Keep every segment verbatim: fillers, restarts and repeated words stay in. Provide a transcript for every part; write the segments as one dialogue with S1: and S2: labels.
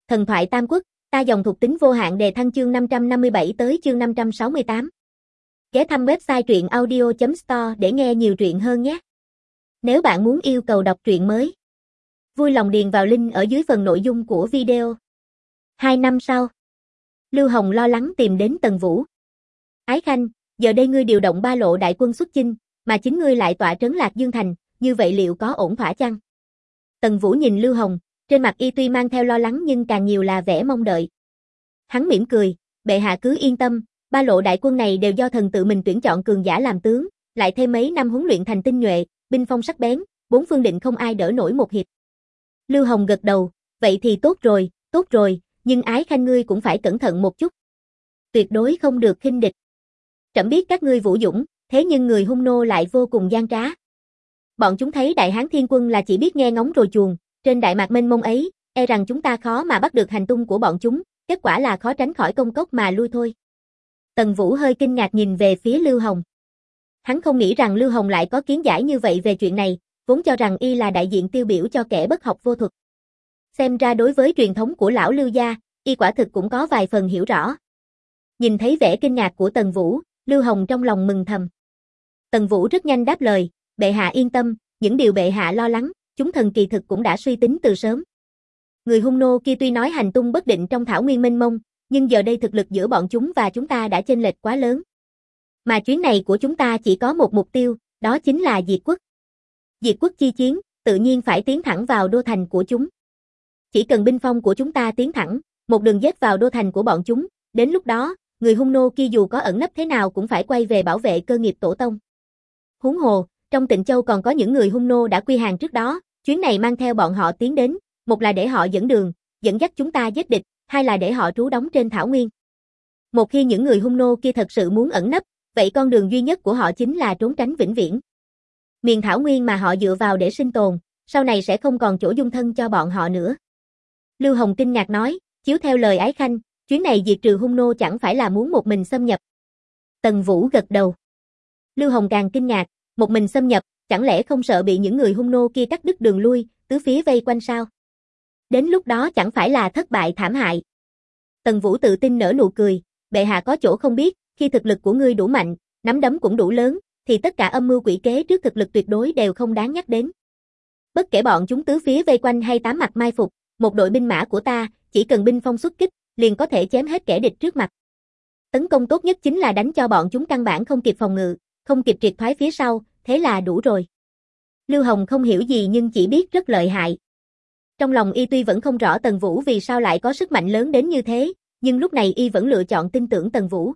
S1: Thần thoại Tam Quốc, ta dòng thuộc tính vô hạn đề thăng chương năm trăm năm mươi bảy tới chương năm trăm sáu mươi tám. Ghé thăm website truyện audio chấm store để nghe nhiều truyện hơn nhé. Nếu bạn muốn yêu cầu đọc truyện mới, vui lòng điền vào link ở dưới phần nội dung của video. Hai năm sau, Lưu Hồng lo lắng tìm đến Tần Vũ. Ái Khanh, giờ đây ngươi điều động ba lộ đại quân xuất chinh, mà chính ngươi lại tọa trấn Lạc Dương Thành, như vậy liệu có ổn thỏa chăng? Tần Vũ nhìn Lưu Hồng, trên mặt y tuy mang theo lo lắng nhưng càng nhiều là vẻ mong đợi. Hắn mỉm cười, bệ hạ cứ yên tâm, ba lộ đại quân này đều do thần tự mình tuyển chọn cường giả làm tướng, lại thêm mấy năm huấn luyện thành tinh nhuệ, binh phong sắc bén, bốn phương định không ai đỡ nổi một hiệp. Lưu Hồng gật đầu, vậy thì tốt rồi, tốt rồi, nhưng Ái Khanh ngươi cũng phải cẩn thận một chút. Tuyệt đối không được khinh địch. Trẫm biết các ngươi vũ dũng, thế nhưng người hung nô lại vô cùng gian trá. Bọn chúng thấy Đại Hán Thiên Quân là chỉ biết nghe ngóng rồi chuồn, trên đại mạc mênh mông ấy, e rằng chúng ta khó mà bắt được hành tung của bọn chúng, kết quả là khó tránh khỏi công cốc mà lui thôi. Tần Vũ hơi kinh ngạc nhìn về phía Lưu Hồng. Hắn không nghĩ rằng Lưu Hồng lại có kiến giải như vậy về chuyện này, vốn cho rằng y là đại diện tiêu biểu cho kẻ bất học vô thuật. Xem ra đối với truyền thống của lão Lưu gia, y quả thực cũng có vài phần hiểu rõ. Nhìn thấy vẻ kinh ngạc của Tần Vũ, Lưu Hồng trong lòng mừng thầm. Tần Vũ rất nhanh đáp lời, bệ hạ yên tâm, những điều bệ hạ lo lắng, chúng thần kỳ thực cũng đã suy tính từ sớm. Người hung nô kia tuy nói hành tung bất định trong thảo nguyên mênh mông, nhưng giờ đây thực lực giữa bọn chúng và chúng ta đã chênh lệch quá lớn. Mà chuyến này của chúng ta chỉ có một mục tiêu, đó chính là diệt quốc. Diệt quốc chi chiến, tự nhiên phải tiến thẳng vào đô thành của chúng. Chỉ cần binh phong của chúng ta tiến thẳng, một đường dết vào đô thành của bọn chúng, đến lúc đó, người hung nô kia dù có ẩn nấp thế nào cũng phải quay về bảo vệ cơ nghiệp tổ tông. Huống hồ, trong Tịnh Châu còn có những người hung nô đã quy hàng trước đó, chuyến này mang theo bọn họ tiến đến, một là để họ dẫn đường, dẫn dắt chúng ta giết địch, hai là để họ trú đóng trên thảo nguyên. Một khi những người hung nô kia thật sự muốn ẩn nấp, vậy con đường duy nhất của họ chính là trốn tránh vĩnh viễn. Miền thảo nguyên mà họ dựa vào để sinh tồn, sau này sẽ không còn chỗ dung thân cho bọn họ nữa. Lưu Hồng kinh ngạc nói, chiếu theo lời Ái Khanh, chuyến này diệt trừ hung nô chẳng phải là muốn một mình xâm nhập. Tần Vũ gật đầu. Lưu Hồng càng kinh ngạc, một mình xâm nhập, chẳng lẽ không sợ bị những người hung nô kia cắt đứt đường lui, tứ phía vây quanh sao? Đến lúc đó chẳng phải là thất bại thảm hại. Tần Vũ tự tin nở nụ cười, bệ hạ có chỗ không biết, khi thực lực của ngươi đủ mạnh, nắm đấm cũng đủ lớn, thì tất cả âm mưu quỷ kế trước thực lực tuyệt đối đều không đáng nhắc đến. Bất kể bọn chúng tứ phía vây quanh hay tám mặt mai phục, một đội binh mã của ta, chỉ cần binh phong xuất kích, liền có thể chém hết kẻ địch trước mặt. Tấn công tốt nhất chính là đánh cho bọn chúng căn bản không kịp phòng ngự, không kịp triệt thoái phía sau, thế là đủ rồi. Lưu Hồng không hiểu gì nhưng chỉ biết rất lợi hại. Trong lòng y tuy vẫn không rõ Tần Vũ vì sao lại có sức mạnh lớn đến như thế, nhưng lúc này y vẫn lựa chọn tin tưởng Tần Vũ.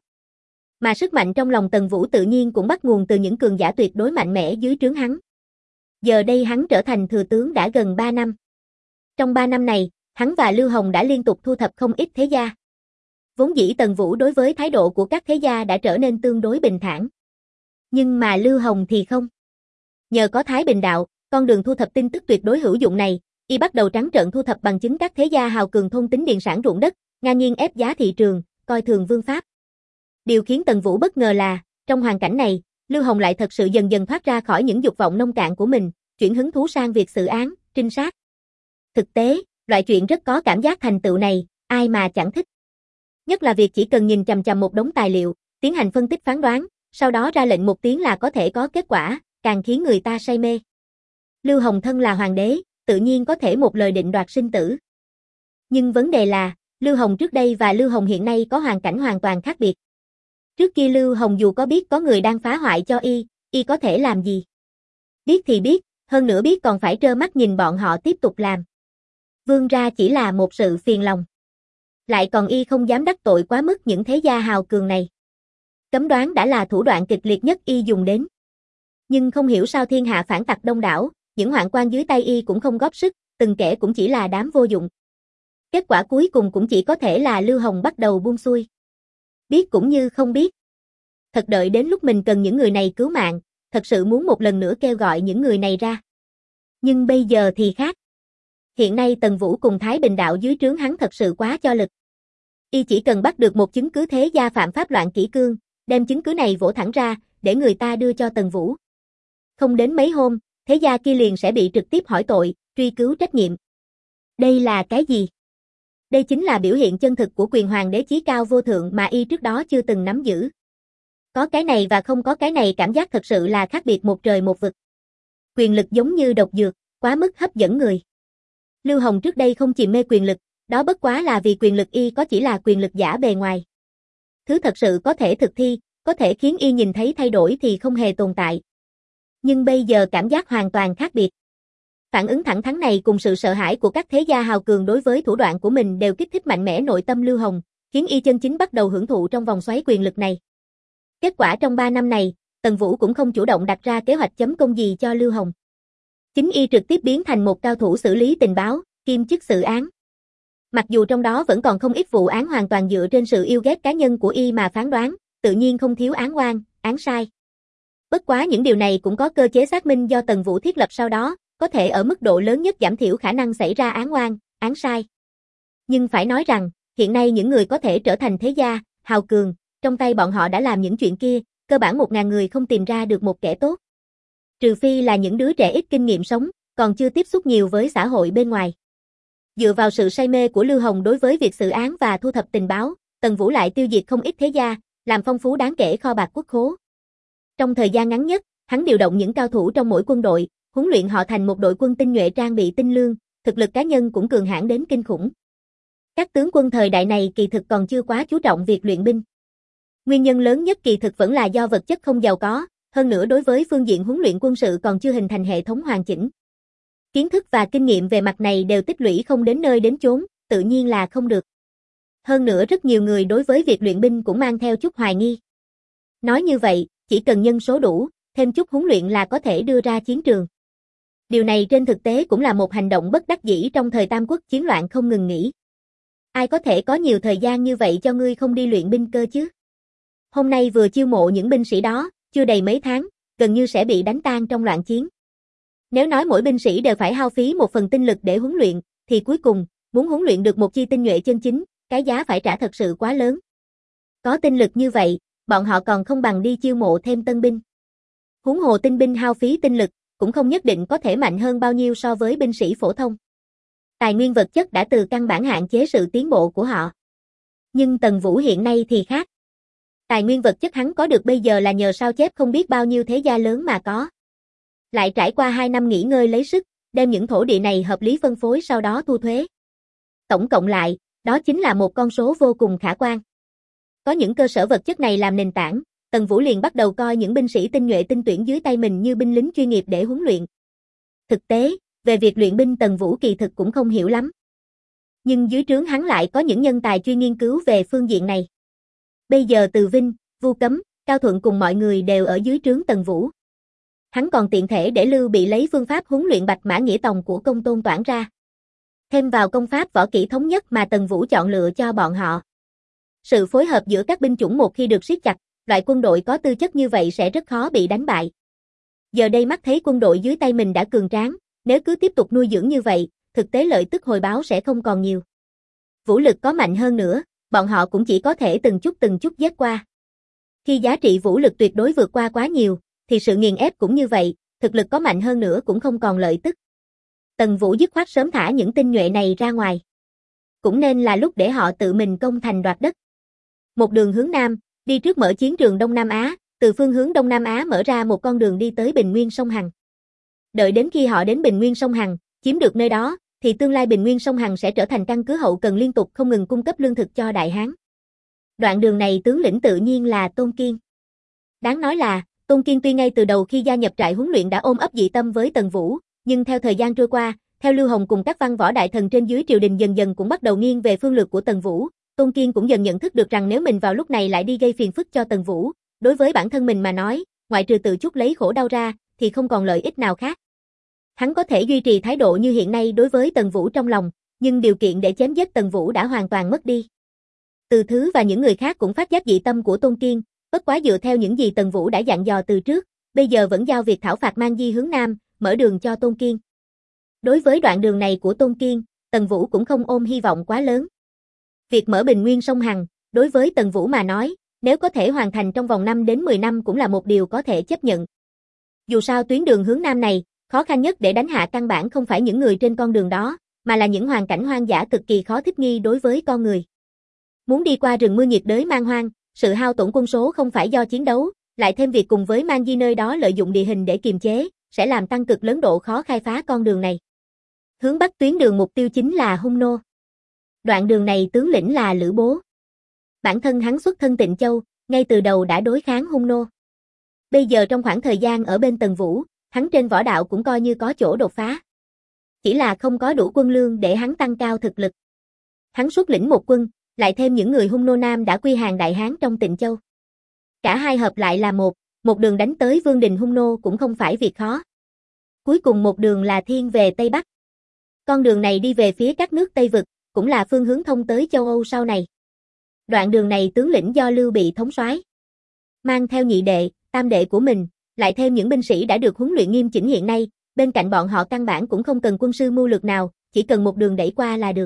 S1: Mà sức mạnh trong lòng Tần Vũ tự nhiên cũng bắt nguồn từ những cường giả tuyệt đối mạnh mẽ dưới trướng hắn. Giờ đây hắn trở thành thừa tướng đã gần ba năm. Trong ba năm này, hắn và Lưu Hồng đã liên tục thu thập không ít thế gia. Vốn dĩ Tần Vũ đối với thái độ của các thế gia đã trở nên tương đối bình thản. Nhưng mà Lưu Hồng thì không. Nhờ có Thái Bình Đạo, con đường thu thập tin tức tuyệt đối hữu dụng này, y bắt đầu trắng trợn thu thập bằng chứng các thế gia hào cường thôn tính điền sản ruộng đất, ngang nhiên ép giá thị trường, coi thường vương pháp. Điều khiến Tần Vũ bất ngờ là, trong hoàn cảnh này, Lưu Hồng lại thật sự dần dần thoát ra khỏi những dục vọng nông cạn của mình, chuyển hứng thú sang việc xử án, trinh sát. Thực tế, loại chuyện rất có cảm giác thành tựu này, ai mà chẳng thích. Nhất là việc chỉ cần nhìn chằm chằm một đống tài liệu, tiến hành phân tích phán đoán, sau đó ra lệnh một tiếng là có thể có kết quả, càng khiến người ta say mê. Lưu Hồng thân là hoàng đế, tự nhiên có thể một lời định đoạt sinh tử. Nhưng vấn đề là, Lưu Hồng trước đây và Lưu Hồng hiện nay có hoàn cảnh hoàn toàn khác biệt. Trước kia Lưu Hồng dù có biết có người đang phá hoại cho y, y có thể làm gì? Biết thì biết, hơn nữa biết còn phải trơ mắt nhìn bọn họ tiếp tục làm. Vương ra chỉ là một sự phiền lòng. Lại còn y không dám đắc tội quá mức những thế gia hào cường này. Cấm đoán đã là thủ đoạn kịch liệt nhất y dùng đến. Nhưng không hiểu sao thiên hạ phản tặc đông đảo, những hoạn quan dưới tay y cũng không góp sức, từng kẻ cũng chỉ là đám vô dụng. Kết quả cuối cùng cũng chỉ có thể là Lưu Hồng bắt đầu buông xuôi. Biết cũng như không biết. Thật đợi đến lúc mình cần những người này cứu mạng, thật sự muốn một lần nữa kêu gọi những người này ra. Nhưng bây giờ thì khác. Hiện nay Tần Vũ cùng Thái Bình Đạo dưới trướng hắn thật sự quá cho lực. Y chỉ cần bắt được một chứng cứ thế gia phạm pháp loạn kỷ cương, đem chứng cứ này vỗ thẳng ra, để người ta đưa cho Tần Vũ. Không đến mấy hôm, thế gia kia liền sẽ bị trực tiếp hỏi tội, truy cứu trách nhiệm. Đây là cái gì? Đây chính là biểu hiện chân thực của quyền hoàng đế chí cao vô thượng mà y trước đó chưa từng nắm giữ. Có cái này và không có cái này cảm giác thật sự là khác biệt một trời một vực. Quyền lực giống như độc dược, quá mức hấp dẫn người. Lưu Hồng trước đây không chìm mê quyền lực, đó bất quá là vì quyền lực y có chỉ là quyền lực giả bề ngoài. Thứ thật sự có thể thực thi, có thể khiến y nhìn thấy thay đổi thì không hề tồn tại. Nhưng bây giờ cảm giác hoàn toàn khác biệt. Phản ứng thẳng thắn này cùng sự sợ hãi của các thế gia hào cường đối với thủ đoạn của mình đều kích thích mạnh mẽ nội tâm Lưu Hồng, khiến y chân chính bắt đầu hưởng thụ trong vòng xoáy quyền lực này. Kết quả trong ba năm này, Tần Vũ cũng không chủ động đặt ra kế hoạch chấm công gì cho Lưu Hồng. Chính y trực tiếp biến thành một cao thủ xử lý tình báo, kiêm chức xử án. Mặc dù trong đó vẫn còn không ít vụ án hoàn toàn dựa trên sự yêu ghét cá nhân của y mà phán đoán, tự nhiên không thiếu án oan, án sai. Bất quá những điều này cũng có cơ chế xác minh do Tần Vũ thiết lập sau đó, có thể ở mức độ lớn nhất giảm thiểu khả năng xảy ra án oan, án sai. Nhưng phải nói rằng, hiện nay những người có thể trở thành thế gia, hào cường, trong tay bọn họ đã làm những chuyện kia, cơ bản một ngàn người không tìm ra được một kẻ tốt. Trừ phi là những đứa trẻ ít kinh nghiệm sống, còn chưa tiếp xúc nhiều với xã hội bên ngoài. Dựa vào sự say mê của Lưu Hồng đối với việc xử án và thu thập tình báo, Tần Vũ lại tiêu diệt không ít thế gia, làm phong phú đáng kể kho bạc quốc khố. Trong thời gian ngắn nhất, hắn điều động những cao thủ trong mỗi quân đội, huấn luyện họ thành một đội quân tinh nhuệ trang bị tinh lương, thực lực cá nhân cũng cường hãn đến kinh khủng. Các tướng quân thời đại này kỳ thực còn chưa quá chú trọng việc luyện binh. Nguyên nhân lớn nhất kỳ thực vẫn là do vật chất không giàu có, hơn nữa đối với phương diện huấn luyện quân sự còn chưa hình thành hệ thống hoàn chỉnh. Kiến thức và kinh nghiệm về mặt này đều tích lũy không đến nơi đến chốn, tự nhiên là không được. Hơn nữa rất nhiều người đối với việc luyện binh cũng mang theo chút hoài nghi. Nói như vậy, chỉ cần nhân số đủ, thêm chút huấn luyện là có thể đưa ra chiến trường. Điều này trên thực tế cũng là một hành động bất đắc dĩ trong thời Tam Quốc chiến loạn không ngừng nghỉ. Ai có thể có nhiều thời gian như vậy cho ngươi không đi luyện binh cơ chứ? Hôm nay vừa chiêu mộ những binh sĩ đó, chưa đầy mấy tháng, gần như sẽ bị đánh tan trong loạn chiến. Nếu nói mỗi binh sĩ đều phải hao phí một phần tinh lực để huấn luyện, thì cuối cùng, muốn huấn luyện được một chi tinh nhuệ chân chính, cái giá phải trả thật sự quá lớn. Có tinh lực như vậy, bọn họ còn không bằng đi chiêu mộ thêm tân binh. Huống hồ tinh binh hao phí tinh lực, cũng không nhất định có thể mạnh hơn bao nhiêu so với binh sĩ phổ thông. Tài nguyên vật chất đã từ căn bản hạn chế sự tiến bộ của họ. Nhưng Tần Vũ hiện nay thì khác. Tài nguyên vật chất hắn có được bây giờ là nhờ sao chép không biết bao nhiêu thế gia lớn mà có. Lại trải qua hai năm nghỉ ngơi lấy sức, đem những thổ địa này hợp lý phân phối sau đó thu thuế. Tổng cộng lại, đó chính là một con số vô cùng khả quan. Có những cơ sở vật chất này làm nền tảng, Tần Vũ liền bắt đầu coi những binh sĩ tinh nhuệ tinh tuyển dưới tay mình như binh lính chuyên nghiệp để huấn luyện. Thực tế, về việc luyện binh Tần Vũ kỳ thực cũng không hiểu lắm. Nhưng dưới trướng hắn lại có những nhân tài chuyên nghiên cứu về phương diện này. Bây giờ Từ Vinh, Vu Cấm, Cao Thuận cùng mọi người đều ở dưới trướng Tần Vũ. Hắn còn tiện thể để Lưu Bị lấy phương pháp huấn luyện Bạch Mã Nghĩa Tòng của Công Tôn Toản ra. Thêm vào công pháp võ kỹ thống nhất mà Tần Vũ chọn lựa cho bọn họ. Sự phối hợp giữa các binh chủng một khi được siết chặt, loại quân đội có tư chất như vậy sẽ rất khó bị đánh bại. Giờ đây mắt thấy quân đội dưới tay mình đã cường tráng, nếu cứ tiếp tục nuôi dưỡng như vậy, thực tế lợi tức hồi báo sẽ không còn nhiều. Vũ lực có mạnh hơn nữa, bọn họ cũng chỉ có thể từng chút từng chút giết qua. Khi giá trị vũ lực tuyệt đối vượt qua quá nhiều, thì sự nghiền ép cũng như vậy, thực lực có mạnh hơn nữa cũng không còn lợi tức. Tần Vũ dứt khoát sớm thả những tinh nhuệ này ra ngoài. Cũng nên là lúc để họ tự mình công thành đoạt đất. Một đường hướng Nam, đi trước mở chiến trường Đông Nam Á, từ phương hướng Đông Nam Á mở ra một con đường đi tới Bình Nguyên sông Hằng. Đợi đến khi họ đến Bình Nguyên sông Hằng, chiếm được nơi đó, thì tương lai Bình Nguyên sông Hằng sẽ trở thành căn cứ hậu cần liên tục không ngừng cung cấp lương thực cho Đại Hán. Đoạn đường này tướng lĩnh tự nhiên là Tôn Kiên. Đáng nói là, Tôn Kiên tuy ngay từ đầu khi gia nhập trại huấn luyện đã ôm ấp dị tâm với Tần Vũ, nhưng theo thời gian trôi qua, theo Lưu Hồng cùng các văn võ đại thần trên dưới triều đình dần dần cũng bắt đầu nghiêng về phương lược của Tần Vũ, Tôn Kiên cũng dần nhận thức được rằng nếu mình vào lúc này lại đi gây phiền phức cho Tần Vũ, đối với bản thân mình mà nói, ngoại trừ tự chuốc lấy khổ đau ra, thì không còn lợi ích nào khác. Hắn có thể duy trì thái độ như hiện nay đối với Tần Vũ trong lòng, nhưng điều kiện để chém giết Tần Vũ đã hoàn toàn mất đi. Từ Thứ và những người khác cũng phát giác dị tâm của Tôn Kiên, bất quá dựa theo những gì Tần Vũ đã dặn dò từ trước, bây giờ vẫn giao việc thảo phạt Mang Di hướng Nam, mở đường cho Tôn Kiên. Đối với đoạn đường này của Tôn Kiên, Tần Vũ cũng không ôm hy vọng quá lớn. Việc mở Bình Nguyên sông Hằng, đối với Tần Vũ mà nói, nếu có thể hoàn thành trong vòng năm đến mười năm cũng là một điều có thể chấp nhận. Dù sao tuyến đường hướng Nam này, khó khăn nhất để đánh hạ căn bản không phải những người trên con đường đó, mà là những hoàn cảnh hoang dã cực kỳ khó thích nghi đối với con người. Muốn đi qua rừng mưa nhiệt đới man hoang, sự hao tổn quân số không phải do chiến đấu, lại thêm việc cùng với man di nơi đó lợi dụng địa hình để kiềm chế, sẽ làm tăng cực lớn độ khó khai phá con đường này. Hướng bắc tuyến đường mục tiêu chính là Hung Nô. Đoạn đường này tướng lĩnh là Lữ Bố. Bản thân hắn xuất thân Tịnh Châu, ngay từ đầu đã đối kháng Hung Nô. Bây giờ trong khoảng thời gian ở bên Tần Vũ, hắn trên võ đạo cũng coi như có chỗ đột phá. Chỉ là không có đủ quân lương để hắn tăng cao thực lực. Hắn xuất lĩnh một quân, lại thêm những người Hung Nô Nam đã quy hàng Đại Hán trong Tịnh Châu. Cả hai hợp lại là một, một đường đánh tới Vương đình Hung Nô cũng không phải việc khó. Cuối cùng một đường là thiên về Tây Bắc. Con đường này đi về phía các nước Tây Vực, cũng là phương hướng thông tới châu Âu sau này. Đoạn đường này tướng lĩnh do Lưu Bị thống soái, mang theo nhị đệ, tam đệ của mình, lại thêm những binh sĩ đã được huấn luyện nghiêm chỉnh hiện nay, bên cạnh bọn họ căn bản cũng không cần quân sư mưu lược nào, chỉ cần một đường đẩy qua là được.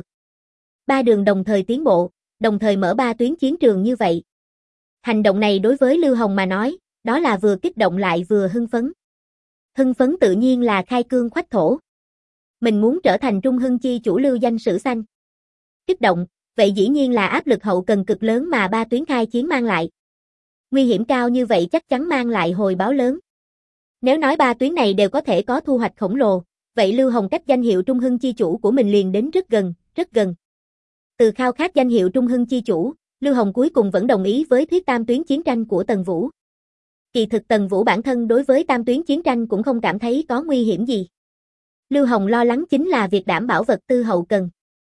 S1: Ba đường đồng thời tiến bộ, đồng thời mở ba tuyến chiến trường như vậy. Hành động này đối với Lưu Hồng mà nói, đó là vừa kích động lại vừa hưng phấn. Hưng phấn tự nhiên là khai cương khoách thổ. Mình muốn trở thành Trung Hưng chi chủ lưu danh sử xanh. Kích động, vậy dĩ nhiên là áp lực hậu cần cực lớn mà ba tuyến khai chiến mang lại. Nguy hiểm cao như vậy chắc chắn mang lại hồi báo lớn. Nếu nói ba tuyến này đều có thể có thu hoạch khổng lồ, vậy Lưu Hồng cách danh hiệu Trung Hưng chi chủ của mình liền đến rất gần, rất gần. Từ khao khát danh hiệu Trung Hưng chi chủ, Lưu Hồng cuối cùng vẫn đồng ý với thuyết tam tuyến chiến tranh của Tần Vũ. Kỳ thực Tần Vũ bản thân đối với tam tuyến chiến tranh cũng không cảm thấy có nguy hiểm gì. Lưu Hồng lo lắng chính là việc đảm bảo vật tư hậu cần.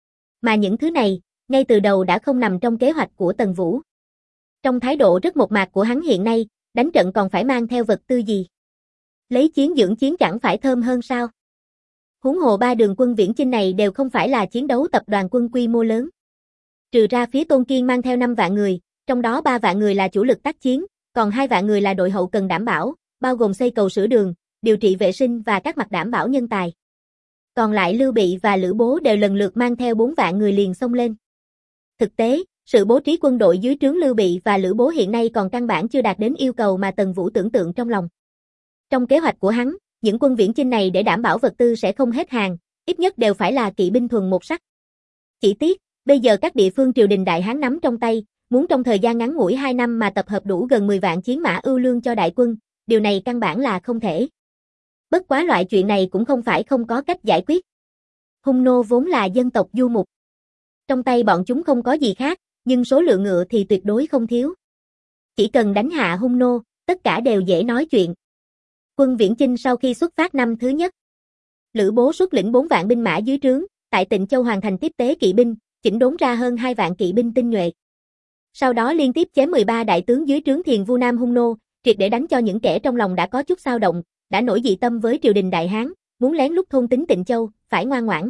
S1: Mà những thứ này, ngay từ đầu đã không nằm trong kế hoạch của Tần Vũ. Trong thái độ rất mộc mạc của hắn hiện nay, đánh trận còn phải mang theo vật tư gì? Lấy chiến dưỡng chiến chẳng phải thơm hơn sao? Huống hồ ba đường quân viễn chinh này đều không phải là chiến đấu tập đoàn quân quy mô lớn. Trừ ra phía Tôn Kiên mang theo năm vạn người, trong đó ba vạn người là chủ lực tác chiến, còn hai vạn người là đội hậu cần đảm bảo, bao gồm xây cầu sửa đường, điều trị vệ sinh và các mặt đảm bảo nhân tài. Còn lại Lưu Bị và Lữ Bố đều lần lượt mang theo bốn vạn người liền xông lên. Thực tế, sự bố trí quân đội dưới trướng Lưu Bị và Lữ Bố hiện nay còn căn bản chưa đạt đến yêu cầu mà Tần Vũ tưởng tượng trong lòng. Trong kế hoạch của hắn, những quân viễn chinh này để đảm bảo vật tư sẽ không hết hàng, ít nhất đều phải là kỵ binh thuần một sắc. Chỉ tiếc, bây giờ các địa phương triều đình Đại Hán nắm trong tay, muốn trong thời gian ngắn ngủi hai năm mà tập hợp đủ gần mười vạn chiến mã ưu lương cho đại quân, điều này căn bản là không thể. Bất quá loại chuyện này cũng không phải không có cách giải quyết. Hung nô vốn là dân tộc du mục. Trong tay bọn chúng không có gì khác, nhưng số lượng ngựa thì tuyệt đối không thiếu. Chỉ cần đánh hạ hung nô, tất cả đều dễ nói chuyện. Quân viễn chinh sau khi xuất phát năm thứ nhất, Lữ Bố xuất lĩnh bốn vạn binh mã dưới trướng, tại Tịnh Châu hoàn thành tiếp tế kỵ binh, chỉnh đốn ra hơn hai vạn kỵ binh tinh nhuệ. Sau đó liên tiếp chém mười ba đại tướng dưới trướng Thiền Vu Nam hung nô, triệt để đánh cho những kẻ trong lòng đã có chút xao động, đã nổi dị tâm với triều đình Đại Hán, muốn lén lút thôn tính Tịnh Châu, phải ngoan ngoãn.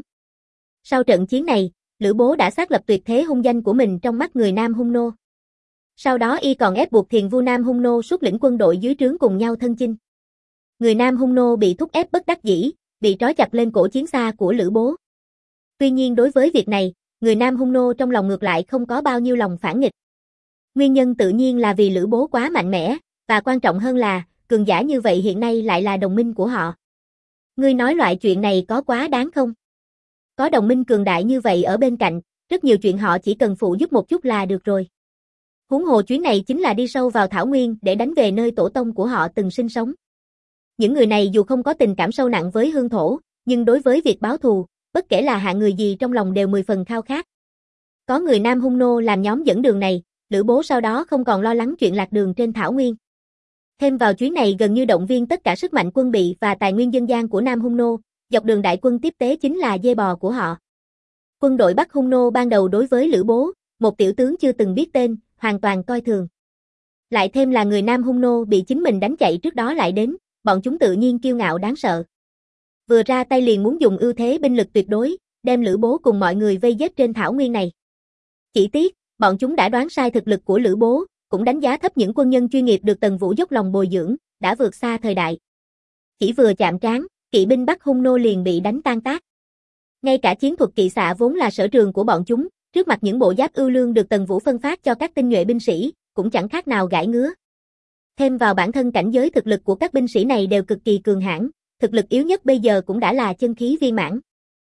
S1: Sau trận chiến này, Lữ Bố đã xác lập tuyệt thế hung danh của mình trong mắt người Nam hung nô. Sau đó y còn ép buộc Thiền Vu Nam hung nô xuất lĩnh quân đội dưới trướng cùng nhau thân chinh. Người Nam hung nô bị thúc ép bất đắc dĩ, bị trói chặt lên cổ chiến xa của Lữ Bố. Tuy nhiên đối với việc này, người Nam hung nô trong lòng ngược lại không có bao nhiêu lòng phản nghịch. Nguyên nhân tự nhiên là vì Lữ Bố quá mạnh mẽ, và quan trọng hơn là, cường giả như vậy hiện nay lại là đồng minh của họ. Ngươi nói loại chuyện này có quá đáng không? Có đồng minh cường đại như vậy ở bên cạnh, rất nhiều chuyện họ chỉ cần phụ giúp một chút là được rồi. Huống hồ chuyến này chính là đi sâu vào thảo nguyên để đánh về nơi tổ tông của họ từng sinh sống. Những người này dù không có tình cảm sâu nặng với hương thổ, nhưng đối với việc báo thù, bất kể là hạng người gì trong lòng đều mười phần khao khát. Có người Nam hung nô làm nhóm dẫn đường này, Lữ Bố sau đó không còn lo lắng chuyện lạc đường trên thảo nguyên. Thêm vào chuyến này gần như động viên tất cả sức mạnh quân bị và tài nguyên dân gian của Nam hung nô, dọc đường đại quân tiếp tế chính là dê bò của họ. Quân đội Bắc hung nô ban đầu đối với Lữ Bố, một tiểu tướng chưa từng biết tên, hoàn toàn coi thường. Lại thêm là người Nam hung nô bị chính mình đánh chạy trước đó lại đến, bọn chúng tự nhiên kiêu ngạo đáng sợ. Vừa ra tay liền muốn dùng ưu thế binh lực tuyệt đối, đem Lữ Bố cùng mọi người vây giết trên thảo nguyên này. Chỉ tiếc, bọn chúng đã đoán sai thực lực của Lữ Bố, cũng đánh giá thấp những quân nhân chuyên nghiệp được Tần Vũ dốc lòng bồi dưỡng, đã vượt xa thời đại. Chỉ vừa chạm trán, kỵ binh Bắc hung nô liền bị đánh tan tác. Ngay cả chiến thuật kỵ xạ vốn là sở trường của bọn chúng, trước mặt những bộ giáp ưu lương được Tần Vũ phân phát cho các tinh nhuệ binh sĩ, cũng chẳng khác nào gãi ngứa. Thêm vào bản thân cảnh giới thực lực của các binh sĩ này đều cực kỳ cường hãn, thực lực yếu nhất bây giờ cũng đã là chân khí viên mãn.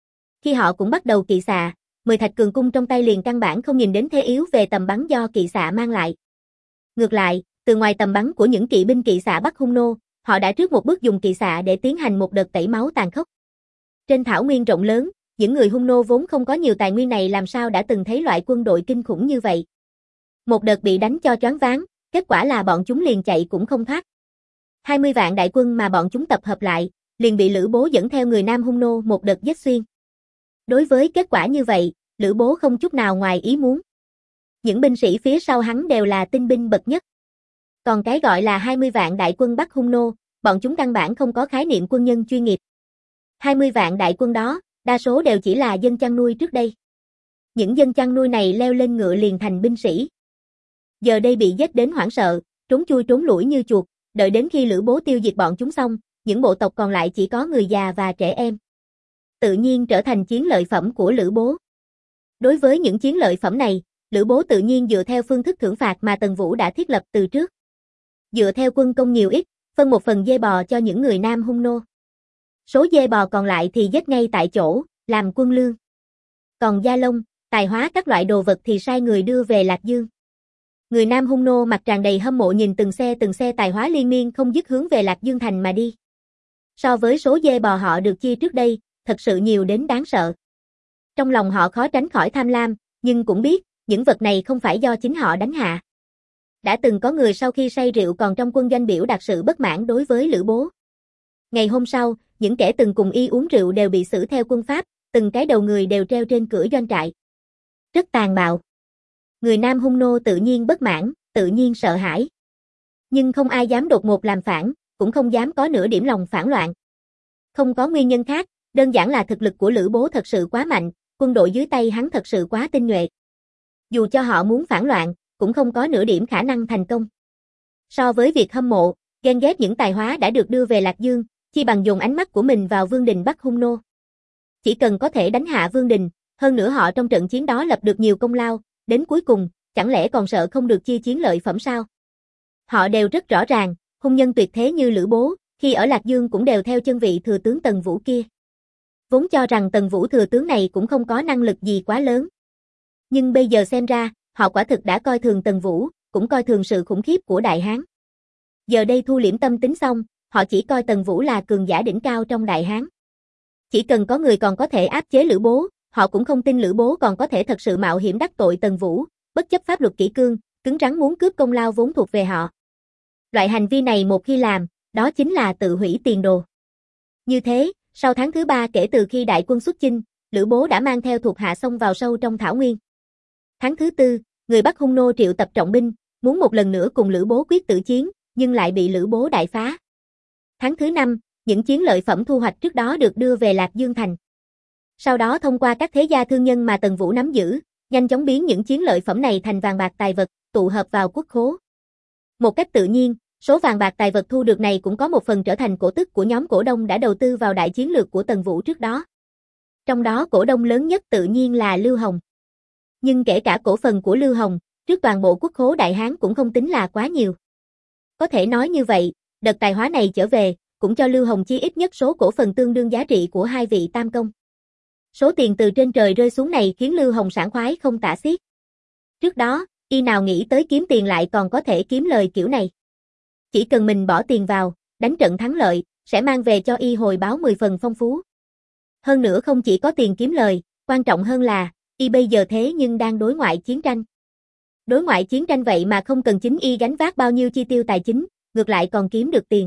S1: Khi họ cũng bắt đầu kỵ xạ, mười thạch cường cung trong tay liền căn bản không nhìn đến thế yếu về tầm bắn do kỵ xạ mang lại. Ngược lại, từ ngoài tầm bắn của những kỵ binh kỵ xạ Bắc Hung nô, họ đã trước một bước dùng kỵ xạ để tiến hành một đợt tẩy máu tàn khốc. Trên thảo nguyên rộng lớn, những người Hung nô vốn không có nhiều tài nguyên này làm sao đã từng thấy loại quân đội kinh khủng như vậy. Một đợt bị đánh cho choáng váng, kết quả là bọn chúng liền chạy cũng không thoát. hai mươi vạn đại quân mà bọn chúng tập hợp lại, liền bị Lữ Bố dẫn theo người Nam Hung nô một đợt giết xuyên. Đối với kết quả như vậy, Lữ Bố không chút nào ngoài ý muốn. Những binh sĩ phía sau hắn đều là tinh binh bậc nhất. Còn cái gọi là hai mươi vạn đại quân Bắc Hung nô, bọn chúng căn bản không có khái niệm quân nhân chuyên nghiệp. hai mươi vạn đại quân đó, đa số đều chỉ là dân chăn nuôi trước đây. Những dân chăn nuôi này leo lên ngựa liền thành binh sĩ. Giờ đây bị giết đến hoảng sợ, trốn chui trốn lủi như chuột, đợi đến khi Lữ Bố tiêu diệt bọn chúng xong, những bộ tộc còn lại chỉ có người già và trẻ em. Tự nhiên trở thành chiến lợi phẩm của Lữ Bố. Đối với những chiến lợi phẩm này, Lữ Bố tự nhiên dựa theo phương thức thưởng phạt mà Tần Vũ đã thiết lập từ trước. Dựa theo quân công nhiều ít, phân một phần dê bò cho những người Nam Hung nô. Số dê bò còn lại thì giết ngay tại chỗ, làm quân lương. Còn da lông, tài hóa các loại đồ vật thì sai người đưa về Lạc Dương. Người Nam Hung nô mặt tràn đầy hâm mộ nhìn từng xe từng xe tài hóa liên miên không dứt hướng về Lạc Dương thành mà đi. So với số dê bò họ được chia trước đây, thật sự nhiều đến đáng sợ. Trong lòng họ khó tránh khỏi tham lam, nhưng cũng biết, những vật này không phải do chính họ đánh hạ. Đã từng có người sau khi say rượu còn trong quân doanh biểu đạt sự bất mãn đối với Lữ Bố. Ngày hôm sau, những kẻ từng cùng y uống rượu đều bị xử theo quân pháp, từng cái đầu người đều treo trên cửa doanh trại. Rất tàn bạo. Người Nam Hung nô tự nhiên bất mãn, tự nhiên sợ hãi. Nhưng không ai dám đột ngột làm phản, cũng không dám có nửa điểm lòng phản loạn. Không có nguyên nhân khác, đơn giản là thực lực của Lữ Bố thật sự quá mạnh, quân đội dưới tay hắn thật sự quá tinh nhuệ. Dù cho họ muốn phản loạn, cũng không có nửa điểm khả năng thành công. So với việc hâm mộ, ghen ghét những tài hóa đã được đưa về Lạc Dương, chi bằng dùng ánh mắt của mình vào Vương Đình Bắc Hung nô. Chỉ cần có thể đánh hạ Vương Đình, hơn nữa họ trong trận chiến đó lập được nhiều công lao, đến cuối cùng, chẳng lẽ còn sợ không được chia chiến lợi phẩm sao? Họ đều rất rõ ràng, hung nhân tuyệt thế như Lữ Bố, khi ở Lạc Dương cũng đều theo chân vị thừa tướng Tần Vũ kia. Vốn cho rằng Tần Vũ thừa tướng này cũng không có năng lực gì quá lớn. Nhưng bây giờ xem ra, họ quả thực đã coi thường Tần Vũ, cũng coi thường sự khủng khiếp của Đại Hán. Giờ đây thu liễm tâm tính xong, họ chỉ coi Tần Vũ là cường giả đỉnh cao trong Đại Hán. Chỉ cần có người còn có thể áp chế Lữ Bố, họ cũng không tin Lữ Bố còn có thể thật sự mạo hiểm đắc tội Tần Vũ, bất chấp pháp luật kỷ cương, cứng rắn muốn cướp công lao vốn thuộc về họ. Loại hành vi này một khi làm, đó chính là tự hủy tiền đồ. Như thế, sau tháng thứ ba kể từ khi đại quân xuất chinh, Lữ Bố đã mang theo thuộc hạ xông vào sâu trong thảo nguyên. Tháng thứ tư, người Bắc Hung nô triệu tập trọng binh, muốn một lần nữa cùng Lữ Bố quyết tử chiến, nhưng lại bị Lữ Bố đại phá. Tháng thứ năm, những chiến lợi phẩm thu hoạch trước đó được đưa về Lạc Dương thành. Sau đó thông qua các thế gia thương nhân mà Tần Vũ nắm giữ, nhanh chóng biến những chiến lợi phẩm này thành vàng bạc tài vật, tụ hợp vào quốc khố. Một cách tự nhiên, số vàng bạc tài vật thu được này cũng có một phần trở thành cổ tức của nhóm cổ đông đã đầu tư vào đại chiến lược của Tần Vũ trước đó. Trong đó cổ đông lớn nhất tự nhiên là Lưu Hồng. Nhưng kể cả cổ phần của Lưu Hồng, trước toàn bộ quốc khố Đại Hán cũng không tính là quá nhiều. Có thể nói như vậy, đợt tài hóa này trở về, cũng cho Lưu Hồng chia ít nhất số cổ phần tương đương giá trị của hai vị tam công. Số tiền từ trên trời rơi xuống này khiến Lưu Hồng sảng khoái không tả xiết. Trước đó, y nào nghĩ tới kiếm tiền lại còn có thể kiếm lời kiểu này. Chỉ cần mình bỏ tiền vào, đánh trận thắng lợi, sẽ mang về cho y hồi báo mười phần phong phú. Hơn nữa không chỉ có tiền kiếm lời, quan trọng hơn là, y bây giờ thế nhưng đang đối ngoại chiến tranh. Đối ngoại chiến tranh vậy mà không cần chính y gánh vác bao nhiêu chi tiêu tài chính, ngược lại còn kiếm được tiền.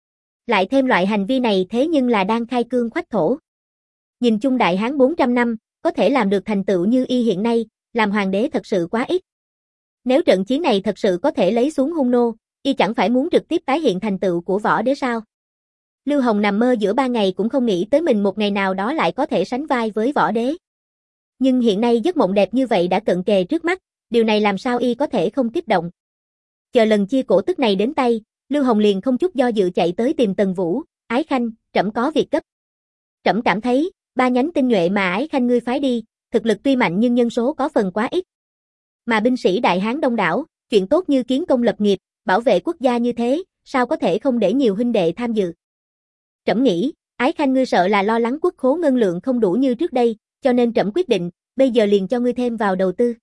S1: Lại thêm loại hành vi này thế nhưng là đang khai cương khoách thổ. Nhìn chung Đại Hán bốn trăm năm, có thể làm được thành tựu như y hiện nay, làm hoàng đế thật sự quá ít. Nếu trận chiến này thật sự có thể lấy xuống Hung nô, y chẳng phải muốn trực tiếp tái hiện thành tựu của võ đế sao? Lưu Hồng nằm mơ giữa ba ngày cũng không nghĩ tới mình một ngày nào đó lại có thể sánh vai với võ đế. Nhưng hiện nay giấc mộng đẹp như vậy đã cận kề trước mắt, điều này làm sao y có thể không kích động. Chờ lần chia cổ tức này đến tay, Lưu Hồng liền không chút do dự chạy tới tìm Tần Vũ, Ái Khanh, trẫm có việc cấp. Trẫm cảm thấy, ba nhánh tinh nhuệ mà Ái Khanh ngươi phái đi, thực lực tuy mạnh nhưng nhân số có phần quá ít. Mà binh sĩ Đại Hán đông đảo, chuyện tốt như kiến công lập nghiệp, bảo vệ quốc gia như thế, sao có thể không để nhiều huynh đệ tham dự. Trẫm nghĩ, Ái Khanh ngươi sợ là lo lắng quốc khố ngân lượng không đủ như trước đây, cho nên trẫm quyết định, bây giờ liền cho ngươi thêm vào đầu tư.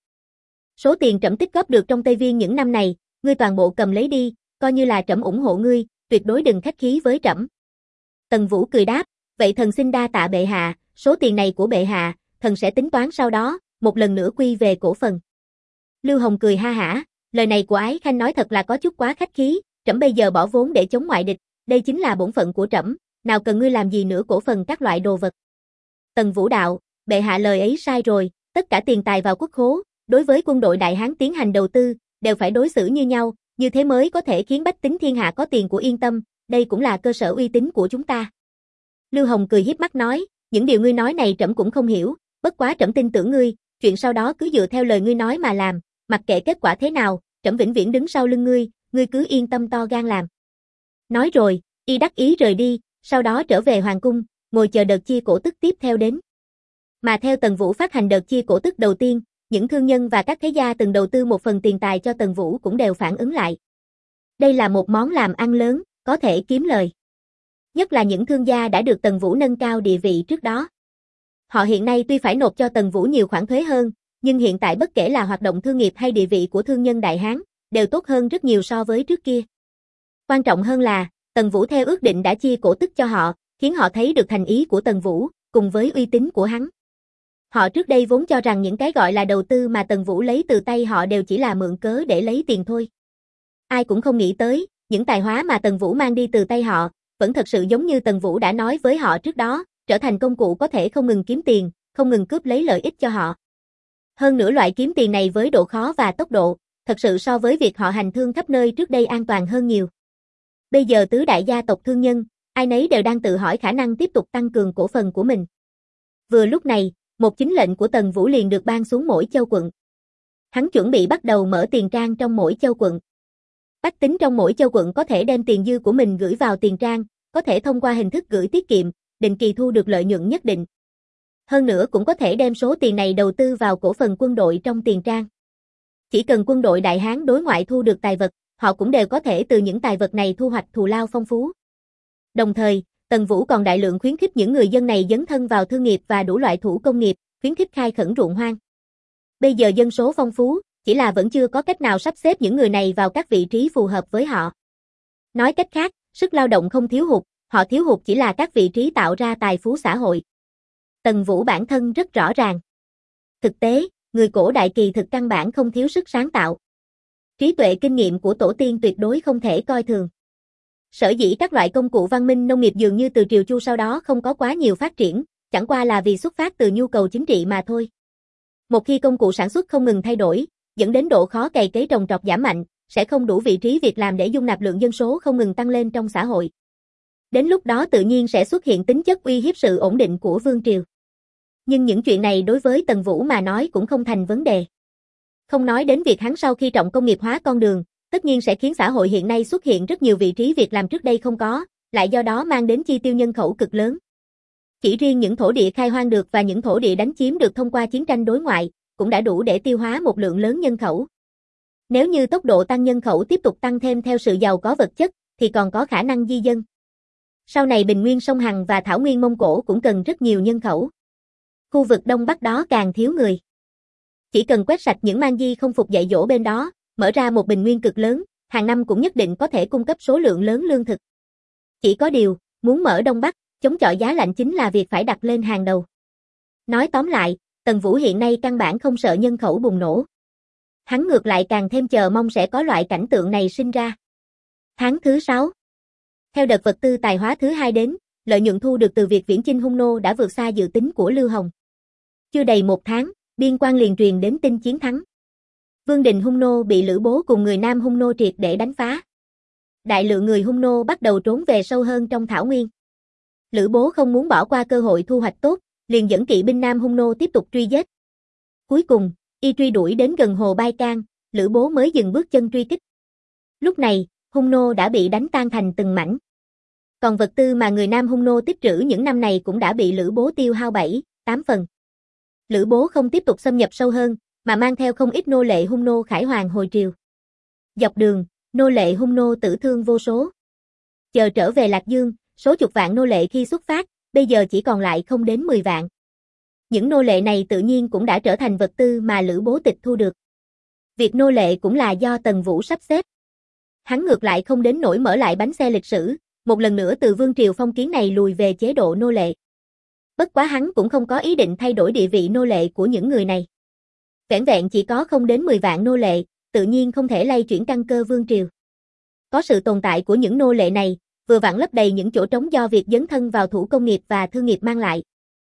S1: Số tiền trẫm tích góp được trong Tây Viên những năm này, ngươi toàn bộ cầm lấy đi, coi như là trẫm ủng hộ ngươi, tuyệt đối đừng khách khí với trẫm. Tần Vũ cười đáp, vậy thần xin đa tạ bệ hạ, số tiền này của bệ hạ, thần sẽ tính toán sau đó, một lần nữa quy về cổ phần. Lưu Hồng cười ha hả, lời này của Ái Khanh nói thật là có chút quá khách khí, trẫm bây giờ bỏ vốn để chống ngoại địch, đây chính là bổn phận của trẫm, nào cần ngươi làm gì nữa cổ phần các loại đồ vật. Tần Vũ đạo, bệ hạ lời ấy sai rồi, tất cả tiền tài vào quốc khố, đối với quân đội Đại Hán tiến hành đầu tư, đều phải đối xử như nhau, như thế mới có thể khiến bách tính thiên hạ có tiền của yên tâm, đây cũng là cơ sở uy tín của chúng ta. Lưu Hồng cười hiếp mắt nói, những điều ngươi nói này trẫm cũng không hiểu, bất quá trẫm tin tưởng ngươi, chuyện sau đó cứ dựa theo lời ngươi nói mà làm, mặc kệ kết quả thế nào, trẫm vĩnh viễn đứng sau lưng ngươi, ngươi cứ yên tâm to gan làm. Nói rồi, y đắc ý rời đi, sau đó trở về hoàng cung, ngồi chờ đợt chia cổ tức tiếp theo đến. Mà theo Tần Vũ phát hành đợt chia cổ tức đầu tiên, những thương nhân và các thế gia từng đầu tư một phần tiền tài cho Tần Vũ cũng đều phản ứng lại. Đây là một món làm ăn lớn, có thể kiếm lời. Nhất là những thương gia đã được Tần Vũ nâng cao địa vị trước đó. Họ hiện nay tuy phải nộp cho Tần Vũ nhiều khoản thuế hơn, nhưng hiện tại bất kể là hoạt động thương nghiệp hay địa vị của thương nhân Đại Hán, đều tốt hơn rất nhiều so với trước kia. Quan trọng hơn là, Tần Vũ theo ước định đã chia cổ tức cho họ, khiến họ thấy được thành ý của Tần Vũ, cùng với uy tín của hắn. Họ trước đây vốn cho rằng những cái gọi là đầu tư mà Tần Vũ lấy từ tay họ đều chỉ là mượn cớ để lấy tiền thôi. Ai cũng không nghĩ tới, những tài hóa mà Tần Vũ mang đi từ tay họ, vẫn thật sự giống như Tần Vũ đã nói với họ trước đó, trở thành công cụ có thể không ngừng kiếm tiền, không ngừng cướp lấy lợi ích cho họ. Hơn nữa loại kiếm tiền này với độ khó và tốc độ, thật sự so với việc họ hành thương khắp nơi trước đây an toàn hơn nhiều. Bây giờ tứ đại gia tộc thương nhân, ai nấy đều đang tự hỏi khả năng tiếp tục tăng cường cổ phần của mình. Vừa lúc này, một chính lệnh của Tần Vũ liền được ban xuống mỗi châu quận. Hắn chuẩn bị bắt đầu mở tiền trang trong mỗi châu quận. Bách tính trong mỗi châu quận có thể đem tiền dư của mình gửi vào tiền trang, có thể thông qua hình thức gửi tiết kiệm, định kỳ thu được lợi nhuận nhất định. Hơn nữa cũng có thể đem số tiền này đầu tư vào cổ phần quân đội trong tiền trang. Chỉ cần quân đội Đại Hán đối ngoại thu được tài vật, họ cũng đều có thể từ những tài vật này thu hoạch thù lao phong phú. Đồng thời, Tần Vũ còn đại lượng khuyến khích những người dân này dấn thân vào thương nghiệp và đủ loại thủ công nghiệp, khuyến khích khai khẩn ruộng hoang. Bây giờ dân số phong phú, chỉ là vẫn chưa có cách nào sắp xếp những người này vào các vị trí phù hợp với họ. Nói cách khác, sức lao động không thiếu hụt, họ thiếu hụt chỉ là các vị trí tạo ra tài phú xã hội. Tần Vũ bản thân rất rõ ràng. Thực tế, người cổ đại kỳ thực căn bản không thiếu sức sáng tạo. Trí tuệ kinh nghiệm của tổ tiên tuyệt đối không thể coi thường. Sở dĩ các loại công cụ văn minh nông nghiệp dường như từ triều Chu sau đó không có quá nhiều phát triển, chẳng qua là vì xuất phát từ nhu cầu chính trị mà thôi. Một khi công cụ sản xuất không ngừng thay đổi, dẫn đến độ khó cày cấy trồng trọt giảm mạnh, sẽ không đủ vị trí việc làm để dung nạp lượng dân số không ngừng tăng lên trong xã hội. Đến lúc đó tự nhiên sẽ xuất hiện tính chất uy hiếp sự ổn định của vương triều. Nhưng những chuyện này đối với Tần Vũ mà nói cũng không thành vấn đề. Không nói đến việc hắn sau khi trọng công nghiệp hóa con đường, tất nhiên sẽ khiến xã hội hiện nay xuất hiện rất nhiều vị trí việc làm trước đây không có, lại do đó mang đến chi tiêu nhân khẩu cực lớn. Chỉ riêng những thổ địa khai hoang được và những thổ địa đánh chiếm được thông qua chiến tranh đối ngoại, cũng đã đủ để tiêu hóa một lượng lớn nhân khẩu. Nếu như tốc độ tăng nhân khẩu tiếp tục tăng thêm theo sự giàu có vật chất, thì còn có khả năng di dân. Sau này Bình Nguyên Sông Hằng và Thảo Nguyên Mông Cổ cũng cần rất nhiều nhân khẩu. Khu vực Đông Bắc đó càng thiếu người. Chỉ cần quét sạch những mang di không phục dạy dỗ bên đó, mở ra một bình nguyên cực lớn, hàng năm cũng nhất định có thể cung cấp số lượng lớn lương thực. Chỉ có điều, muốn mở Đông Bắc, chống chọi giá lạnh chính là việc phải đặt lên hàng đầu. Nói tóm lại, Tần Vũ hiện nay căn bản không sợ nhân khẩu bùng nổ. Hắn ngược lại càng thêm chờ mong sẽ có loại cảnh tượng này sinh ra. Tháng thứ sáu. Theo đợt vật tư tài hóa thứ hai đến, lợi nhuận thu được từ việc viễn chinh hung nô đã vượt xa dự tính của Lưu Hồng. Chưa đầy một tháng, biên quan liền truyền đến tin chiến thắng. Vương đình hung nô bị Lữ Bố cùng người Nam hung nô triệt để đánh phá. Đại lượng người hung nô bắt đầu trốn về sâu hơn trong thảo nguyên. Lữ Bố không muốn bỏ qua cơ hội thu hoạch tốt, liền dẫn kỵ binh Nam hung nô tiếp tục truy giết. Cuối cùng, y truy đuổi đến gần hồ Bai Can, Lữ Bố mới dừng bước chân truy kích. Lúc này, hung nô đã bị đánh tan thành từng mảnh. Còn vật tư mà người Nam hung nô tích trữ những năm này cũng đã bị Lữ Bố tiêu hao bảy, tám phần. Lữ Bố không tiếp tục xâm nhập sâu hơn, mà mang theo không ít nô lệ hung nô khải hoàng hồi triều. Dọc đường, nô lệ hung nô tử thương vô số. Chờ trở về Lạc Dương, số chục vạn nô lệ khi xuất phát, bây giờ chỉ còn lại không đến mười vạn. những nô lệ này tự nhiên cũng đã trở thành vật tư mà Lữ Bố tịch thu được. Việc nô lệ cũng là do Tần Vũ sắp xếp. Hắn ngược lại không đến nỗi mở lại bánh xe lịch sử, một lần nữa từ vương triều phong kiến này lùi về chế độ nô lệ. Bất quá hắn cũng không có ý định thay đổi địa vị nô lệ của những người này. Vẻn vẹn chỉ có không đến mười vạn nô lệ, tự nhiên không thể lay chuyển căn cơ vương triều. Có sự tồn tại của những nô lệ này, vừa vặn lấp đầy những chỗ trống do việc dấn thân vào thủ công nghiệp và thương nghiệp mang lại.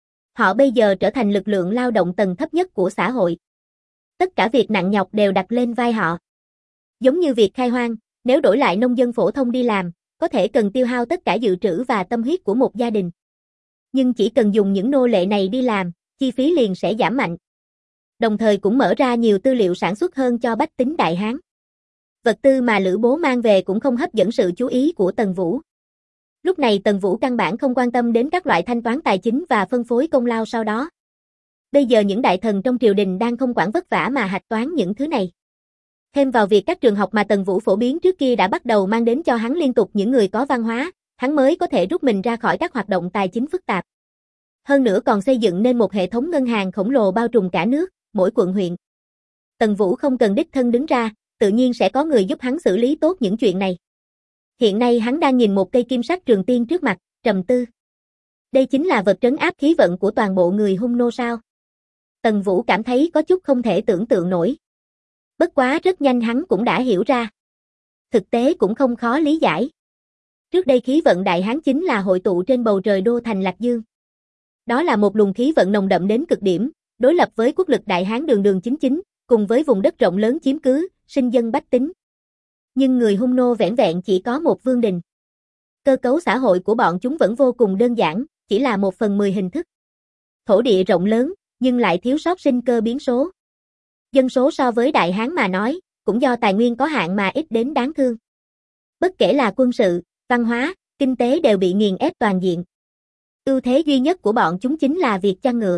S1: Họ bây giờ trở thành lực lượng lao động tầng thấp nhất của xã hội. Tất cả việc nặng nhọc đều đặt lên vai họ. Giống như việc khai hoang, nếu đổi lại nông dân phổ thông đi làm, có thể cần tiêu hao tất cả dự trữ và tâm huyết của một gia đình. Nhưng chỉ cần dùng những nô lệ này đi làm, chi phí liền sẽ giảm mạnh. Đồng thời cũng mở ra nhiều tư liệu sản xuất hơn cho bách tính Đại Hán. Vật tư mà Lữ Bố mang về cũng không hấp dẫn sự chú ý của Tần Vũ. Lúc này Tần Vũ căn bản không quan tâm đến các loại thanh toán tài chính và phân phối công lao sau đó. Bây giờ những đại thần trong triều đình đang không quản vất vả mà hạch toán những thứ này. Thêm vào việc các trường học mà Tần Vũ phổ biến trước kia đã bắt đầu mang đến cho hắn liên tục những người có văn hóa, hắn mới có thể rút mình ra khỏi các hoạt động tài chính phức tạp. Hơn nữa còn xây dựng nên một hệ thống ngân hàng khổng lồ bao trùm cả nước, mỗi quận huyện. Tần Vũ không cần đích thân đứng ra, tự nhiên sẽ có người giúp hắn xử lý tốt những chuyện này. Hiện nay hắn đang nhìn một cây kim sắc trường tiên trước mặt, trầm tư. Đây chính là vật trấn áp khí vận của toàn bộ người Hung nô sao? Tần Vũ cảm thấy có chút không thể tưởng tượng nổi. Bất quá rất nhanh hắn cũng đã hiểu ra. Thực tế cũng không khó lý giải. Trước đây khí vận Đại Hán chính là hội tụ trên bầu trời đô thành Lạc Dương. Đó là một luồng khí vận nồng đậm đến cực điểm, đối lập với quốc lực Đại Hán đường đường chính chính, cùng với vùng đất rộng lớn chiếm cứ, sinh dân bách tính. Nhưng người Hung nô vẻn vẹn chỉ có một vương đình. Cơ cấu xã hội của bọn chúng vẫn vô cùng đơn giản, chỉ là một phần mười hình thức. Thổ địa rộng lớn, nhưng lại thiếu sót sinh cơ biến số. Dân số so với Đại Hán mà nói, cũng do tài nguyên có hạn mà ít đến đáng thương. Bất kể là quân sự, văn hóa, kinh tế đều bị nghiền ép toàn diện. Ưu thế duy nhất của bọn chúng chính là việc chăn ngựa.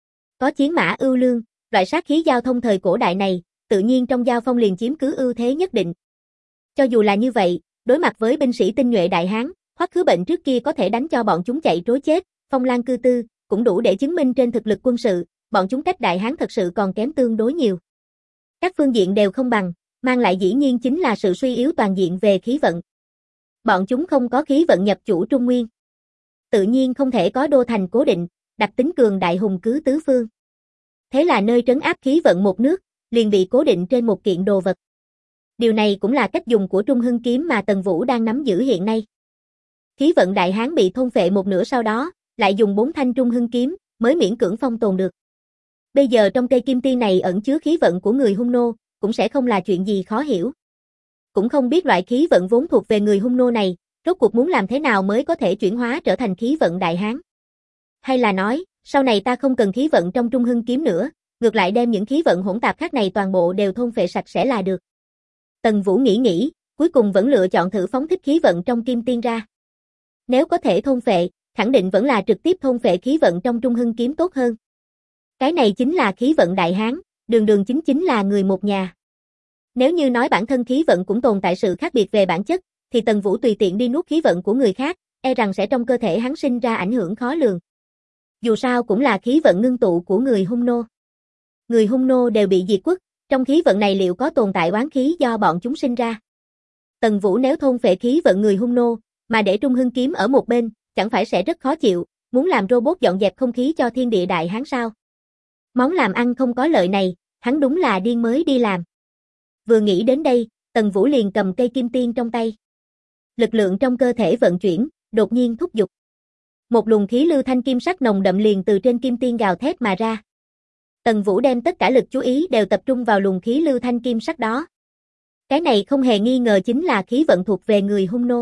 S1: Có chiến mã ưu lương, loại sát khí giao thông thời cổ đại này, tự nhiên trong giao phong liền chiếm cứ ưu thế nhất định. Cho dù là như vậy, đối mặt với binh sĩ tinh nhuệ Đại Hán, Hoắc Khứ Bệnh trước kia có thể đánh cho bọn chúng chạy trối chết, phong lan cư tư, cũng đủ để chứng minh trên thực lực quân sự, bọn chúng cách Đại Hán thật sự còn kém tương đối nhiều. Các phương diện đều không bằng, mang lại dĩ nhiên chính là sự suy yếu toàn diện về khí vận. Bọn chúng không có khí vận nhập chủ Trung Nguyên. Tự nhiên không thể có đô thành cố định, đặc tính cường đại hùng cứ tứ phương. Thế là nơi trấn áp khí vận một nước, liền bị cố định trên một kiện đồ vật. Điều này cũng là cách dùng của Trung Hưng kiếm mà Tần Vũ đang nắm giữ hiện nay. Khí vận Đại Hán bị thôn phệ một nửa sau đó, lại dùng bốn thanh Trung Hưng kiếm, mới miễn cưỡng phong tồn được. Bây giờ trong cây kim tiên này ẩn chứa khí vận của người Hung nô, cũng sẽ không là chuyện gì khó hiểu. Cũng không biết loại khí vận vốn thuộc về người Hung nô này, rốt cuộc muốn làm thế nào mới có thể chuyển hóa trở thành khí vận Đại Hán. Hay là nói, sau này ta không cần khí vận trong Trung Hưng kiếm nữa, ngược lại đem những khí vận hỗn tạp khác này toàn bộ đều thôn phệ sạch sẽ là được. Tần Vũ nghĩ nghĩ, cuối cùng vẫn lựa chọn thử phóng thích khí vận trong kim tiên ra. Nếu có thể thôn phệ, khẳng định vẫn là trực tiếp thôn phệ khí vận trong Trung Hưng kiếm tốt hơn. Cái này chính là khí vận Đại Hán, đường đường chính chính là người một nhà. Nếu như nói bản thân khí vận cũng tồn tại sự khác biệt về bản chất, thì Tần Vũ tùy tiện đi nuốt khí vận của người khác, e rằng sẽ trong cơ thể hắn sinh ra ảnh hưởng khó lường. Dù sao cũng là khí vận ngưng tụ của người Hung nô. Người Hung nô đều bị diệt quốc, trong khí vận này liệu có tồn tại oán khí do bọn chúng sinh ra? Tần Vũ nếu thôn phệ khí vận người Hung nô, mà để Trung Hưng kiếm ở một bên, chẳng phải sẽ rất khó chịu, muốn làm robot dọn dẹp không khí cho thiên địa Đại Hán sao? Món làm ăn không có lợi này, hắn đúng là điên mới đi làm. Vừa nghĩ đến đây, Tần Vũ liền cầm cây kim tiên trong tay. Lực lượng trong cơ thể vận chuyển, đột nhiên thúc giục. Một luồng khí lưu thanh kim sắc nồng đậm liền từ trên kim tiên gào thét mà ra. Tần Vũ đem tất cả lực chú ý đều tập trung vào luồng khí lưu thanh kim sắc đó. Cái này không hề nghi ngờ chính là khí vận thuộc về người Hung nô.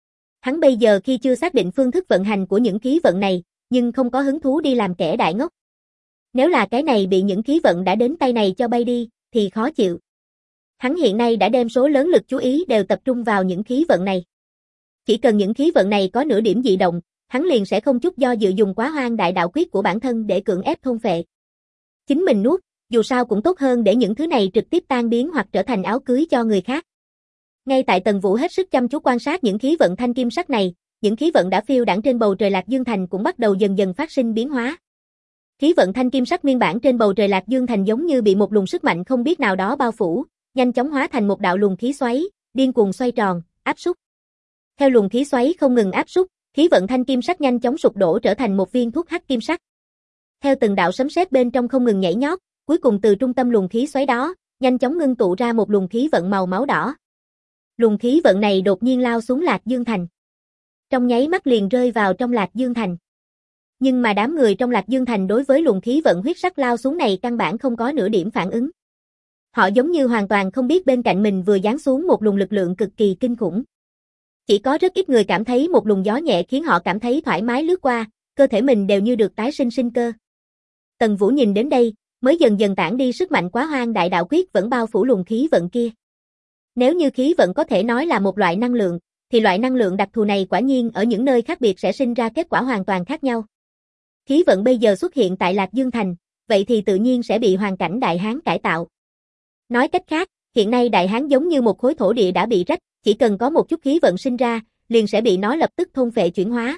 S1: Hắn bây giờ khi chưa xác định phương thức vận hành của những khí vận này, nhưng không có hứng thú đi làm kẻ đại ngốc. Nếu là cái này bị những khí vận đã đến tay này cho bay đi, thì khó chịu. Hắn hiện nay đã đem số lớn lực chú ý đều tập trung vào những khí vận này. Chỉ cần những khí vận này có nửa điểm dị động, hắn liền sẽ không chút do dự dùng Quá Hoang Đại Đạo Quyết của bản thân để cưỡng ép thôn phệ. Chính mình nuốt, dù sao cũng tốt hơn để những thứ này trực tiếp tan biến hoặc trở thành áo cưới cho người khác. Ngay tại Tần Vũ hết sức chăm chú quan sát những khí vận thanh kim sắc này, những khí vận đã phiêu đãng trên bầu trời Lạc Dương thành cũng bắt đầu dần dần phát sinh biến hóa. Khí vận thanh kim sắc nguyên bản trên bầu trời Lạc Dương Thành giống như bị một luồng sức mạnh không biết nào đó bao phủ, nhanh chóng hóa thành một đạo luồng khí xoáy, điên cuồng xoay tròn, áp xúc. Theo luồng khí xoáy không ngừng áp xúc, khí vận thanh kim sắc nhanh chóng sụp đổ trở thành một viên thuốc hắc kim sắc. Theo từng đạo sấm sét bên trong không ngừng nhảy nhót, cuối cùng từ trung tâm luồng khí xoáy đó, nhanh chóng ngưng tụ ra một luồng khí vận màu máu đỏ. Luồng khí vận này đột nhiên lao xuống Lạc Dương Thành. Trong nháy mắt liền rơi vào trong Lạc Dương Thành. Nhưng mà đám người trong Lạc Dương Thành đối với luồng khí vận huyết sắc lao xuống này căn bản không có nửa điểm phản ứng. Họ giống như hoàn toàn không biết bên cạnh mình vừa giáng xuống một luồng lực lượng cực kỳ kinh khủng. Chỉ có rất ít người cảm thấy một luồng gió nhẹ khiến họ cảm thấy thoải mái lướt qua, cơ thể mình đều như được tái sinh sinh cơ. Tần Vũ nhìn đến đây, mới dần dần tản đi sức mạnh quá hoang đại đạo quyết vẫn bao phủ luồng khí vận kia. Nếu như khí vận có thể nói là một loại năng lượng, thì loại năng lượng đặc thù này quả nhiên ở những nơi khác biệt sẽ sinh ra kết quả hoàn toàn khác nhau. Khí vận bây giờ xuất hiện tại Lạc Dương Thành, vậy thì tự nhiên sẽ bị hoàn cảnh Đại Hán cải tạo. Nói cách khác, hiện nay Đại Hán giống như một khối thổ địa đã bị rách, chỉ cần có một chút khí vận sinh ra, liền sẽ bị nó lập tức thôn phệ chuyển hóa.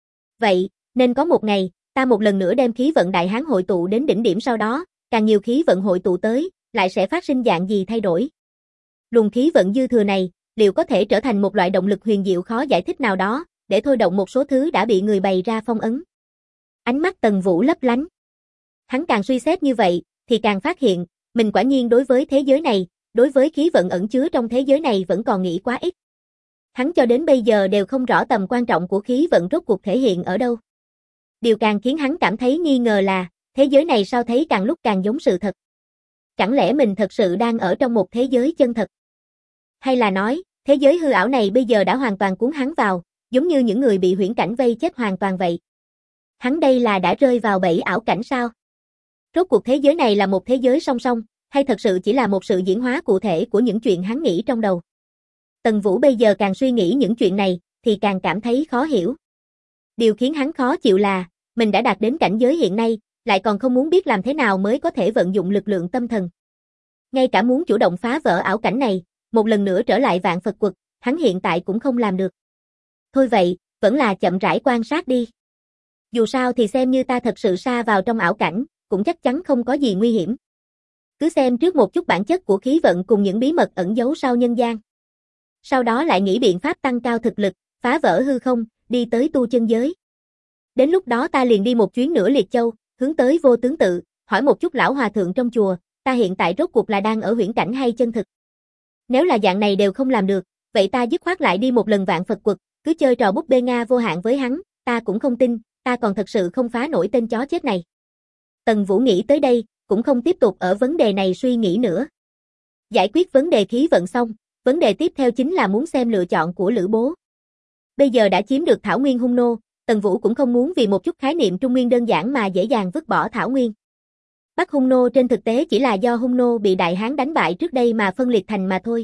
S1: Vậy, nên có một ngày, ta một lần nữa đem khí vận Đại Hán hội tụ đến đỉnh điểm sau đó, càng nhiều khí vận hội tụ tới, lại sẽ phát sinh dạng gì thay đổi. Luồng khí vận dư thừa này, liệu có thể trở thành một loại động lực huyền diệu khó giải thích nào đó, để thôi động một số thứ đã bị người bày ra phong ấn. Ánh mắt Tần Vũ lấp lánh. Hắn càng suy xét như vậy, thì càng phát hiện, mình quả nhiên đối với thế giới này, đối với khí vận ẩn chứa trong thế giới này vẫn còn nghĩ quá ít. Hắn cho đến bây giờ đều không rõ tầm quan trọng của khí vận rốt cuộc thể hiện ở đâu. Điều càng khiến hắn cảm thấy nghi ngờ là, thế giới này sao thấy càng lúc càng giống sự thật. Chẳng lẽ mình thật sự đang ở trong một thế giới chân thật? Hay là nói, thế giới hư ảo này bây giờ đã hoàn toàn cuốn hắn vào, giống như những người bị huyễn cảnh vây chết hoàn toàn vậy. Hắn đây là đã rơi vào bẫy ảo cảnh sao? Rốt cuộc thế giới này là một thế giới song song, hay thật sự chỉ là một sự diễn hóa cụ thể của những chuyện hắn nghĩ trong đầu? Tần Vũ bây giờ càng suy nghĩ những chuyện này, thì càng cảm thấy khó hiểu. Điều khiến hắn khó chịu là, mình đã đạt đến cảnh giới hiện nay, lại còn không muốn biết làm thế nào mới có thể vận dụng lực lượng tâm thần. Ngay cả muốn chủ động phá vỡ ảo cảnh này, một lần nữa trở lại vạn Phật quật, hắn hiện tại cũng không làm được. Thôi vậy, vẫn là chậm rãi quan sát đi. Dù sao thì xem như ta thật sự sa vào trong ảo cảnh, cũng chắc chắn không có gì nguy hiểm. Cứ xem trước một chút bản chất của khí vận cùng những bí mật ẩn giấu sau nhân gian. Sau đó lại nghĩ biện pháp tăng cao thực lực, phá vỡ hư không, đi tới tu chân giới. Đến lúc đó ta liền đi một chuyến nữa Liệt Châu, hướng tới Vô Tướng Tự, hỏi một chút lão hòa thượng trong chùa, ta hiện tại rốt cuộc là đang ở huyễn cảnh hay chân thực. Nếu là dạng này đều không làm được, vậy ta dứt khoát lại đi một lần vạn Phật quật, cứ chơi trò búp bê Nga vô hạn với hắn, ta cũng không tin, ta còn thật sự không phá nổi tên chó chết này. Tần Vũ nghĩ tới đây, cũng không tiếp tục ở vấn đề này suy nghĩ nữa. Giải quyết vấn đề khí vận xong, vấn đề tiếp theo chính là muốn xem lựa chọn của Lữ Bố. Bây giờ đã chiếm được Thảo Nguyên hung nô, Tần Vũ cũng không muốn vì một chút khái niệm trung nguyên đơn giản mà dễ dàng vứt bỏ Thảo Nguyên. Bắc hung nô trên thực tế chỉ là do hung nô bị Đại Hán đánh bại trước đây mà phân liệt thành mà thôi.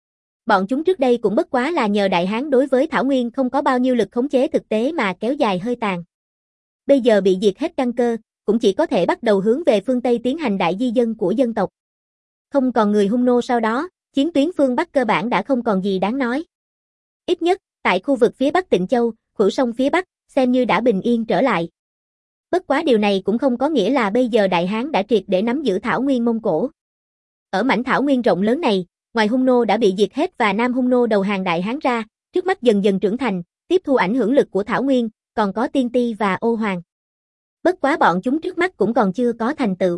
S1: Bọn chúng trước đây cũng bất quá là nhờ Đại Hán đối với Thảo Nguyên không có bao nhiêu lực khống chế thực tế mà kéo dài hơi tàn. Bây giờ bị diệt hết căn cơ, cũng chỉ có thể bắt đầu hướng về phương Tây tiến hành đại di dân của dân tộc. Không còn người hung nô sau đó, chiến tuyến phương Bắc cơ bản đã không còn gì đáng nói. Ít nhất, tại khu vực phía Bắc Tịnh Châu, khuỷu sông phía Bắc, xem như đã bình yên trở lại. Bất quá điều này cũng không có nghĩa là bây giờ Đại Hán đã triệt để nắm giữ Thảo Nguyên Mông Cổ. Ở mảnh Thảo Nguyên rộng lớn này, ngoài hung nô đã bị diệt hết và Nam hung nô đầu hàng Đại Hán ra, trước mắt dần dần trưởng thành, tiếp thu ảnh hưởng lực của Thảo Nguyên, còn có Tiên Ti và Ô Hoàng. Bất quá bọn chúng trước mắt cũng còn chưa có thành tựu.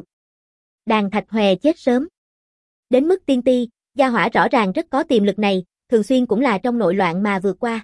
S1: Đàn Thạch Hòe chết sớm. Đến mức Tiên Ti, gia hỏa rõ ràng rất có tiềm lực này, thường xuyên cũng là trong nội loạn mà vượt qua.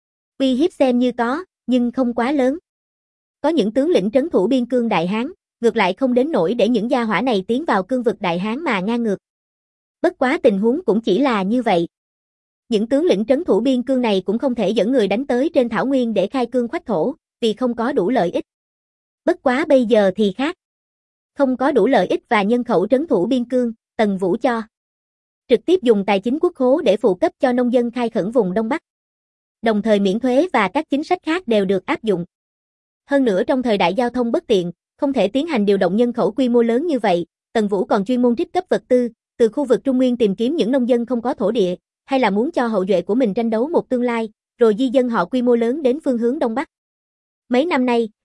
S1: Uy hiếp xem như có, nhưng không quá lớn. Có những tướng lĩnh trấn thủ biên cương Đại Hán, ngược lại không đến nỗi để những gia hỏa này tiến vào cương vực Đại Hán mà ngang ngược. Bất quá tình huống cũng chỉ là như vậy. Những tướng lĩnh trấn thủ biên cương này cũng không thể dẫn người đánh tới trên Thảo Nguyên để khai cương khoách thổ, vì không có đủ lợi ích. Bất quá bây giờ thì khác. Không có đủ lợi ích và nhân khẩu trấn thủ biên cương, Tần Vũ cho. Trực tiếp dùng tài chính quốc khố để phụ cấp cho nông dân khai khẩn vùng Đông Bắc. Đồng thời miễn thuế và các chính sách khác đều được áp dụng. Hơn nữa trong thời đại giao thông bất tiện, không thể tiến hành điều động nhân khẩu quy mô lớn như vậy, Tần Vũ còn chuyên môn trích cấp vật tư, từ khu vực Trung Nguyên tìm kiếm những nông dân không có thổ địa, hay là muốn cho hậu duệ của mình tranh đấu một tương lai, rồi di dân họ quy mô lớn đến phương hướng Đông Bắc. Mấy năm nay,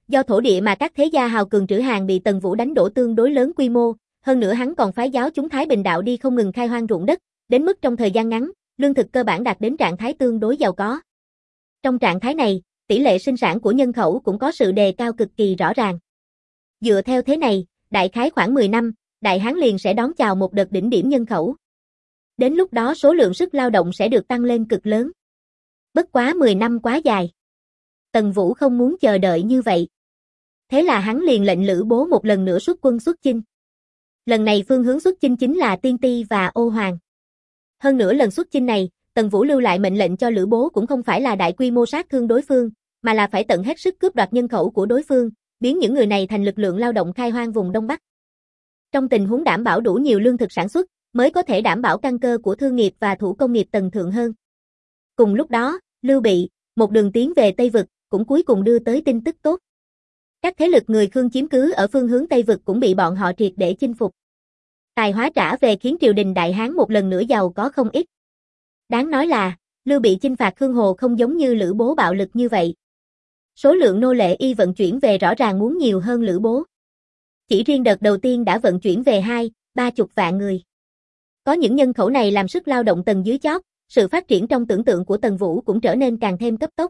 S1: do thổ địa mà các thế gia hào cường trữ hàng bị Tần Vũ đánh đổ tương đối lớn quy mô, hơn nữa hắn còn phái giáo chúng Thái Bình đạo đi không ngừng khai hoang ruộng đất, đến mức trong thời gian ngắn, lương thực cơ bản đạt đến trạng thái tương đối giàu có. Trong trạng thái này, tỷ lệ sinh sản của nhân khẩu cũng có sự đề cao cực kỳ rõ ràng. Dựa theo thế này, đại khái khoảng mười năm, Đại Hán liền sẽ đón chào một đợt đỉnh điểm nhân khẩu. Đến lúc đó số lượng sức lao động sẽ được tăng lên cực lớn. Bất quá mười năm quá dài. Tần Vũ không muốn chờ đợi như vậy. Thế là hắn liền lệnh Lữ Bố một lần nữa xuất quân xuất chinh. Lần này phương hướng xuất chinh chính là Tiên Ti và Ô Hoàng. Hơn nữa lần xuất chinh này, Tần Vũ lưu lại mệnh lệnh cho Lữ Bố cũng không phải là đại quy mô sát thương đối phương, mà là phải tận hết sức cướp đoạt nhân khẩu của đối phương, biến những người này thành lực lượng lao động khai hoang vùng Đông Bắc. Trong tình huống đảm bảo đủ nhiều lương thực sản xuất, mới có thể đảm bảo căn cơ của thương nghiệp và thủ công nghiệp tầng thượng hơn. Cùng lúc đó, Lưu Bị, một đường tiến về Tây Vực, cũng cuối cùng đưa tới tin tức tốt. Các thế lực người Khương chiếm cứ ở phương hướng Tây Vực cũng bị bọn họ triệt để chinh phục. Tài hóa trả về khiến triều đình Đại Hán một lần nữa giàu có không ít. Đáng nói là, Lưu Bị chinh phạt Khương Hồ không giống như Lữ Bố bạo lực như vậy. Số lượng nô lệ y vận chuyển về rõ ràng muốn nhiều hơn Lữ Bố. Chỉ riêng đợt đầu tiên đã vận chuyển về hai, ba chục vạn người. Có những nhân khẩu này làm sức lao động tầng dưới chót, sự phát triển trong tưởng tượng của Tần Vũ cũng trở nên càng thêm cấp tốc.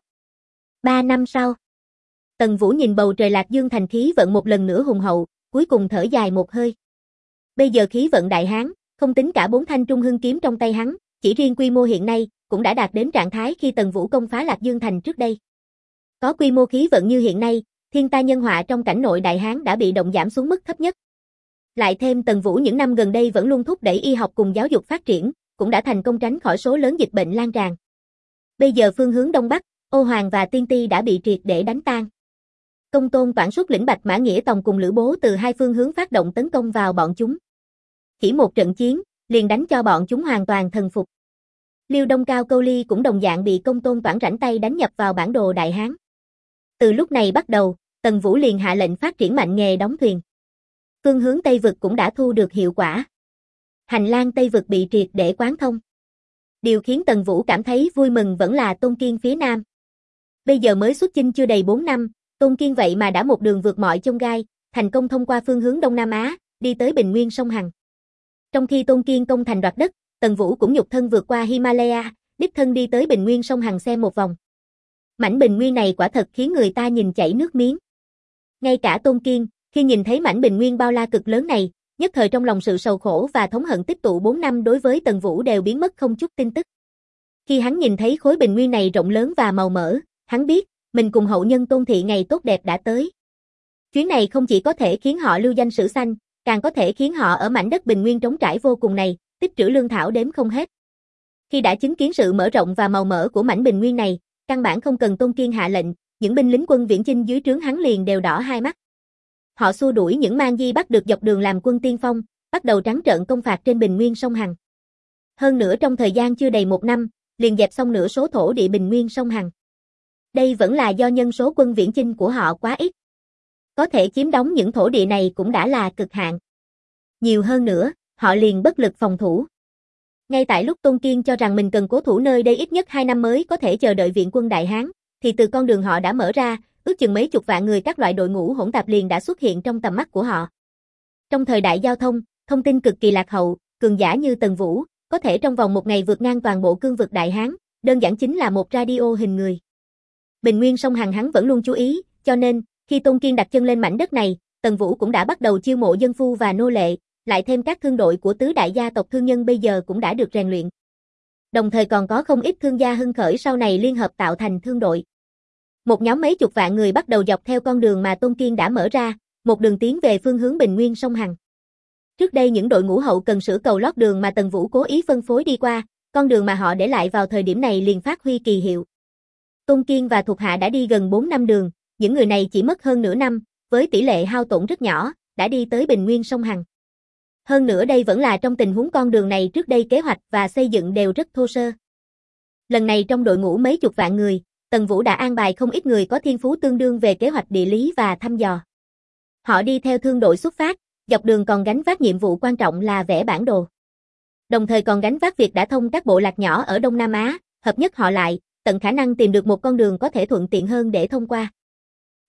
S1: Ba năm sau, Tần Vũ nhìn bầu trời Lạc Dương thành khí vận một lần nữa hùng hậu, cuối cùng thở dài một hơi. Bây giờ khí vận Đại Hán, không tính cả bốn thanh trung hưng kiếm trong tay hắn, chỉ riêng quy mô hiện nay, cũng đã đạt đến trạng thái khi Tần Vũ công phá Lạc Dương thành trước đây. Có quy mô khí vận như hiện nay, thiên tai nhân họa trong cảnh nội Đại Hán đã bị động giảm xuống mức thấp nhất. Lại thêm Tần Vũ những năm gần đây vẫn luôn thúc đẩy y học cùng giáo dục phát triển, cũng đã thành công tránh khỏi số lớn dịch bệnh lan tràn. Bây giờ phương hướng Đông Bắc, Ô Hoàng và Tiên Ti đã bị triệt để đánh tan. Công Tôn Toản xuất lĩnh Bạch Mã Nghĩa Tòng cùng Lữ Bố từ hai phương hướng phát động tấn công vào bọn chúng. Chỉ một trận chiến, liền đánh cho bọn chúng hoàn toàn thần phục. Liêu Đông Cao Câu Ly cũng đồng dạng bị Công Tôn Toản rảnh tay đánh nhập vào bản đồ Đại Hán. Từ lúc này bắt đầu, Tần Vũ liền hạ lệnh phát triển mạnh nghề đóng thuyền. Phương hướng Tây Vực cũng đã thu được hiệu quả. Hành lang Tây Vực bị triệt để quán thông. Điều khiến Tần Vũ cảm thấy vui mừng vẫn là Tôn Kiên phía Nam. Bây giờ mới xuất chinh chưa đầy bốn năm, Tôn Kiên vậy mà đã một đường vượt mọi chông gai, thành công thông qua phương hướng Đông Nam Á, đi tới bình nguyên sông Hằng. Trong khi Tôn Kiên công thành đoạt đất, Tần Vũ cũng nhục thân vượt qua Himalaya, đích thân đi tới bình nguyên sông Hằng xem một vòng. Mảnh bình nguyên này quả thật khiến người ta nhìn chảy nước miếng. Ngay cả Tôn Kiên, khi nhìn thấy mảnh bình nguyên bao la cực lớn này, nhất thời trong lòng sự sầu khổ và thống hận tích tụ bốn năm đối với Tần Vũ đều biến mất không chút tin tức. Khi hắn nhìn thấy khối bình nguyên này rộng lớn và màu mỡ, hắn biết, mình cùng hậu nhân Tôn thị ngày tốt đẹp đã tới. Chuyến này không chỉ có thể khiến họ lưu danh sử xanh, càng có thể khiến họ ở mảnh đất bình nguyên trống trải vô cùng này, tích trữ lương thảo đếm không hết. Khi đã chứng kiến sự mở rộng và màu mỡ của mảnh bình nguyên này, căn bản không cần Tôn Kiên hạ lệnh, những binh lính quân viễn chinh dưới trướng hắn liền đều đỏ hai mắt. Họ xua đuổi những mang di bắt được dọc đường làm quân tiên phong, bắt đầu trắng trợn công phạt trên bình nguyên sông Hằng. Hơn nữa trong thời gian chưa đầy một năm, liền dẹp xong nửa số thổ địa bình nguyên sông Hằng. Đây vẫn là do nhân số quân viễn chinh của họ quá ít. Có thể chiếm đóng những thổ địa này cũng đã là cực hạn. Nhiều hơn nữa, họ liền bất lực phòng thủ. Ngay tại lúc Tôn Kiên cho rằng mình cần cố thủ nơi đây ít nhất hai năm mới có thể chờ đợi viện quân Đại Hán, thì từ con đường họ đã mở ra, ước chừng mấy chục vạn người các loại đội ngũ hỗn tạp liền đã xuất hiện trong tầm mắt của họ. Trong thời đại giao thông, thông tin cực kỳ lạc hậu, cường giả như Tần Vũ, có thể trong vòng một ngày vượt ngang toàn bộ cương vực Đại Hán, đơn giản chính là một radio hình người. Bình nguyên sông Hằng hắn vẫn luôn chú ý, cho nên, khi Tôn Kiên đặt chân lên mảnh đất này, Tần Vũ cũng đã bắt đầu chiêu mộ dân phu và nô lệ, lại thêm các thương đội của tứ đại gia tộc thương nhân bây giờ cũng đã được rèn luyện. Đồng thời còn có không ít thương gia hưng khởi sau này liên hợp tạo thành thương đội. Một nhóm mấy chục vạn người bắt đầu dọc theo con đường mà Tôn Kiên đã mở ra, một đường tiến về phương hướng bình nguyên sông Hằng. Trước đây những đội ngũ hậu cần sửa cầu lót đường mà Tần Vũ cố ý phân phối đi qua, con đường mà họ để lại vào thời điểm này liền phát huy kỳ hiệu. Tôn Kiên và thuộc hạ đã đi gần bốn năm đường, những người này chỉ mất hơn nửa năm, với tỷ lệ hao tổn rất nhỏ, đã đi tới bình nguyên sông Hằng. Hơn nữa đây vẫn là trong tình huống con đường này trước đây kế hoạch và xây dựng đều rất thô sơ. Lần này trong đội ngũ mấy chục vạn người, Tần Vũ đã an bài không ít người có thiên phú tương đương về kế hoạch địa lý và thăm dò. Họ đi theo thương đội xuất phát, dọc đường còn gánh vác nhiệm vụ quan trọng là vẽ bản đồ. Đồng thời còn gánh vác việc đã thông các bộ lạc nhỏ ở Đông Nam Á, hợp nhất họ lại, tận khả năng tìm được một con đường có thể thuận tiện hơn để thông qua.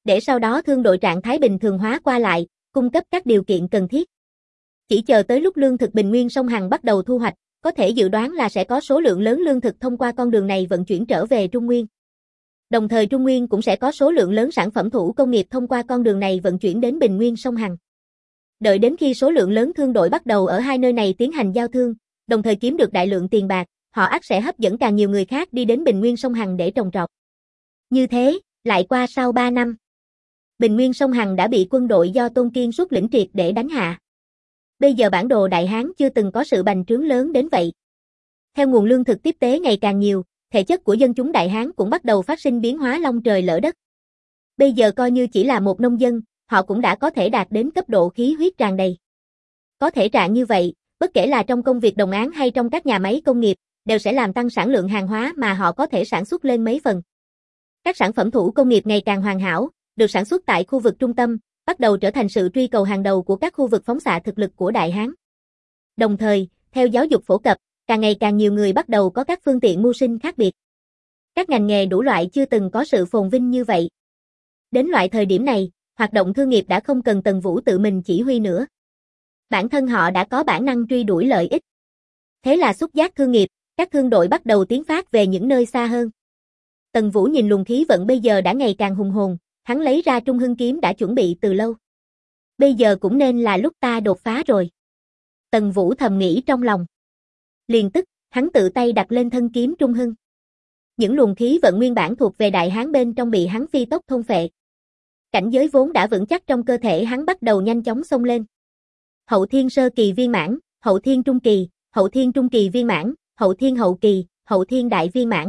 S1: để sau đó thương đội trạng thái bình thường hóa qua lại, cung cấp các điều kiện cần thiết. Chỉ chờ tới lúc lương thực bình nguyên sông Hằng bắt đầu thu hoạch, có thể dự đoán là sẽ có số lượng lớn lương thực thông qua con đường này vận chuyển trở về Trung Nguyên. Đồng thời Trung Nguyên cũng sẽ có số lượng lớn sản phẩm thủ công nghiệp thông qua con đường này vận chuyển đến bình nguyên sông Hằng. Đợi đến khi số lượng lớn thương đội bắt đầu ở hai nơi này tiến hành giao thương, đồng thời kiếm được đại lượng tiền bạc, họ ắt sẽ hấp dẫn càng nhiều người khác đi đến bình nguyên sông Hằng để trồng trọt. Như thế, lại qua sau ba năm, bình nguyên sông Hằng đã bị quân đội do Tôn Kiên xuất lĩnh triệt để đánh hạ. Bây giờ bản đồ Đại Hán chưa từng có sự bành trướng lớn đến vậy. Theo nguồn lương thực tiếp tế ngày càng nhiều, thể chất của dân chúng Đại Hán cũng bắt đầu phát sinh biến hóa long trời lỡ đất. Bây giờ coi như chỉ là một nông dân, họ cũng đã có thể đạt đến cấp độ khí huyết tràn đầy. Có thể trạng như vậy, bất kể là trong công việc đồng áng hay trong các nhà máy công nghiệp, đều sẽ làm tăng sản lượng hàng hóa mà họ có thể sản xuất lên mấy phần. Các sản phẩm thủ công nghiệp ngày càng hoàn hảo, được sản xuất tại khu vực trung tâm, bắt đầu trở thành sự truy cầu hàng đầu của các khu vực phóng xạ thực lực của Đại Hán. Đồng thời, theo giáo dục phổ cập, càng ngày càng nhiều người bắt đầu có các phương tiện mưu sinh khác biệt. Các ngành nghề đủ loại chưa từng có sự phồn vinh như vậy. Đến loại thời điểm này, hoạt động thương nghiệp đã không cần Tần Vũ tự mình chỉ huy nữa. Bản thân họ đã có bản năng truy đuổi lợi ích. Thế là xúc giác thương nghiệp, các thương đội bắt đầu tiến phát về những nơi xa hơn. Tần Vũ nhìn luồng khí vận bây giờ đã ngày càng hùng hồn, hắn lấy ra Trung Hưng kiếm đã chuẩn bị từ lâu. Bây giờ cũng nên là lúc ta đột phá rồi. Tần Vũ thầm nghĩ trong lòng. Liền tức, hắn tự tay đặt lên thân kiếm Trung Hưng. Những luồng khí vận nguyên bản thuộc về Đại Hán bên trong bị hắn phi tốc thôn phệ. Cảnh giới vốn đã vững chắc trong cơ thể hắn bắt đầu nhanh chóng xông lên. Hậu thiên sơ kỳ viên mãn, hậu thiên trung kỳ, hậu thiên trung kỳ viên mãn, hậu thiên hậu kỳ, hậu thiên đại viên mãn.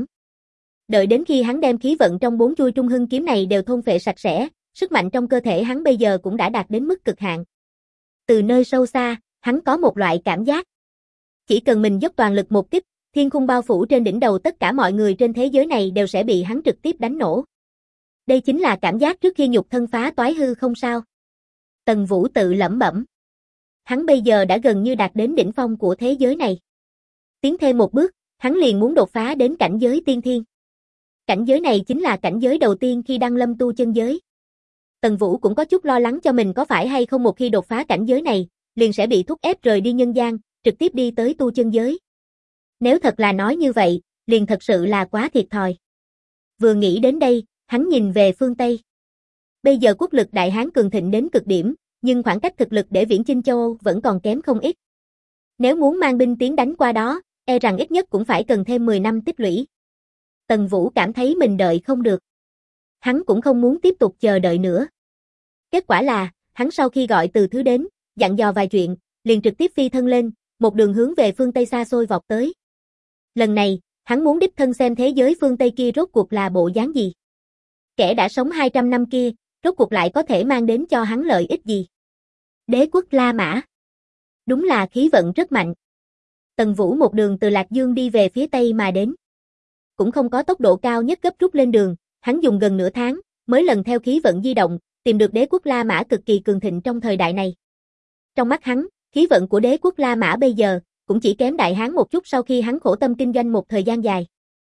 S1: Đợi đến khi hắn đem khí vận trong bốn chuôi Trung Hưng kiếm này đều thôn phệ sạch sẽ, sức mạnh trong cơ thể hắn bây giờ cũng đã đạt đến mức cực hạn. Từ nơi sâu xa, hắn có một loại cảm giác. Chỉ cần mình dốc toàn lực một kích, thiên khung bao phủ trên đỉnh đầu tất cả mọi người trên thế giới này đều sẽ bị hắn trực tiếp đánh nổ. Đây chính là cảm giác trước khi nhục thân phá toái hư không sao. Tần Vũ tự lẩm bẩm. Hắn bây giờ đã gần như đạt đến đỉnh phong của thế giới này. Tiến thêm một bước, hắn liền muốn đột phá đến cảnh giới tiên thiên. Cảnh giới này chính là cảnh giới đầu tiên khi đăng lâm tu chân giới. Tần Vũ cũng có chút lo lắng cho mình có phải hay không một khi đột phá cảnh giới này, liền sẽ bị thúc ép rời đi nhân gian, trực tiếp đi tới tu chân giới. Nếu thật là nói như vậy, liền thật sự là quá thiệt thòi. Vừa nghĩ đến đây, hắn nhìn về phương Tây. Bây giờ quốc lực Đại Hán cường thịnh đến cực điểm, nhưng khoảng cách thực lực để viễn chinh châu Âu vẫn còn kém không ít. Nếu muốn mang binh tiến đánh qua đó, e rằng ít nhất cũng phải cần thêm mười năm tích lũy. Tần Vũ cảm thấy mình đợi không được. Hắn cũng không muốn tiếp tục chờ đợi nữa. Kết quả là, hắn sau khi gọi Từ Thứ đến, dặn dò vài chuyện, liền trực tiếp phi thân lên, một đường hướng về phương Tây xa xôi vọt tới. Lần này, hắn muốn đích thân xem thế giới phương Tây kia rốt cuộc là bộ dáng gì. Kẻ đã sống hai trăm năm kia, rốt cuộc lại có thể mang đến cho hắn lợi ích gì. Đế quốc La Mã. Đúng là khí vận rất mạnh. Tần Vũ một đường từ Lạc Dương đi về phía Tây mà đến. Cũng không có tốc độ cao nhất gấp rút lên đường, hắn dùng gần nửa tháng, mới lần theo khí vận di động, tìm được đế quốc La Mã cực kỳ cường thịnh trong thời đại này. Trong mắt hắn, khí vận của đế quốc La Mã bây giờ, cũng chỉ kém Đại Hán một chút sau khi hắn khổ tâm kinh doanh một thời gian dài.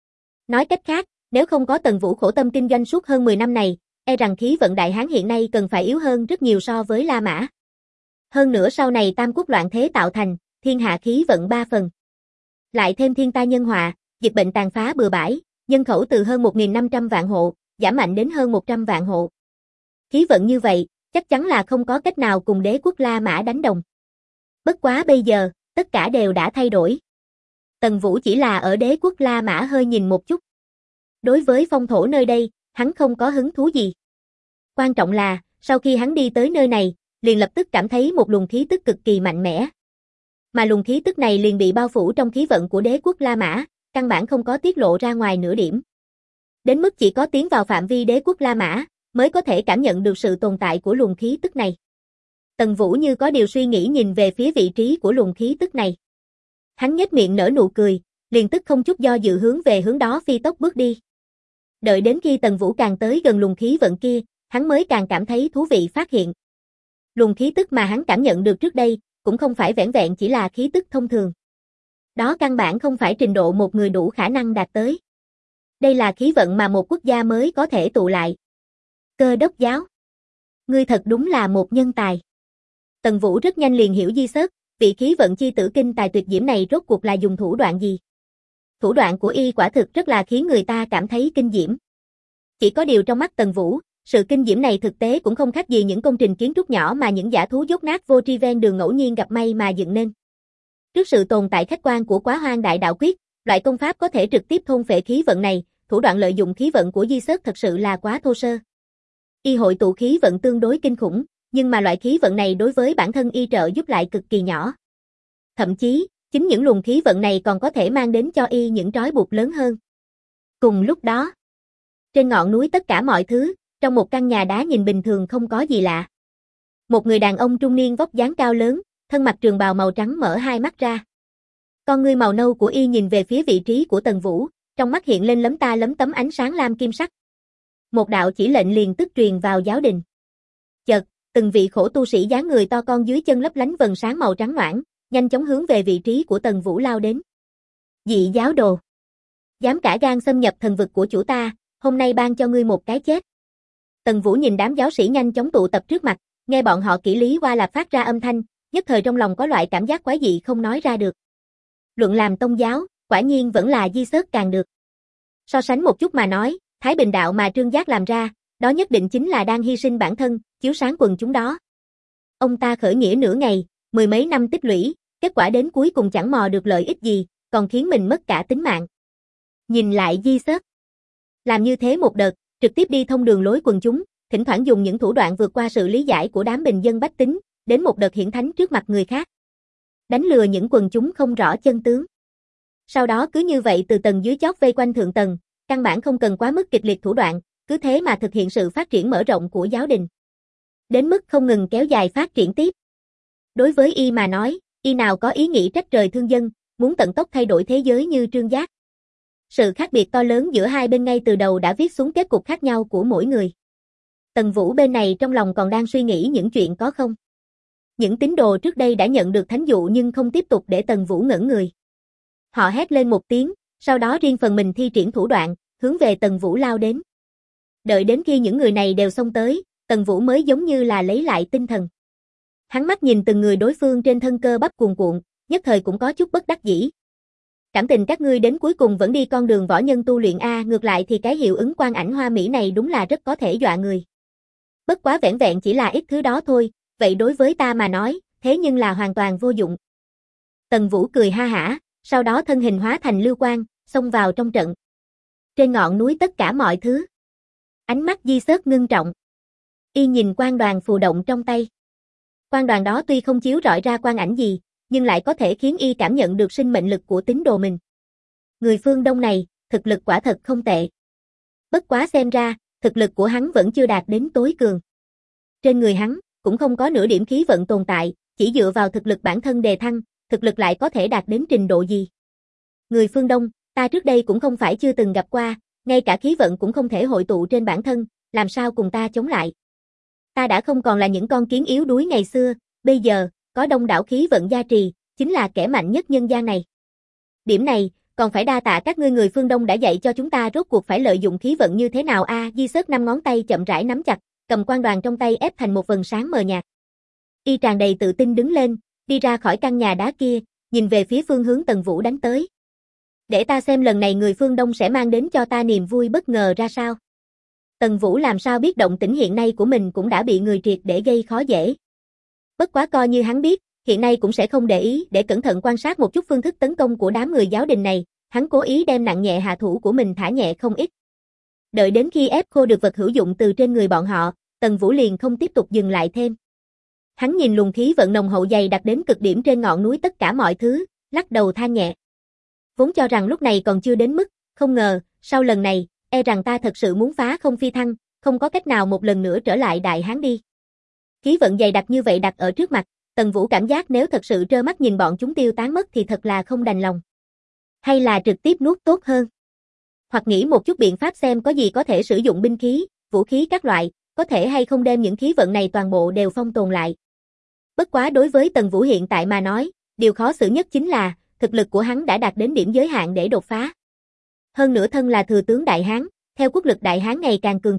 S1: Nói cách khác, nếu không có Tần Vũ khổ tâm kinh doanh suốt hơn mười năm này, e rằng khí vận Đại Hán hiện nay cần phải yếu hơn rất nhiều so với La Mã. Hơn nữa sau này tam quốc loạn thế tạo thành, thiên hạ khí vận ba phần. Lại thêm thiên tai nhân họa, dịch bệnh tàn phá bừa bãi, nhân khẩu từ hơn một nghìn năm trăm vạn hộ, giảm mạnh đến hơn một trăm vạn hộ. Khí vận như vậy, chắc chắn là không có cách nào cùng đế quốc La Mã đánh đồng. Bất quá bây giờ, tất cả đều đã thay đổi. Tần Vũ chỉ là ở đế quốc La Mã hơi nhìn một chút. Đối với phong thổ nơi đây, hắn không có hứng thú gì. Quan trọng là, sau khi hắn đi tới nơi này, liền lập tức cảm thấy một luồng khí tức cực kỳ mạnh mẽ. Mà luồng khí tức này liền bị bao phủ trong khí vận của đế quốc La Mã, căn bản không có tiết lộ ra ngoài nửa điểm. Đến mức chỉ có tiến vào phạm vi đế quốc La Mã, mới có thể cảm nhận được sự tồn tại của luồng khí tức này. Tần Vũ như có điều suy nghĩ nhìn về phía vị trí của luồng khí tức này. Hắn nhếch miệng nở nụ cười, liền tức không chút do dự hướng về hướng đó phi tốc bước đi. Đợi đến khi Tần Vũ càng tới gần luồng khí vận kia, hắn mới càng cảm thấy thú vị phát hiện. Luồng khí tức mà hắn cảm nhận được trước đây, cũng không phải vẻn vẹn chỉ là khí tức thông thường. Đó căn bản không phải trình độ một người đủ khả năng đạt tới. Đây là khí vận mà một quốc gia mới có thể tụ lại. Cơ đốc giáo. Ngươi thật đúng là một nhân tài. Tần Vũ rất nhanh liền hiểu Di Sớt, vị khí vận chi tử kinh tài tuyệt diễm này rốt cuộc là dùng thủ đoạn gì. Thủ đoạn của y quả thực rất là khiến người ta cảm thấy kinh diễm. Chỉ có điều trong mắt Tần Vũ, sự kinh diễm này thực tế cũng không khác gì những công trình kiến trúc nhỏ mà những dã thú dốt nát vô tri ven đường ngẫu nhiên gặp may mà dựng nên. Trước sự tồn tại khách quan của Quá Hoang Đại Đạo Quyết, loại công pháp có thể trực tiếp thôn phệ khí vận này, thủ đoạn lợi dụng khí vận của Di Sớt thật sự là quá thô sơ. Y hội tụ khí vận tương đối kinh khủng, nhưng mà loại khí vận này đối với bản thân y trợ giúp lại cực kỳ nhỏ. Thậm chí, chính những luồng khí vận này còn có thể mang đến cho y những trói buộc lớn hơn. Cùng lúc đó, trên ngọn núi tất cả mọi thứ, trong một căn nhà đá nhìn bình thường không có gì lạ. Một người đàn ông trung niên vóc dáng cao lớn, thân mặc trường bào màu trắng mở hai mắt ra. Con ngươi màu nâu của y nhìn về phía vị trí của Tần Vũ, trong mắt hiện lên lấm ta lấm tấm ánh sáng lam kim sắc. Một đạo chỉ lệnh liền tức truyền vào giáo đình. Chợt, từng vị khổ tu sĩ dáng người to con dưới chân lấp lánh vầng sáng màu trắng noãn, nhanh chóng hướng về vị trí của Tần Vũ lao đến. Dị giáo đồ, dám cả gan xâm nhập thần vực của chủ ta, hôm nay ban cho ngươi một cái chết. Tần Vũ nhìn đám giáo sĩ nhanh chóng tụ tập trước mặt, nghe bọn họ kỹ lý qua lạp phát ra âm thanh, nhất thời trong lòng có loại cảm giác quái dị không nói ra được. Luận làm tông giáo, quả nhiên vẫn là Di Sớt càng được. So sánh một chút mà nói, Thái Bình đạo mà Trương Giác làm ra, đó nhất định chính là đang hy sinh bản thân, chiếu sáng quần chúng đó. Ông ta khởi nghĩa nửa ngày, mười mấy năm tích lũy, kết quả đến cuối cùng chẳng mò được lợi ích gì, còn khiến mình mất cả tính mạng. Nhìn lại Di Sớt. Làm như thế một đợt, trực tiếp đi thông đường lối quần chúng, thỉnh thoảng dùng những thủ đoạn vượt qua sự lý giải của đám bình dân bách tính, đến một đợt hiển thánh trước mặt người khác. Đánh lừa những quần chúng không rõ chân tướng. Sau đó cứ như vậy từ tầng dưới chót vây quanh thượng tầng, căn bản không cần quá mức kịch liệt thủ đoạn, cứ thế mà thực hiện sự phát triển mở rộng của giáo đình. Đến mức không ngừng kéo dài phát triển tiếp. Đối với y mà nói, y nào có ý nghĩ trách trời thương dân, muốn tận tốc thay đổi thế giới như Trương Giác. Sự khác biệt to lớn giữa hai bên ngay từ đầu đã viết xuống kết cục khác nhau của mỗi người. Tần Vũ bên này trong lòng còn đang suy nghĩ những chuyện có không. Những tín đồ trước đây đã nhận được thánh dụ nhưng không tiếp tục để Tần Vũ ngẩn người. Họ hét lên một tiếng, sau đó riêng phần mình thi triển thủ đoạn, hướng về Tần Vũ lao đến. Đợi đến khi những người này đều xông tới, Tần Vũ mới giống như là lấy lại tinh thần. Hắn mắt nhìn từng người đối phương trên thân cơ bắp cuồn cuộn, nhất thời cũng có chút bất đắc dĩ. Cảm tình các ngươi đến cuối cùng vẫn đi con đường võ nhân tu luyện a, ngược lại thì cái hiệu ứng quang ảnh hoa mỹ này đúng là rất có thể dọa người. Bất quá vẻn vẹn chỉ là ít thứ đó thôi, vậy đối với ta mà nói, thế nhưng là hoàn toàn vô dụng. Tần Vũ cười ha hả, sau đó thân hình hóa thành lưu quang, xông vào trong trận. Trên ngọn núi tất cả mọi thứ. Ánh mắt Di Sớt ngưng trọng. Y nhìn quang đoàn phù động trong tay. Quang đoàn đó tuy không chiếu rọi ra quang ảnh gì, nhưng lại có thể khiến y cảm nhận được sinh mệnh lực của tín đồ mình. Người phương Đông này, thực lực quả thật không tệ. Bất quá xem ra, thực lực của hắn vẫn chưa đạt đến tối cường. Trên người hắn, cũng không có nửa điểm khí vận tồn tại, chỉ dựa vào thực lực bản thân đề thăng, thực lực lại có thể đạt đến trình độ gì. Người phương Đông, ta trước đây cũng không phải chưa từng gặp qua, ngay cả khí vận cũng không thể hội tụ trên bản thân, làm sao cùng ta chống lại. Ta đã không còn là những con kiến yếu đuối ngày xưa, bây giờ, có đông đảo khí vận gia trì, chính là kẻ mạnh nhất nhân gian này. Điểm này, còn phải đa tạ các ngươi người phương Đông đã dạy cho chúng ta rốt cuộc phải lợi dụng khí vận như thế nào a. À, Di Sớt năm ngón tay chậm rãi nắm chặt, cầm quang đoàn trong tay ép thành một vầng sáng mờ nhạt. Y tràn đầy tự tin đứng lên, đi ra khỏi căn nhà đá kia, nhìn về phía phương hướng Tần Vũ đánh tới. Để ta xem lần này người phương Đông sẽ mang đến cho ta niềm vui bất ngờ ra sao. Tần Vũ làm sao biết động tĩnh hiện nay của mình cũng đã bị người triệt để gây khó dễ. Bất quá coi như hắn biết, hiện nay cũng sẽ không để ý để cẩn thận quan sát một chút phương thức tấn công của đám người giáo đình này, hắn cố ý đem nặng nhẹ hạ thủ của mình thả nhẹ không ít. Đợi đến khi ép khô được vật hữu dụng từ trên người bọn họ, Tần Vũ liền không tiếp tục dừng lại thêm. Hắn nhìn luồng khí vận nồng hậu dày đặc đến cực điểm trên ngọn núi tất cả mọi thứ, lắc đầu than nhẹ. Vốn cho rằng lúc này còn chưa đến mức, không ngờ, sau lần này, e rằng ta thật sự muốn phá không phi thăng, không có cách nào một lần nữa trở lại Đại Hán đi. Khí vận dày đặc như vậy đặt ở trước mặt, Tần Vũ cảm giác nếu thật sự trơ mắt nhìn bọn chúng tiêu tán mất thì thật là không đành lòng. Hay là trực tiếp nuốt tốt hơn. Hoặc nghĩ một chút biện pháp xem có gì có thể sử dụng binh khí, vũ khí các loại, có thể hay không đem những khí vận này toàn bộ đều phong tồn lại. Bất quá đối với Tần Vũ hiện tại mà nói, điều khó xử nhất chính là, thực lực của hắn đã đạt đến điểm giới hạn để đột phá. Hơn nữa thân là thừa tướng Đại Hán, theo quốc lực Đại Hán ngày càng cường thịnh,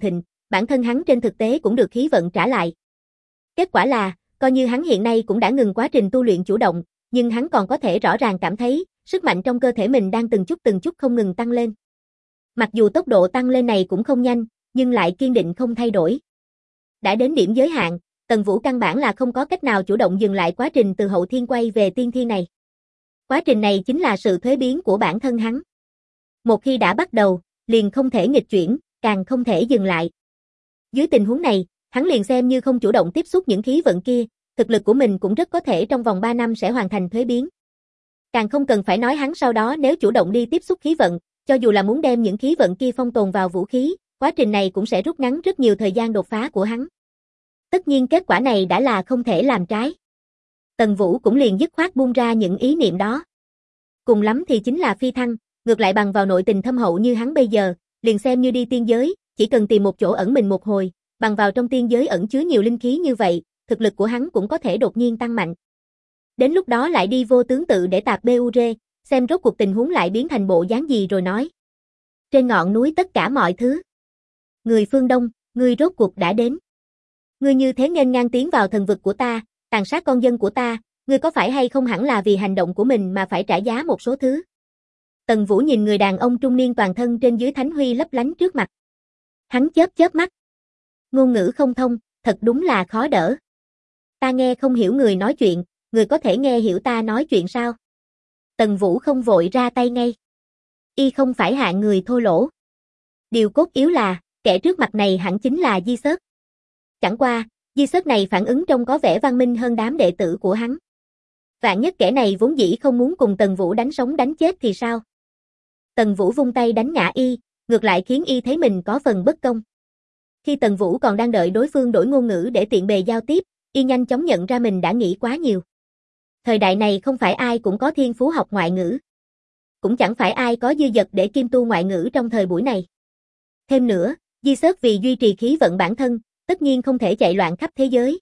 S1: bản thân hắn trên thực tế cũng được khí vận trả lại. Kết quả là, coi như hắn hiện nay cũng đã ngừng quá trình tu luyện chủ động, nhưng hắn còn có thể rõ ràng cảm thấy, sức mạnh trong cơ thể mình đang từng chút từng chút không ngừng tăng lên. Mặc dù tốc độ tăng lên này cũng không nhanh, nhưng lại kiên định không thay đổi. Đã đến điểm giới hạn, Tần Vũ căn bản là không có cách nào chủ động dừng lại quá trình từ hậu thiên quay về tiên thiên này. Quá trình này chính là sự thuế biến của bản thân hắn. Một khi đã bắt đầu, liền không thể nghịch chuyển, càng không thể dừng lại. Dưới tình huống này, hắn liền xem như không chủ động tiếp xúc những khí vận kia, thực lực của mình cũng rất có thể trong vòng ba năm sẽ hoàn thành thuế biến. Càng không cần phải nói hắn sau đó nếu chủ động đi tiếp xúc khí vận, cho dù là muốn đem những khí vận kia phong tồn vào vũ khí, quá trình này cũng sẽ rút ngắn rất nhiều thời gian đột phá của hắn. Tất nhiên kết quả này đã là không thể làm trái. Tần Vũ cũng liền dứt khoát buông ra những ý niệm đó. Cùng lắm thì chính là phi thăng, ngược lại bằng vào nội tình thâm hậu như hắn bây giờ, liền xem như đi tiên giới, chỉ cần tìm một chỗ ẩn mình một hồi, bằng vào trong tiên giới ẩn chứa nhiều linh khí như vậy, thực lực của hắn cũng có thể đột nhiên tăng mạnh. Đến lúc đó lại đi vô tướng tự để tạc bê u rê, xem rốt cuộc tình huống lại biến thành bộ dáng gì rồi nói. Trên ngọn núi tất cả mọi thứ. Người phương Đông, ngươi rốt cuộc đã đến. Ngươi như thế nghênh ngang tiến vào thần vực của ta, tàn sát con dân của ta, ngươi có phải hay không hẳn là vì hành động của mình mà phải trả giá một số thứ. Tần Vũ nhìn người đàn ông trung niên toàn thân trên dưới thánh huy lấp lánh trước mặt. Hắn chớp chớp mắt. Ngôn ngữ không thông, thật đúng là khó đỡ. Ta nghe không hiểu người nói chuyện, người có thể nghe hiểu ta nói chuyện sao? Tần Vũ không vội ra tay ngay. Y không phải hạng người thô lỗ. Điều cốt yếu là, kẻ trước mặt này hẳn chính là Di Sớt. Chẳng qua, Di Sớt này phản ứng trông có vẻ văn minh hơn đám đệ tử của hắn. Vạn nhất kẻ này vốn dĩ không muốn cùng Tần Vũ đánh sống đánh chết thì sao? Tần Vũ vung tay đánh ngã y, ngược lại khiến y thấy mình có phần bất công. Khi Tần Vũ còn đang đợi đối phương đổi ngôn ngữ để tiện bề giao tiếp, y nhanh chóng nhận ra mình đã nghĩ quá nhiều. Thời đại này không phải ai cũng có thiên phú học ngoại ngữ. Cũng chẳng phải ai có dư dật để kiêm tu ngoại ngữ trong thời buổi này. Thêm nữa, Di Sớt vì duy trì khí vận bản thân, tất nhiên không thể chạy loạn khắp thế giới.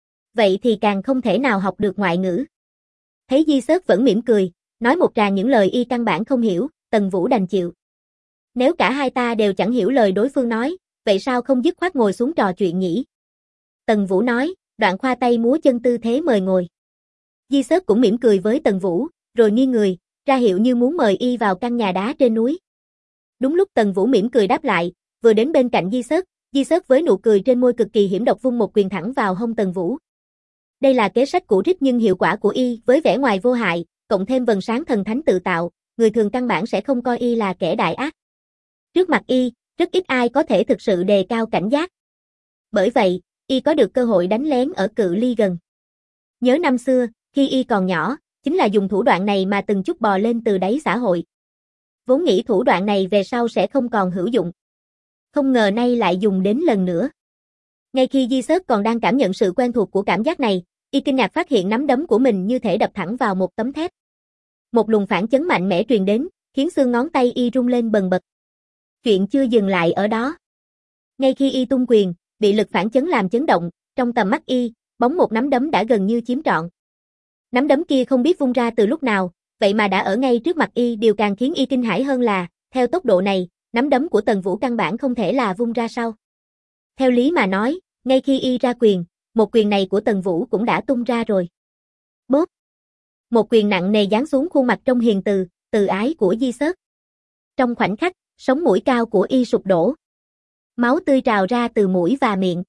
S1: Vậy thì càng không thể nào học được ngoại ngữ. Thấy Di Sớt vẫn mỉm cười, nói một tràng những lời y căn bản không hiểu, Tần Vũ đành chịu. Nếu cả hai ta đều chẳng hiểu lời đối phương nói, vậy sao không dứt khoát ngồi xuống trò chuyện nhỉ? Tần Vũ nói, đoạn khoa tay múa chân tư thế mời ngồi. Di Sớt cũng mỉm cười với Tần Vũ, rồi nghiêng người, ra hiệu như muốn mời y vào căn nhà đá trên núi. Đúng lúc Tần Vũ mỉm cười đáp lại, vừa đến bên cạnh Di Sớt, Di Sớt với nụ cười trên môi cực kỳ hiểm độc vung một quyền thẳng vào hông Tần Vũ. Đây là kế sách cũ rích nhưng hiệu quả của y với vẻ ngoài vô hại, cộng thêm vầng sáng thần thánh tự tạo, người thường căn bản sẽ không coi y là kẻ đại ác. Trước mặt y, rất ít ai có thể thực sự đề cao cảnh giác. Bởi vậy, y có được cơ hội đánh lén ở cự ly gần. Nhớ năm xưa, khi y còn nhỏ, chính là dùng thủ đoạn này mà từng chút bò lên từ đáy xã hội. Vốn nghĩ thủ đoạn này về sau sẽ không còn hữu dụng. Không ngờ nay lại dùng đến lần nữa. Ngay khi Di Sớt còn đang cảm nhận sự quen thuộc của cảm giác này, y kinh ngạc phát hiện nắm đấm của mình như thể đập thẳng vào một tấm thép. Một luồng phản chấn mạnh mẽ truyền đến, khiến xương ngón tay y rung lên bần bật. Chuyện chưa dừng lại ở đó. Ngay khi y tung quyền, bị lực phản chấn làm chấn động, trong tầm mắt y, bóng một nắm đấm đã gần như chiếm trọn. Nắm đấm kia không biết vung ra từ lúc nào, vậy mà đã ở ngay trước mặt y. Điều càng khiến y kinh hãi hơn là, theo tốc độ này, nắm đấm của Tần Vũ căn bản không thể là vung ra sau. Theo lý mà nói, ngay khi y ra quyền, một quyền này của Tần Vũ cũng đã tung ra rồi. Bốp! Một quyền nặng nề giáng xuống khuôn mặt trong hiền từ, từ ái của Di Sớt. Trong khoảnh khắc, sống mũi cao của y sụp đổ. Máu tươi trào ra từ mũi và miệng.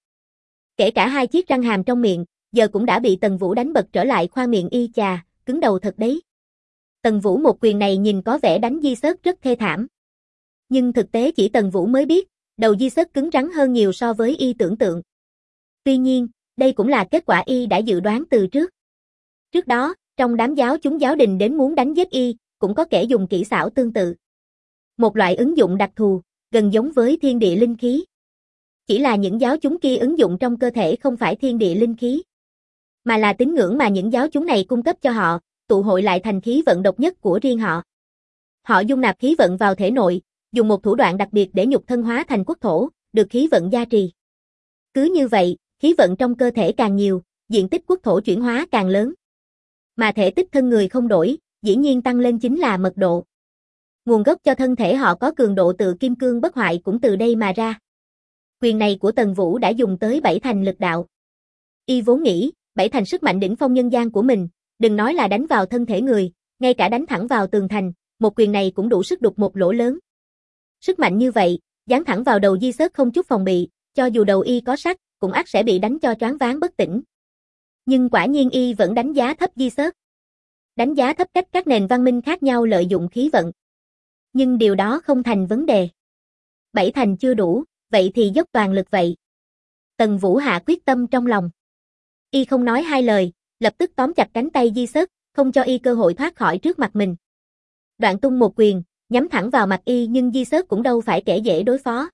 S1: Kể cả hai chiếc răng hàm trong miệng, giờ cũng đã bị Tần Vũ đánh bật trở lại khoang miệng y. Chà, cứng đầu thật đấy. Tần Vũ một quyền này nhìn có vẻ đánh Di Sớt rất thê thảm. Nhưng thực tế chỉ Tần Vũ mới biết, đầu Di Sớt cứng rắn hơn nhiều so với y tưởng tượng. Tuy nhiên, đây cũng là kết quả y đã dự đoán từ trước. Trước đó, trong đám giáo chúng giáo đình đến muốn đánh giết y, cũng có kẻ dùng kỹ xảo tương tự. Một loại ứng dụng đặc thù, gần giống với thiên địa linh khí. Chỉ là những giáo chúng kia ứng dụng trong cơ thể không phải thiên địa linh khí, mà là tín ngưỡng mà những giáo chúng này cung cấp cho họ, tụ hội lại thành khí vận độc nhất của riêng họ. Họ dung nạp khí vận vào thể nội, dùng một thủ đoạn đặc biệt để nhục thân hóa thành quốc thổ, được khí vận gia trì. Cứ như vậy, khí vận trong cơ thể càng nhiều, diện tích quốc thổ chuyển hóa càng lớn. Mà thể tích thân người không đổi, dĩ nhiên tăng lên chính là mật độ. Nguồn gốc cho thân thể họ có cường độ tự kim cương bất hoại cũng từ đây mà ra. Quyền này của Tần Vũ đã dùng tới bảy thành lực đạo. Y vốn nghĩ, bảy thành sức mạnh đỉnh phong nhân gian của mình, đừng nói là đánh vào thân thể người, ngay cả đánh thẳng vào tường thành, một quyền này cũng đủ sức đục một lỗ lớn. Sức mạnh như vậy, giáng thẳng vào đầu Di Sớt không chút phòng bị, cho dù đầu Y có sắt, cũng ắt sẽ bị đánh cho choáng váng bất tỉnh. Nhưng quả nhiên Y vẫn đánh giá thấp Di Sớt. Đánh giá thấp cách các nền văn minh khác nhau lợi dụng khí vận. Nhưng điều đó không thành vấn đề. Bảy thành chưa đủ, vậy thì dốc toàn lực vậy. Tần Vũ hạ quyết tâm trong lòng. Y không nói hai lời, lập tức tóm chặt cánh tay Di Sớt, không cho Y cơ hội thoát khỏi trước mặt mình. Đoạn tung một quyền, nhắm thẳng vào mặt Y, nhưng Di Sớt cũng đâu phải kẻ dễ đối phó.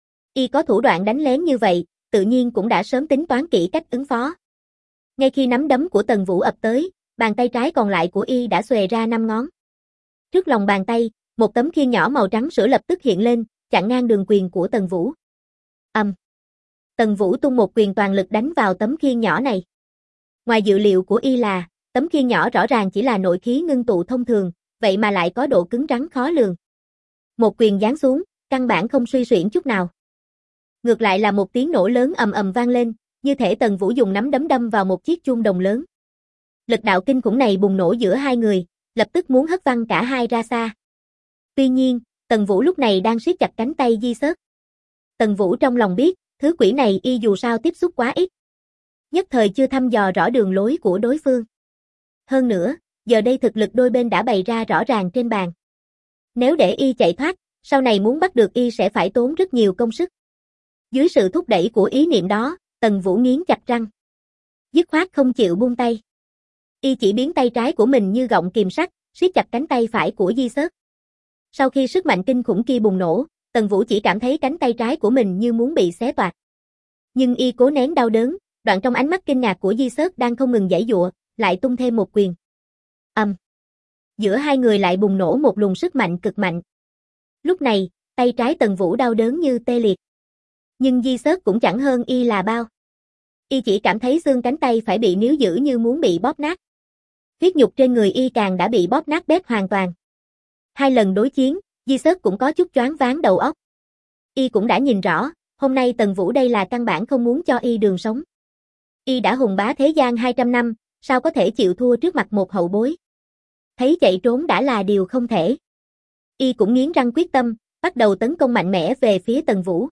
S1: Y có thủ đoạn đánh lén như vậy, tự nhiên cũng đã sớm tính toán kỹ cách ứng phó. Ngay khi nắm đấm của Tần Vũ ập tới, bàn tay trái còn lại của Y đã xòe ra năm ngón. Trước lòng bàn tay, một tấm khiên nhỏ màu trắng sữa lập tức hiện lên, chặn ngang đường quyền của Tần Vũ. Ầm. Um. Tần Vũ tung một quyền toàn lực đánh vào tấm khiên nhỏ này. Ngoài dự liệu của Y là, tấm khiên nhỏ rõ ràng chỉ là nội khí ngưng tụ thông thường, vậy mà lại có độ cứng rắn khó lường. Một quyền giáng xuống, căn bản không suy xuyển chút nào. Ngược lại là một tiếng nổ lớn ầm ầm vang lên, như thể Tần Vũ dùng nắm đấm đâm vào một chiếc chuông đồng lớn. Lực đạo kinh khủng này bùng nổ giữa hai người, lập tức muốn hất văng cả hai ra xa. Tuy nhiên, Tần Vũ lúc này đang siết chặt cánh tay Di Sớt. Tần Vũ trong lòng biết, thứ quỷ này Y dù sao tiếp xúc quá ít. Nhất thời chưa thăm dò rõ đường lối của đối phương. Hơn nữa, giờ đây thực lực đôi bên đã bày ra rõ ràng trên bàn. Nếu để Y chạy thoát, sau này muốn bắt được Y sẽ phải tốn rất nhiều công sức. Dưới sự thúc đẩy của ý niệm đó, Tần Vũ nghiến chặt răng. Dứt khoát không chịu buông tay. Y chỉ biến tay trái của mình như gọng kìm sắt, siết chặt cánh tay phải của Di Sớt. Sau khi sức mạnh kinh khủng kia bùng nổ, Tần Vũ chỉ cảm thấy cánh tay trái của mình như muốn bị xé toạc. Nhưng Y cố nén đau đớn, đoạn trong ánh mắt kinh ngạc của Di Sớt đang không ngừng giãy giụa, lại tung thêm một quyền. Ầm. Um. Giữa hai người lại bùng nổ một luồng sức mạnh cực mạnh. Lúc này, tay trái Tần Vũ đau đớn như tê liệt. Nhưng Di Sớt cũng chẳng hơn Y là bao. Y chỉ cảm thấy xương cánh tay phải bị níu giữ như muốn bị bóp nát. Huyết nhục trên người Y càng đã bị bóp nát bét hoàn toàn. Hai lần đối chiến, Di Sớt cũng có chút choáng váng đầu óc. Y cũng đã nhìn rõ, hôm nay Tần Vũ đây là căn bản không muốn cho Y đường sống. Y đã hùng bá thế gian hai trăm năm, sao có thể chịu thua trước mặt một hậu bối. Thấy chạy trốn đã là điều không thể. Y cũng nghiến răng quyết tâm, bắt đầu tấn công mạnh mẽ về phía Tần Vũ.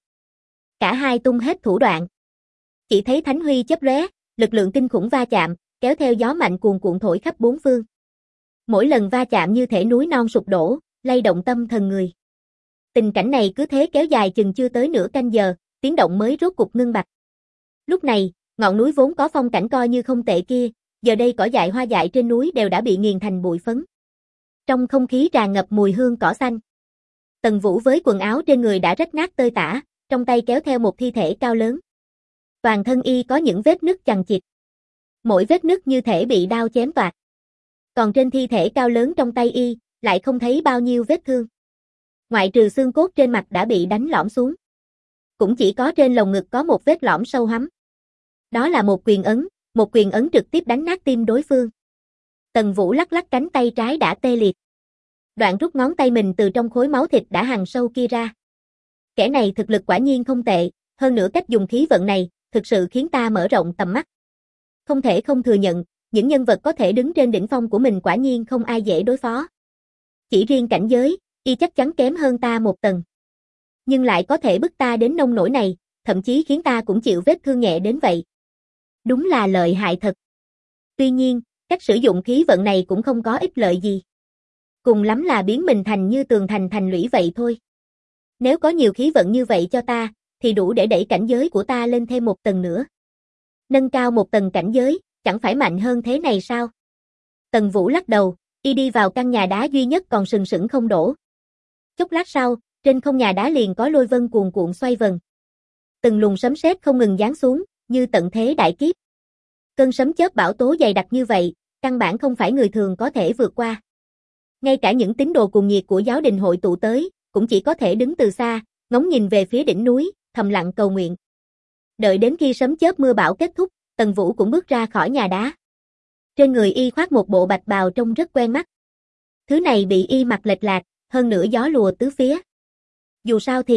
S1: Cả hai tung hết thủ đoạn. Chỉ thấy thánh huy chớp lóe, lực lượng kinh khủng va chạm, kéo theo gió mạnh cuồn cuộn thổi khắp bốn phương. Mỗi lần va chạm như thể núi non sụp đổ, lay động tâm thần người. Tình cảnh này cứ thế kéo dài chừng chưa tới nửa canh giờ, tiếng động mới rốt cục ngưng bặt. Lúc này, ngọn núi vốn có phong cảnh coi như không tệ kia, giờ đây cỏ dại hoa dại trên núi đều đã bị nghiền thành bụi phấn. Trong không khí tràn ngập mùi hương cỏ xanh. Tần Vũ với quần áo trên người đã rách nát tơi tả, trong tay kéo theo một thi thể cao lớn. Toàn thân Y có những vết nứt chằng chịt. Mỗi vết nứt như thể bị đao chém toạc. Còn trên thi thể cao lớn trong tay Y, lại không thấy bao nhiêu vết thương. Ngoại trừ xương cốt trên mặt đã bị đánh lõm xuống. Cũng chỉ có trên lồng ngực có một vết lõm sâu hắm. Đó là một quyền ấn, một quyền ấn trực tiếp đánh nát tim đối phương. Tần Vũ lắc lắc cánh tay trái đã tê liệt. Đoạn rút ngón tay mình từ trong khối máu thịt đã hằn sâu kia ra. Kẻ này thực lực quả nhiên không tệ, hơn nữa cách dùng khí vận này, thực sự khiến ta mở rộng tầm mắt. Không thể không thừa nhận, những nhân vật có thể đứng trên đỉnh phong của mình quả nhiên không ai dễ đối phó. Chỉ riêng cảnh giới, Y chắc chắn kém hơn ta một tầng. Nhưng lại có thể bức ta đến nông nỗi này, thậm chí khiến ta cũng chịu vết thương nhẹ đến vậy. Đúng là lợi hại thật. Tuy nhiên, cách sử dụng khí vận này cũng không có ích lợi gì. Cùng lắm là biến mình thành như tường thành thành lũy vậy thôi. Nếu có nhiều khí vận như vậy cho ta, thì đủ để đẩy cảnh giới của ta lên thêm một tầng nữa. Nâng cao một tầng cảnh giới, chẳng phải mạnh hơn thế này sao? Tần Vũ lắc đầu, Y đi vào căn nhà đá duy nhất còn sừng sững không đổ. Chốc lát sau, trên không nhà đá liền có lôi vân cuồn cuộn xoay vần. Từng luồng sấm sét không ngừng giáng xuống, như tận thế đại kiếp. Cơn sấm chớp bão tố dày đặc như vậy, căn bản không phải người thường có thể vượt qua. Ngay cả những tín đồ cuồng nhiệt của giáo đình hội tụ tới, cũng chỉ có thể đứng từ xa, ngóng nhìn về phía đỉnh núi, thầm lặng cầu nguyện. Đợi đến khi sấm chớp mưa bão kết thúc, Tần Vũ cũng bước ra khỏi nhà đá. Trên người Y khoác một bộ bạch bào trông rất quen mắt. Thứ này bị Y mặc lệch lạc, hơn nữa gió lùa tứ phía. Dù sao thì,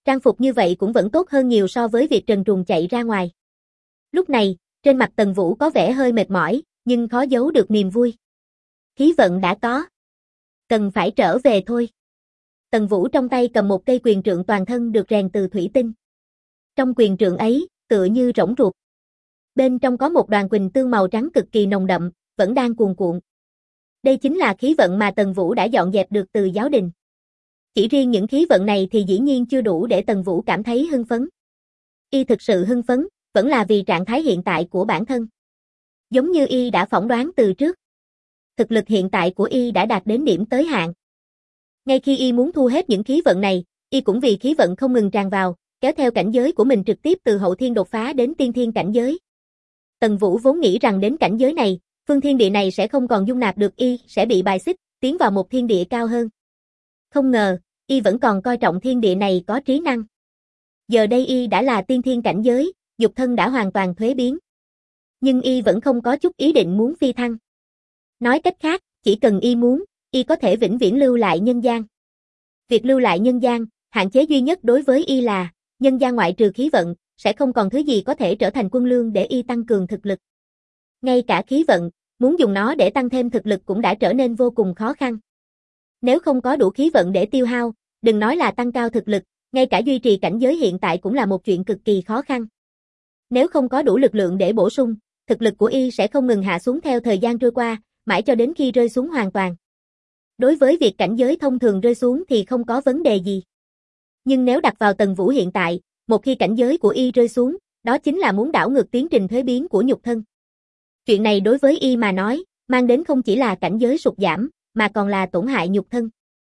S1: Trang phục như vậy cũng vẫn tốt hơn nhiều so với việc trần truồng chạy ra ngoài. Lúc này, trên mặt Tần Vũ có vẻ hơi mệt mỏi, nhưng khó giấu được niềm vui. Khí vận đã có. Cần phải trở về thôi. Tần Vũ trong tay cầm một cây quyền trượng toàn thân được rèn từ thủy tinh. Trong quyền trượng ấy, tựa như rỗng ruột. Bên trong có một đoàn quỳnh tương màu trắng cực kỳ nồng đậm, vẫn đang cuồn cuộn. Đây chính là khí vận mà Tần Vũ đã dọn dẹp được từ giáo đình. Chỉ riêng những khí vận này thì dĩ nhiên chưa đủ để Tần Vũ cảm thấy hưng phấn. Y thực sự hưng phấn, vẫn là vì trạng thái hiện tại của bản thân. Giống như Y đã phỏng đoán từ trước. Thực lực hiện tại của Y đã đạt đến điểm tới hạn. Ngay khi Y muốn thu hết những khí vận này, Y cũng vì khí vận không ngừng tràn vào, kéo theo cảnh giới của mình trực tiếp từ hậu thiên đột phá đến tiên thiên cảnh giới. Tần Vũ vốn nghĩ rằng đến cảnh giới này, phương thiên địa này sẽ không còn dung nạp được Y, sẽ bị bài xích, tiến vào một thiên địa cao hơn. Không ngờ, Y vẫn còn coi trọng thiên địa này có trí năng. Giờ đây Y đã là tiên thiên cảnh giới, dục thân đã hoàn toàn thuế biến. Nhưng Y vẫn không có chút ý định muốn phi thăng. Nói cách khác, chỉ cần Y muốn, Y có thể vĩnh viễn lưu lại nhân gian. Việc lưu lại nhân gian, hạn chế duy nhất đối với Y là, nhân gian ngoại trừ khí vận, sẽ không còn thứ gì có thể trở thành quân lương để Y tăng cường thực lực. Ngay cả khí vận, muốn dùng nó để tăng thêm thực lực cũng đã trở nên vô cùng khó khăn. Nếu không có đủ khí vận để tiêu hao, đừng nói là tăng cao thực lực, ngay cả duy trì cảnh giới hiện tại cũng là một chuyện cực kỳ khó khăn. Nếu không có đủ lực lượng để bổ sung, thực lực của Y sẽ không ngừng hạ xuống theo thời gian trôi qua, mãi cho đến khi rơi xuống hoàn toàn. Đối với việc cảnh giới thông thường rơi xuống thì không có vấn đề gì. Nhưng nếu đặt vào Tần Vũ hiện tại, một khi cảnh giới của Y rơi xuống, đó chính là muốn đảo ngược tiến trình thuế biến của nhục thân. Chuyện này đối với Y mà nói, mang đến không chỉ là cảnh giới sụt giảm, mà còn là tổn hại nhục thân.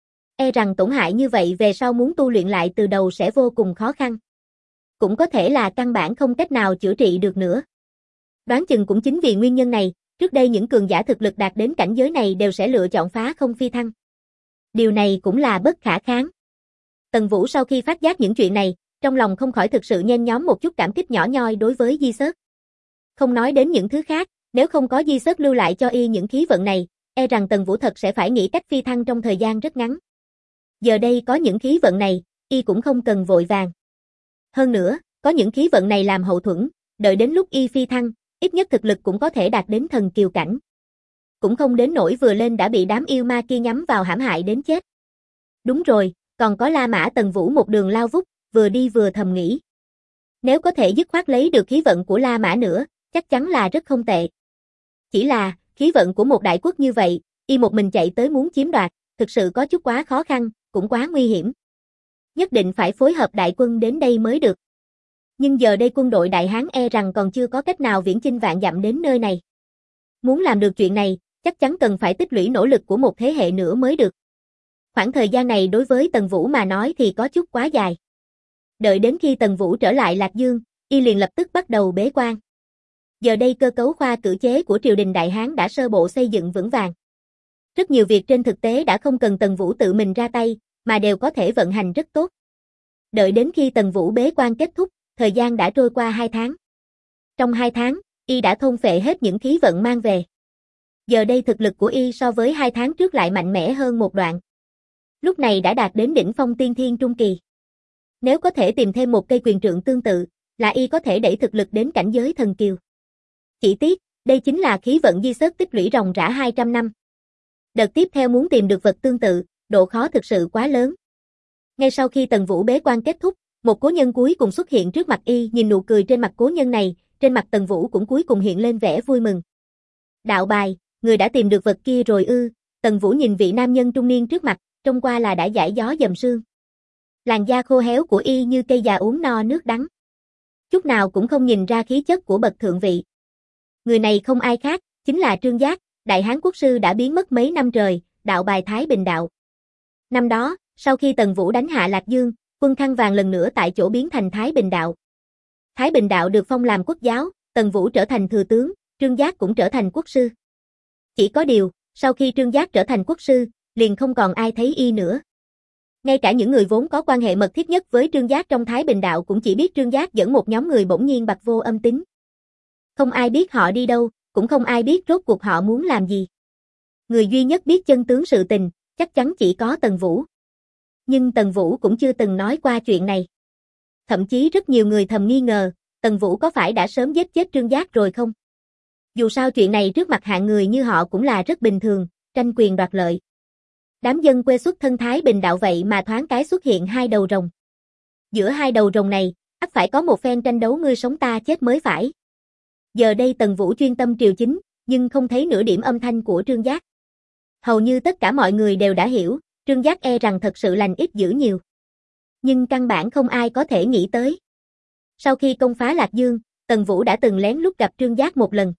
S1: E rằng tổn hại như vậy về sau muốn tu luyện lại từ đầu sẽ vô cùng khó khăn. Cũng có thể là căn bản không cách nào chữa trị được nữa. Đoán chừng cũng chính vì nguyên nhân này, trước đây những cường giả thực lực đạt đến cảnh giới này đều sẽ lựa chọn phá không phi thăng. Điều này cũng là bất khả kháng. Tần Vũ sau khi phát giác những chuyện này, trong lòng không khỏi thực sự nhen nhóm một chút cảm kích nhỏ nhoi đối với Di Sớt. Không nói đến những thứ khác, nếu không có Di Sớt lưu lại cho Y những khí vận này, e rằng Tần Vũ thật sẽ phải nghĩ cách phi thăng trong thời gian rất ngắn. Giờ đây có những khí vận này, Y cũng không cần vội vàng. Hơn nữa, có những khí vận này làm hậu thuẫn, đợi đến lúc Y phi thăng, ít nhất thực lực cũng có thể đạt đến thần kiều cảnh. Cũng không đến nỗi vừa lên đã bị đám yêu ma kia nhắm vào hãm hại đến chết. Đúng rồi, còn có La Mã Tần Vũ một đường lao vút, vừa đi vừa thầm nghĩ. Nếu có thể dứt khoát lấy được khí vận của La Mã nữa, chắc chắn là rất không tệ. Chỉ là, khí vận của một đại quốc như vậy, Y một mình chạy tới muốn chiếm đoạt, thực sự có chút quá khó khăn, cũng quá nguy hiểm. Nhất định phải phối hợp đại quân đến đây mới được. Nhưng giờ đây quân đội Đại Hán e rằng còn chưa có cách nào viễn chinh vạn dặm đến nơi này. Muốn làm được chuyện này, chắc chắn cần phải tích lũy nỗ lực của một thế hệ nữa mới được. Khoảng thời gian này đối với Tần Vũ mà nói thì có chút quá dài. Đợi đến khi Tần Vũ trở lại Lạc Dương, Y liền lập tức bắt đầu bế quan. Giờ đây cơ cấu khoa cử chế của triều đình Đại Hán đã sơ bộ xây dựng vững vàng. Rất nhiều việc trên thực tế đã không cần Tần Vũ tự mình ra tay, mà đều có thể vận hành rất tốt. Đợi đến khi Tần Vũ bế quan kết thúc, thời gian đã trôi qua hai tháng. Trong hai tháng, Y đã thôn phệ hết những khí vận mang về. Giờ đây thực lực của Y so với hai tháng trước lại mạnh mẽ hơn một đoạn. Lúc này đã đạt đến đỉnh phong tiên thiên trung kỳ. Nếu có thể tìm thêm một cây quyền trượng tương tự, là Y có thể đẩy thực lực đến cảnh giới thần kiều. Chỉ tiếc, đây chính là khí vận Di Sớt tích lũy ròng rã hai trăm năm. Đợt tiếp theo muốn tìm được vật tương tự, độ khó thực sự quá lớn. Ngay sau khi Tần Vũ bế quan kết thúc, một cố nhân cuối cùng xuất hiện trước mặt Y, nhìn nụ cười trên mặt cố nhân này, trên mặt Tần Vũ cũng cuối cùng hiện lên vẻ vui mừng. Đạo bài, người đã tìm được vật kia rồi ư? Tần Vũ nhìn vị nam nhân trung niên trước mặt, trông qua là đã giải gió dầm sương. Làn da khô héo của Y như cây già uống no nước đắng. Chút nào cũng không nhìn ra khí chất của bậc thượng vị. Người này không ai khác, chính là Trương Giác, Đại Hán quốc sư đã biến mất mấy năm trời, đạo bài Thái Bình đạo. Năm đó, sau khi Tần Vũ đánh hạ Lạc Dương, quân khăn vàng lần nữa tại chỗ biến thành Thái Bình đạo. Thái Bình đạo được phong làm quốc giáo, Tần Vũ trở thành thừa tướng, Trương Giác cũng trở thành quốc sư. Chỉ có điều, sau khi Trương Giác trở thành quốc sư, liền không còn ai thấy Y nữa. Ngay cả những người vốn có quan hệ mật thiết nhất với Trương Giác trong Thái Bình đạo cũng chỉ biết Trương Giác dẫn một nhóm người bỗng nhiên bặt vô âm tín. Không ai biết họ đi đâu, cũng không ai biết rốt cuộc họ muốn làm gì. Người duy nhất biết chân tướng sự tình, chắc chắn chỉ có Tần Vũ. Nhưng Tần Vũ cũng chưa từng nói qua chuyện này. Thậm chí rất nhiều người thầm nghi ngờ, Tần Vũ có phải đã sớm giết chết Trương Giác rồi không? Dù sao chuyện này trước mặt hạng người như họ cũng là rất bình thường, tranh quyền đoạt lợi. Đám dân quê xuất thân Thái Bình đạo vậy mà thoáng cái xuất hiện hai đầu rồng. Giữa hai đầu rồng này, ắt phải có một phen tranh đấu ngươi sống ta chết mới phải. Giờ đây Tần Vũ chuyên tâm triều chính, nhưng không thấy nửa điểm âm thanh của Trương Giác. Hầu như tất cả mọi người đều đã hiểu, Trương Giác e rằng thật sự lành ít dữ nhiều. Nhưng căn bản không ai có thể nghĩ tới. Sau khi công phá Lạc Dương, Tần Vũ đã từng lén lút gặp Trương Giác một lần.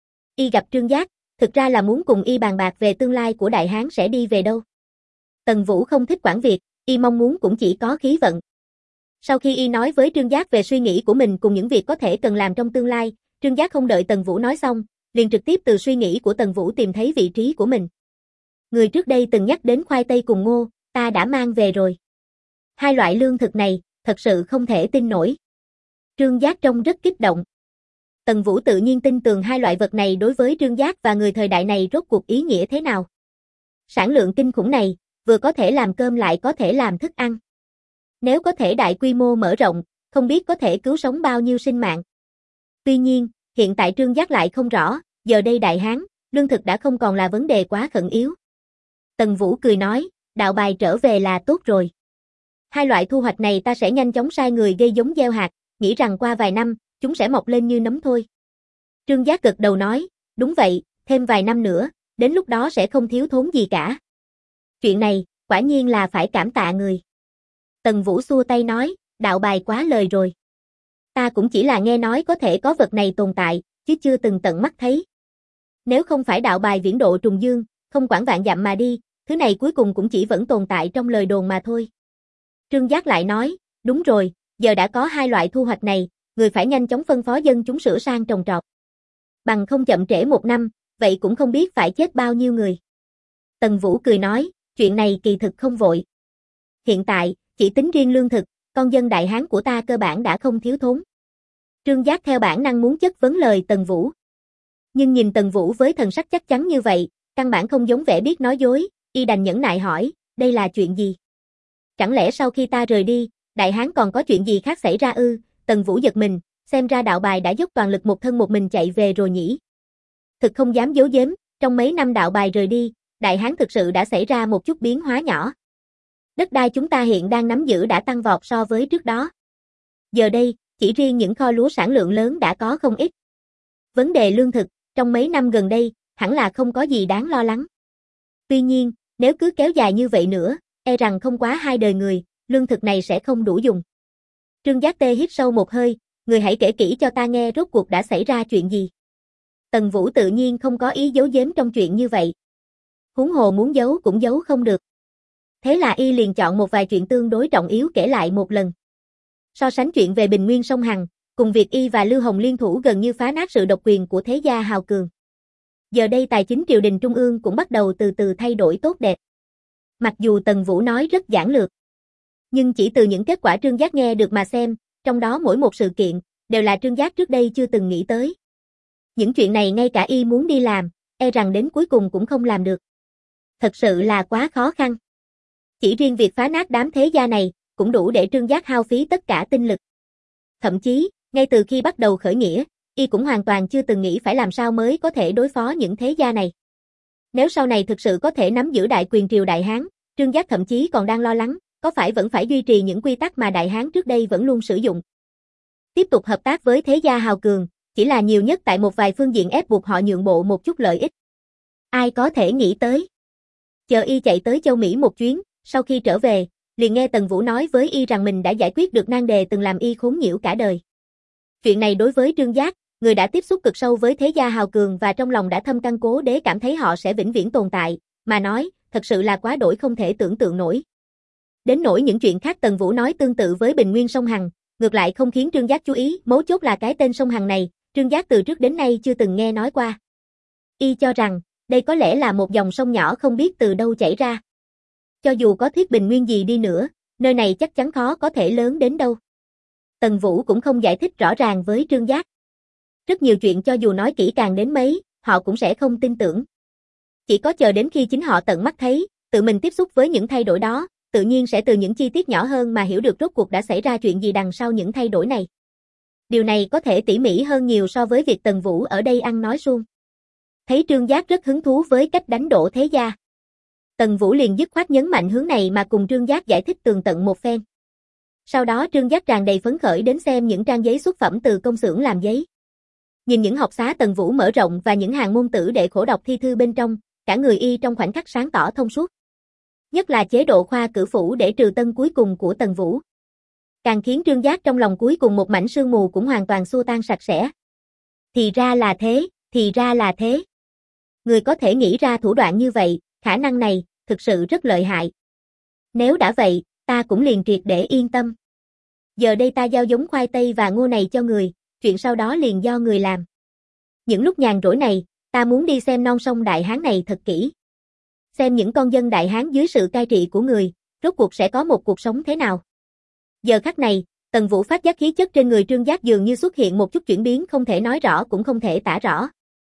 S1: Y gặp Trương Giác, thực ra là muốn cùng y bàn bạc về tương lai của Đại Hán sẽ đi về đâu. Tần Vũ không thích quản việc, y mong muốn cũng chỉ có khí vận. Sau khi y nói với Trương Giác về suy nghĩ của mình cùng những việc có thể cần làm trong tương lai, Trương Giác không đợi Tần Vũ nói xong, liền trực tiếp từ suy nghĩ của Tần Vũ tìm thấy vị trí của mình. Người trước đây từng nhắc đến khoai tây cùng ngô, ta đã mang về rồi. Hai loại lương thực này, thật sự không thể tin nổi. Trương Giác trông rất kích động. Tần Vũ tự nhiên tin tưởng hai loại vật này đối với Trương Giác và người thời đại này rốt cuộc ý nghĩa thế nào. Sản lượng kinh khủng này, vừa có thể làm cơm lại có thể làm thức ăn. Nếu có thể đại quy mô mở rộng, không biết có thể cứu sống bao nhiêu sinh mạng. Tuy nhiên, hiện tại Trương Giác lại không rõ, giờ đây Đại Hán, lương thực đã không còn là vấn đề quá khẩn yếu. Tần Vũ cười nói, đạo bài trở về là tốt rồi. Hai loại thu hoạch này ta sẽ nhanh chóng sai người gây giống gieo hạt, nghĩ rằng qua vài năm, chúng sẽ mọc lên như nấm thôi. Trương Giác gật đầu nói, đúng vậy, thêm vài năm nữa, đến lúc đó sẽ không thiếu thốn gì cả. Chuyện này, quả nhiên là phải cảm tạ người. Tần Vũ xua tay nói, đạo bài quá lời rồi. Ta cũng chỉ là nghe nói có thể có vật này tồn tại, chứ chưa từng tận mắt thấy. Nếu không phải đạo bài viễn độ trùng dương, không quản vạn dặm mà đi, thứ này cuối cùng cũng chỉ vẫn tồn tại trong lời đồn mà thôi. Trương Giác lại nói, đúng rồi, giờ đã có hai loại thu hoạch này, người phải nhanh chóng phân phó dân chúng sửa sang trồng trọt. Bằng không chậm trễ một năm, vậy cũng không biết phải chết bao nhiêu người. Tần Vũ cười nói, chuyện này kỳ thực không vội. Hiện tại, chỉ tính riêng lương thực, con dân Đại Hán của ta cơ bản đã không thiếu thốn. Trương Giác theo bản năng muốn chất vấn lời Tần Vũ. Nhưng nhìn Tần Vũ với thần sắc chắc chắn như vậy, căn bản không giống vẻ biết nói dối, y đành nhẫn nại hỏi, đây là chuyện gì? Chẳng lẽ sau khi ta rời đi, Đại Hán còn có chuyện gì khác xảy ra ư? Tần Vũ giật mình, xem ra đạo bài đã dốc toàn lực một thân một mình chạy về rồi nhỉ. Thực không dám giấu giếm, trong mấy năm đạo bài rời đi, Đại Hán thực sự đã xảy ra một chút biến hóa nhỏ. Đất đai chúng ta hiện đang nắm giữ đã tăng vọt so với trước đó. Giờ đây, chỉ riêng những kho lúa sản lượng lớn đã có không ít. Vấn đề lương thực, trong mấy năm gần đây, hẳn là không có gì đáng lo lắng. Tuy nhiên, nếu cứ kéo dài như vậy nữa, e rằng không quá hai đời người, lương thực này sẽ không đủ dùng. Trương Giác tê hít sâu một hơi, người hãy kể kỹ cho ta nghe rốt cuộc đã xảy ra chuyện gì. Tần Vũ tự nhiên không có ý giấu giếm trong chuyện như vậy. Huống hồ muốn giấu cũng giấu không được. Thế là y liền chọn một vài chuyện tương đối trọng yếu kể lại một lần. So sánh chuyện về Bình Nguyên sông Hằng, cùng việc y và Lưu Hồng liên thủ gần như phá nát sự độc quyền của thế gia hào cường. Giờ đây tài chính triều đình trung ương cũng bắt đầu từ từ thay đổi tốt đẹp. Mặc dù Tần Vũ nói rất giản lược, nhưng chỉ từ những kết quả Trương Giác nghe được mà xem, trong đó mỗi một sự kiện, đều là Trương Giác trước đây chưa từng nghĩ tới. Những chuyện này ngay cả y muốn đi làm, e rằng đến cuối cùng cũng không làm được. Thật sự là quá khó khăn. Chỉ riêng việc phá nát đám thế gia này, cũng đủ để Trương Giác hao phí tất cả tinh lực. Thậm chí, ngay từ khi bắt đầu khởi nghĩa, y cũng hoàn toàn chưa từng nghĩ phải làm sao mới có thể đối phó những thế gia này. Nếu sau này thực sự có thể nắm giữ đại quyền triều Đại Hán, Trương Giác thậm chí còn đang lo lắng, có phải vẫn phải duy trì những quy tắc mà Đại Hán trước đây vẫn luôn sử dụng. Tiếp tục hợp tác với thế gia hào cường, chỉ là nhiều nhất tại một vài phương diện ép buộc họ nhượng bộ một chút lợi ích. Ai có thể nghĩ tới. Chờ y chạy tới châu Mỹ một chuyến, sau khi trở về, liền nghe Tần Vũ nói với y rằng mình đã giải quyết được nan đề từng làm y khốn nhiễu cả đời. Chuyện này đối với Trương Giác, người đã tiếp xúc cực sâu với thế gia hào cường và trong lòng đã thâm căn cố đế cảm thấy họ sẽ vĩnh viễn tồn tại, mà nói, thật sự là quá đổi không thể tưởng tượng nổi. Đến nỗi những chuyện khác Tần Vũ nói tương tự với Bình Nguyên sông Hằng, ngược lại không khiến Trương Giác chú ý, mấu chốt là cái tên sông Hằng này, Trương Giác từ trước đến nay chưa từng nghe nói qua. Y cho rằng, đây có lẽ là một dòng sông nhỏ không biết từ đâu chảy ra. Cho dù có thuyết bình nguyên gì đi nữa, nơi này chắc chắn khó có thể lớn đến đâu. Tần Vũ cũng không giải thích rõ ràng với Trương Giác. Rất nhiều chuyện cho dù nói kỹ càng đến mấy, họ cũng sẽ không tin tưởng. Chỉ có chờ đến khi chính họ tận mắt thấy, tự mình tiếp xúc với những thay đổi đó, tự nhiên sẽ từ những chi tiết nhỏ hơn mà hiểu được rốt cuộc đã xảy ra chuyện gì đằng sau những thay đổi này. Điều này có thể tỉ mỉ hơn nhiều so với việc Tần Vũ ở đây ăn nói suông. Thấy Trương Giác rất hứng thú với cách đánh Đỗ Thế Gia, Tần Vũ liền dứt khoát nhấn mạnh hướng này mà cùng Trương Giác giải thích tường tận một phen. Sau đó Trương Giác tràn đầy phấn khởi đến xem những trang giấy xuất phẩm từ công xưởng làm giấy. Nhìn những học xá Tần Vũ mở rộng và những hàng môn tử đệ khổ đọc thi thư bên trong, cả người y trong khoảnh khắc sáng tỏ thông suốt. Nhất là chế độ khoa cử phủ để trừ tân cuối cùng của Tần Vũ. Càng khiến Trương Giác trong lòng cuối cùng một mảnh sương mù cũng hoàn toàn xua tan sạch sẽ. Thì ra là thế, thì ra là thế. Người có thể nghĩ ra thủ đoạn như vậy, khả năng này, thực sự rất lợi hại. Nếu đã vậy, ta cũng liền triệt để yên tâm. Giờ đây ta giao giống khoai tây và ngô này cho người, chuyện sau đó liền do người làm. Những lúc nhàn rỗi này, ta muốn đi xem non sông Đại Hán này thật kỹ. Xem những con dân Đại Hán dưới sự cai trị của người, rốt cuộc sẽ có một cuộc sống thế nào. Giờ khắc này, Tần Vũ phát giác khí chất trên người Trương Giác dường như xuất hiện một chút chuyển biến không thể nói rõ cũng không thể tả rõ.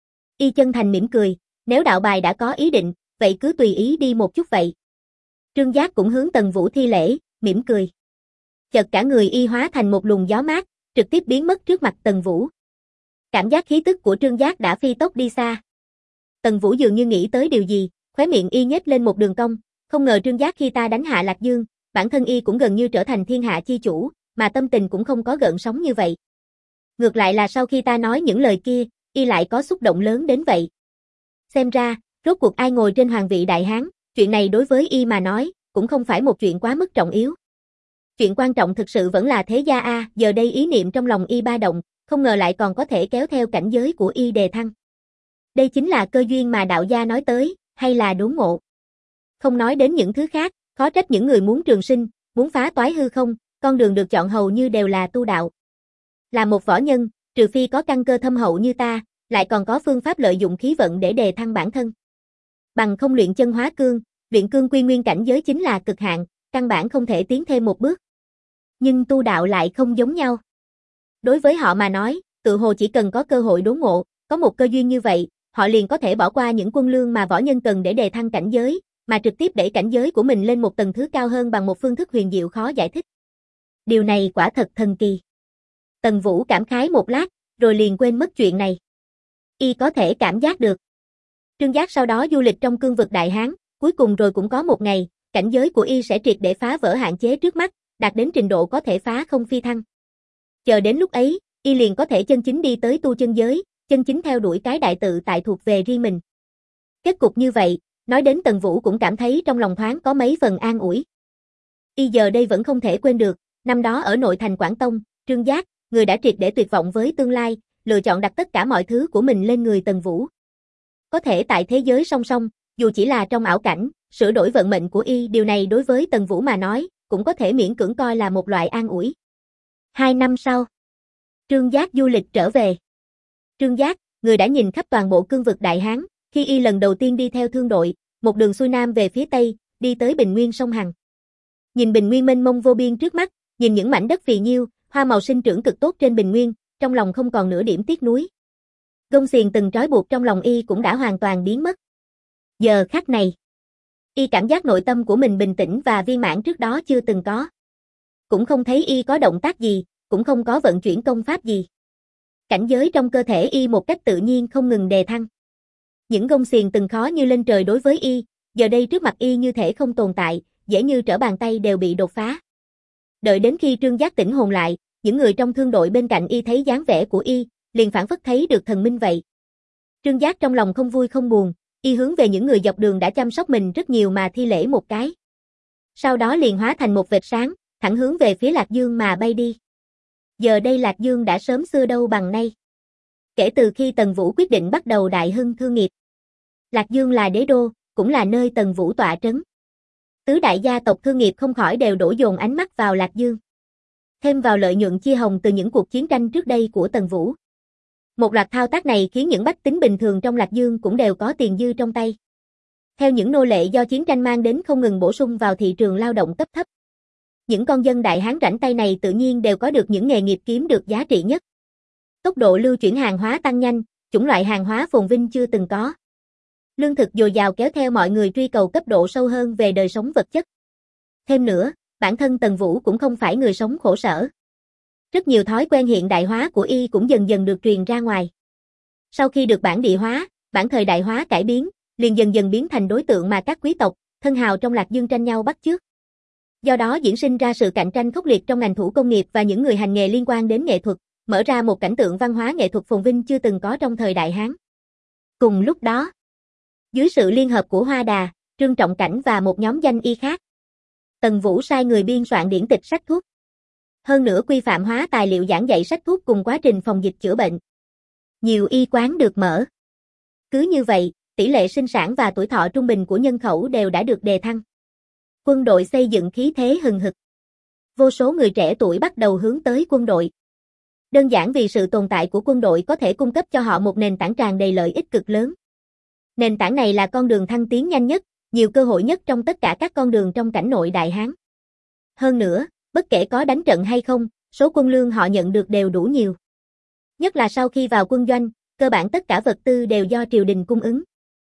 S1: Y chân thành mỉm cười, nếu đạo bài đã có ý định, vậy cứ tùy ý đi một chút vậy. Trương Giác cũng hướng Tần Vũ thi lễ, mỉm cười. Chợt cả người y hóa thành một luồng gió mát, trực tiếp biến mất trước mặt Tần Vũ. Cảm giác khí tức của Trương Giác đã phi tốc đi xa. Tần Vũ dường như nghĩ tới điều gì, khóe miệng y nhếch lên một đường cong, không ngờ Trương Giác khi ta đánh hạ Lạc Dương, bản thân y cũng gần như trở thành thiên hạ chi chủ, mà tâm tình cũng không có gợn sóng như vậy. Ngược lại là sau khi ta nói những lời kia, y lại có xúc động lớn đến vậy. Xem ra, rốt cuộc ai ngồi trên hoàng vị Đại Hán, chuyện này đối với y mà nói, cũng không phải một chuyện quá mức trọng yếu. Chuyện quan trọng thực sự vẫn là Thế Gia a, giờ đây ý niệm trong lòng y ba động, không ngờ lại còn có thể kéo theo cảnh giới của y đề thăng. Đây chính là cơ duyên mà đạo gia nói tới, hay là đốn ngộ. Không nói đến những thứ khác, khó trách những người muốn trường sinh, muốn phá toái hư không, con đường được chọn hầu như đều là tu đạo. Là một võ nhân, trừ phi có căn cơ thâm hậu như ta, lại còn có phương pháp lợi dụng khí vận để đề thăng bản thân. Bằng không luyện chân hóa cương, luyện cương quy nguyên cảnh giới chính là cực hạn, căn bản không thể tiến thêm một bước. Nhưng tu đạo lại không giống nhau. Đối với họ mà nói, tự hồ chỉ cần có cơ hội đốn ngộ, có một cơ duyên như vậy, họ liền có thể bỏ qua những quân lương mà võ nhân cần để đề thăng cảnh giới, mà trực tiếp đẩy cảnh giới của mình lên một tầng thứ cao hơn bằng một phương thức huyền diệu khó giải thích. Điều này quả thật thần kỳ. Tần Vũ cảm khái một lát, rồi liền quên mất chuyện này. Y có thể cảm giác được. Trương Giác sau đó du lịch trong cương vực Đại Hán, cuối cùng rồi cũng có một ngày, cảnh giới của y sẽ triệt để phá vỡ hạn chế trước mắt, đạt đến trình độ có thể phá không phi thăng. Chờ đến lúc ấy, y liền có thể chân chính đi tới tu chân giới, chân chính theo đuổi cái đại tự tại thuộc về riêng mình. Kết cục như vậy, nói đến Tần Vũ cũng cảm thấy trong lòng thoáng có mấy phần an ủi. Y giờ đây vẫn không thể quên được, năm đó ở nội thành Quảng Tông, Trương Giác, người đã triệt để tuyệt vọng với tương lai, lựa chọn đặt tất cả mọi thứ của mình lên người Tần Vũ. Có thể tại thế giới song song, dù chỉ là trong ảo cảnh, sửa đổi vận mệnh của y, điều này đối với Tần Vũ mà nói, cũng có thể miễn cưỡng coi là một loại an ủi. Hai năm sau, Trương Giác du lịch trở về. Trương Giác, người đã nhìn khắp toàn bộ cương vực Đại Hán, khi y lần đầu tiên đi theo thương đội, một đường xuôi nam về phía tây, đi tới Bình Nguyên sông Hằng. Nhìn Bình Nguyên mênh mông vô biên trước mắt, nhìn những mảnh đất phì nhiêu, hoa màu sinh trưởng cực tốt trên Bình Nguyên, trong lòng không còn nửa điểm tiếc nuối. Gông xiềng từng trói buộc trong lòng y cũng đã hoàn toàn biến mất. Giờ khắc này, y cảm giác nội tâm của mình bình tĩnh và viên mãn trước đó chưa từng có. Cũng không thấy y có động tác gì, cũng không có vận chuyển công pháp gì. Cảnh giới trong cơ thể y một cách tự nhiên không ngừng đề thăng. Những gông xiềng từng khó như lên trời đối với y, giờ đây trước mặt y như thể không tồn tại, dễ như trở bàn tay đều bị đột phá. Đợi đến khi Trương Giác tỉnh hồn lại, những người trong thương đội bên cạnh y thấy dáng vẻ của y, liền phảng phất thấy được thần minh vậy. Trương Giác trong lòng không vui không buồn, y hướng về những người dọc đường đã chăm sóc mình rất nhiều mà thi lễ một cái. Sau đó liền hóa thành một vệt sáng, thẳng hướng về phía Lạc Dương mà bay đi. Giờ đây Lạc Dương đã sớm xưa đâu bằng nay. Kể từ khi Tần Vũ quyết định bắt đầu đại hưng thương nghiệp, Lạc Dương là đế đô, cũng là nơi Tần Vũ tọa trấn. Tứ đại gia tộc thương nghiệp không khỏi đều đổ dồn ánh mắt vào Lạc Dương. Thêm vào lợi nhuận chia hồng từ những cuộc chiến tranh trước đây của Tần Vũ. Một loạt thao tác này khiến những bách tính bình thường trong Lạc Dương cũng đều có tiền dư trong tay. Theo những nô lệ do chiến tranh mang đến không ngừng bổ sung vào thị trường lao động cấp thấp. Những con dân Đại Hán rảnh tay này tự nhiên đều có được những nghề nghiệp kiếm được giá trị nhất. Tốc độ lưu chuyển hàng hóa tăng nhanh, chủng loại hàng hóa phồn vinh chưa từng có. Lương thực dồi dào kéo theo mọi người truy cầu cấp độ sâu hơn về đời sống vật chất. Thêm nữa, bản thân Tần Vũ cũng không phải người sống khổ sở. Rất nhiều thói quen hiện đại hóa của y cũng dần dần được truyền ra ngoài. Sau khi được bản địa hóa, bản thời đại hóa cải biến, liền dần dần biến thành đối tượng mà các quý tộc, thân hào trong Lạc Dương tranh nhau bắt chước. Do đó diễn sinh ra sự cạnh tranh khốc liệt trong ngành thủ công nghiệp và những người hành nghề liên quan đến nghệ thuật, mở ra một cảnh tượng văn hóa nghệ thuật phồn vinh chưa từng có trong thời đại Hán. Cùng lúc đó, dưới sự liên hợp của Hoa Đà, Trương Trọng Cảnh và một nhóm danh y khác, Tần Vũ sai người biên soạn điển tịch sách thuốc. Hơn nữa quy phạm hóa tài liệu giảng dạy sách thuốc cùng quá trình phòng dịch chữa bệnh. Nhiều y quán được mở. Cứ như vậy, tỷ lệ sinh sản và tuổi thọ trung bình của nhân khẩu đều đã được đề thăng. Quân đội xây dựng khí thế hừng hực. Vô số người trẻ tuổi bắt đầu hướng tới quân đội. Đơn giản vì sự tồn tại của quân đội có thể cung cấp cho họ một nền tảng tràn đầy lợi ích cực lớn. Nền tảng này là con đường thăng tiến nhanh nhất, nhiều cơ hội nhất trong tất cả các con đường trong cảnh nội Đại Hán. Hơn nữa, bất kể có đánh trận hay không, số quân lương họ nhận được đều đủ nhiều. Nhất là sau khi vào quân doanh, cơ bản tất cả vật tư đều do triều đình cung ứng.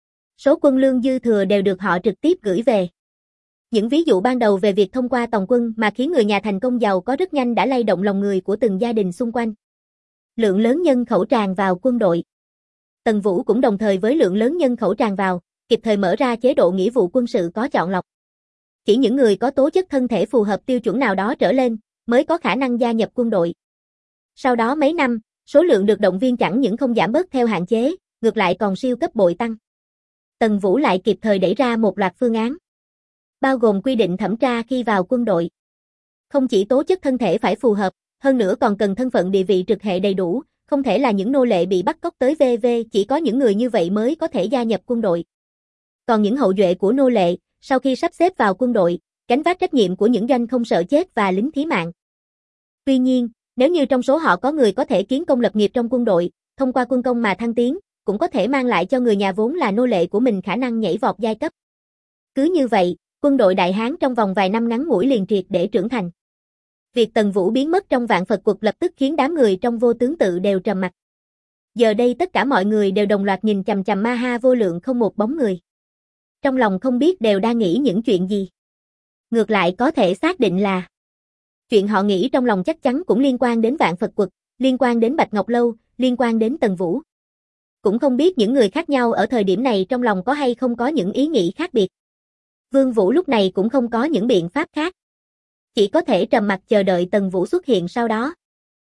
S1: Số quân lương dư thừa đều được họ trực tiếp gửi về. Những ví dụ ban đầu về việc thông qua tòng quân mà khiến người nhà thành công giàu có rất nhanh đã lay động lòng người của từng gia đình xung quanh. Lượng lớn nhân khẩu tràn vào quân đội. Tần Vũ cũng đồng thời với lượng lớn nhân khẩu tràn vào, kịp thời mở ra chế độ nghĩa vụ quân sự có chọn lọc. Chỉ những người có tố chất thân thể phù hợp tiêu chuẩn nào đó trở lên, mới có khả năng gia nhập quân đội. Sau đó mấy năm, số lượng được động viên chẳng những không giảm bớt theo hạn chế, ngược lại còn siêu cấp bội tăng. Tần Vũ lại kịp thời đẩy ra một loạt phương án, bao gồm quy định thẩm tra khi vào quân đội. Không chỉ tố chất thân thể phải phù hợp, hơn nữa còn cần thân phận địa vị trực hệ đầy đủ, không thể là những nô lệ bị bắt cóc tới vê vê, chỉ có những người như vậy mới có thể gia nhập quân đội. Còn những hậu duệ của nô lệ, sau khi sắp xếp vào quân đội, gánh vác trách nhiệm của những doanh không sợ chết và lính thí mạng. Tuy nhiên, nếu như trong số họ có người có thể kiến công lập nghiệp trong quân đội, thông qua quân công mà thăng tiến, cũng có thể mang lại cho người nhà vốn là nô lệ của mình khả năng nhảy vọt giai cấp. Cứ như vậy, quân đội Đại Hán trong vòng vài năm ngắn ngủi liền triệt để trưởng thành. Việc Tần Vũ biến mất trong Vạn Phật Quật lập tức khiến đám người trong Vô Tướng Tự đều trầm mặc. Giờ đây tất cả mọi người đều đồng loạt nhìn chằm chằm Ma Ha Vô Lượng không một bóng người. Trong lòng không biết đều đang nghĩ những chuyện gì. Ngược lại có thể xác định là chuyện họ nghĩ trong lòng chắc chắn cũng liên quan đến Vạn Phật Quật, liên quan đến Bạch Ngọc Lâu, liên quan đến Tần Vũ. Cũng không biết những người khác nhau ở thời điểm này trong lòng có hay không có những ý nghĩ khác biệt. Vương Vũ lúc này cũng không có những biện pháp khác. Chỉ có thể trầm mặc chờ đợi Tần Vũ xuất hiện sau đó.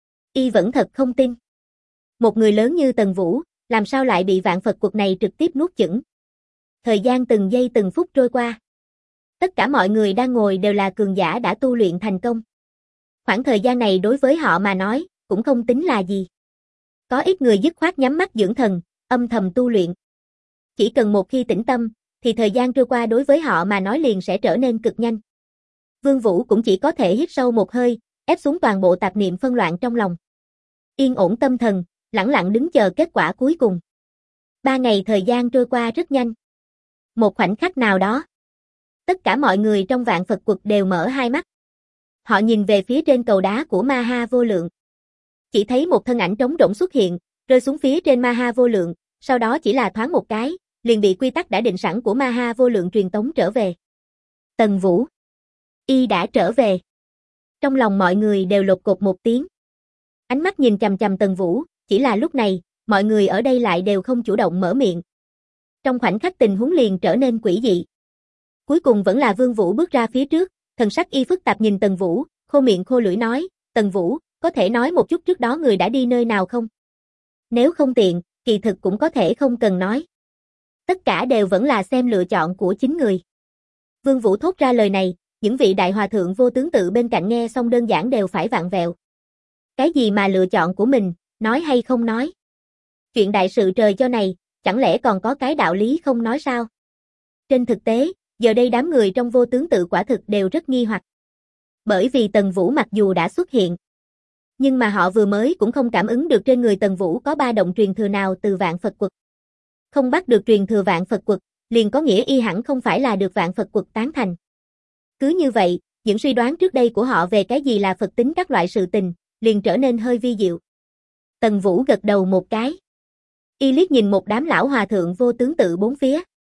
S1: Y vẫn thật không tin. Một người lớn như Tần Vũ, làm sao lại bị Vạn Phật Quật này trực tiếp nuốt chửng. Thời gian từng giây từng phút trôi qua. Tất cả mọi người đang ngồi đều là cường giả đã tu luyện thành công. Khoảng thời gian này đối với họ mà nói, cũng không tính là gì. Có ít người dứt khoát nhắm mắt dưỡng thần, âm thầm tu luyện. Chỉ cần một khi tĩnh tâm, thì thời gian trôi qua đối với họ mà nói liền sẽ trở nên cực nhanh. Vương Vũ cũng chỉ có thể hít sâu một hơi, ép xuống toàn bộ tạp niệm phân loạn trong lòng. Yên ổn tâm thần, lẳng lặng đứng chờ kết quả cuối cùng. Ba ngày thời gian trôi qua rất nhanh. Một khoảnh khắc nào đó, tất cả mọi người trong Vạn Phật Quật đều mở hai mắt. Họ nhìn về phía trên cầu đá của Ma Ha Vô Lượng. Chỉ thấy một thân ảnh trống rỗng xuất hiện, rơi xuống phía trên Ma Ha Vô Lượng, sau đó chỉ là thoáng một cái, liền bị quy tắc đã định sẵn của Ma Ha Vô Lượng truyền tống trở về. Tần Vũ. Y đã trở về. Trong lòng mọi người đều lột cột một tiếng. Ánh mắt nhìn chằm chằm Tần Vũ, chỉ là lúc này, mọi người ở đây lại đều không chủ động mở miệng. Trong khoảnh khắc tình huống liền trở nên quỷ dị. Cuối cùng vẫn là Vương Vũ bước ra phía trước, thần sắc y phức tạp nhìn Tần Vũ, khô miệng khô lưỡi nói, Tần Vũ, có thể nói một chút trước đó người đã đi nơi nào không? Nếu không tiện, kỳ thực cũng có thể không cần nói. Tất cả đều vẫn là xem lựa chọn của chính người. Vương Vũ thốt ra lời này, những vị đại hòa thượng Vô Tướng Tự bên cạnh nghe xong đơn giản đều phải vặn vẹo. Cái gì mà lựa chọn của mình, nói hay không nói? Chuyện đại sự trời cho này, chẳng lẽ còn có cái đạo lý không nói sao? Trên thực tế, giờ đây đám người trong Vô Tướng Tự quả thực đều rất nghi hoặc. Bởi vì Tần Vũ mặc dù đã xuất hiện, nhưng mà họ vừa mới cũng không cảm ứng được trên người Tần Vũ có ba động truyền thừa nào từ Vạn Phật Quật. Không bắt được truyền thừa Vạn Phật Quật, liền có nghĩa y hẳn không phải là được Vạn Phật Quật tán thành. Cứ như vậy, những suy đoán trước đây của họ về cái gì là Phật tính các loại sự tình, liền trở nên hơi vi diệu. Tần Vũ gật đầu một cái. Y liếc nhìn một đám lão hòa thượng Vô Tướng Tự bốn phía.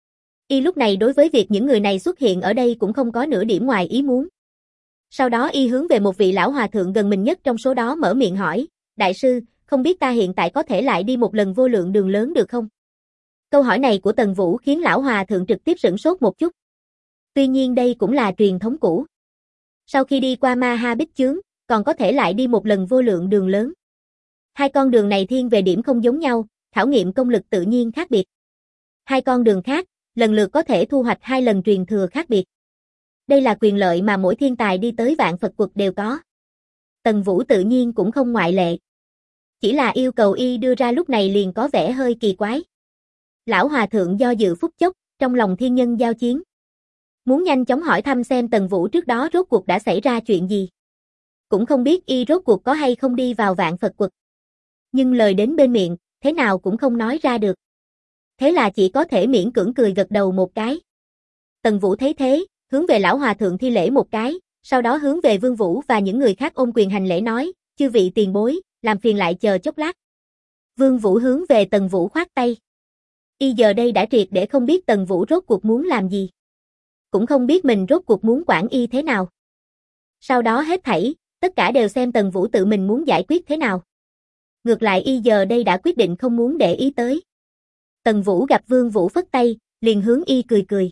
S1: Y lúc này đối với việc những người này xuất hiện ở đây cũng không có nửa điểm ngoài ý muốn. Sau đó Y hướng về một vị lão hòa thượng gần mình nhất trong số đó mở miệng hỏi, đại sư, không biết ta hiện tại có thể lại đi một lần vô lượng đường lớn được không? Câu hỏi này của Tần Vũ khiến lão hòa thượng trực tiếp sửng sốt một chút. Tuy nhiên đây cũng là truyền thống cũ. Sau khi đi qua Ma Ha Bích Chướng, còn có thể lại đi một lần vô lượng đường lớn. Hai con đường này thiên về điểm không giống nhau, khảo nghiệm công lực tự nhiên khác biệt. Hai con đường khác, lần lượt có thể thu hoạch hai lần truyền thừa khác biệt. Đây là quyền lợi mà mỗi thiên tài đi tới Vạn Phật Quật đều có. Tần Vũ tự nhiên cũng không ngoại lệ. Chỉ là yêu cầu Y đưa ra lúc này liền có vẻ hơi kỳ quái. Lão hòa thượng do dự phút chốc, trong lòng thiên nhân giao chiến. Muốn nhanh chóng hỏi thăm xem Tần Vũ trước đó rốt cuộc đã xảy ra chuyện gì. Cũng không biết Y rốt cuộc có hay không đi vào Vạn Phật Quật. Nhưng lời đến bên miệng, thế nào cũng không nói ra được. Thế là chỉ có thể miễn cưỡng cười gật đầu một cái. Tần Vũ thấy thế, hướng về lão hòa thượng thi lễ một cái, sau đó hướng về Vương Vũ và những người khác ôm quyền hành lễ nói, chư vị tiền bối, làm phiền lại chờ chốc lát. Vương Vũ hướng về Tần Vũ khoát tay. Y giờ đây đã triệt để không biết Tần Vũ rốt cuộc muốn làm gì. Cũng không biết mình rốt cuộc muốn quản Y thế nào. Sau đó hết thảy, tất cả đều xem Tần Vũ tự mình muốn giải quyết thế nào. Ngược lại Y giờ đây đã quyết định không muốn để ý tới. Tần Vũ gặp Vương Vũ phất tay, liền hướng Y cười cười.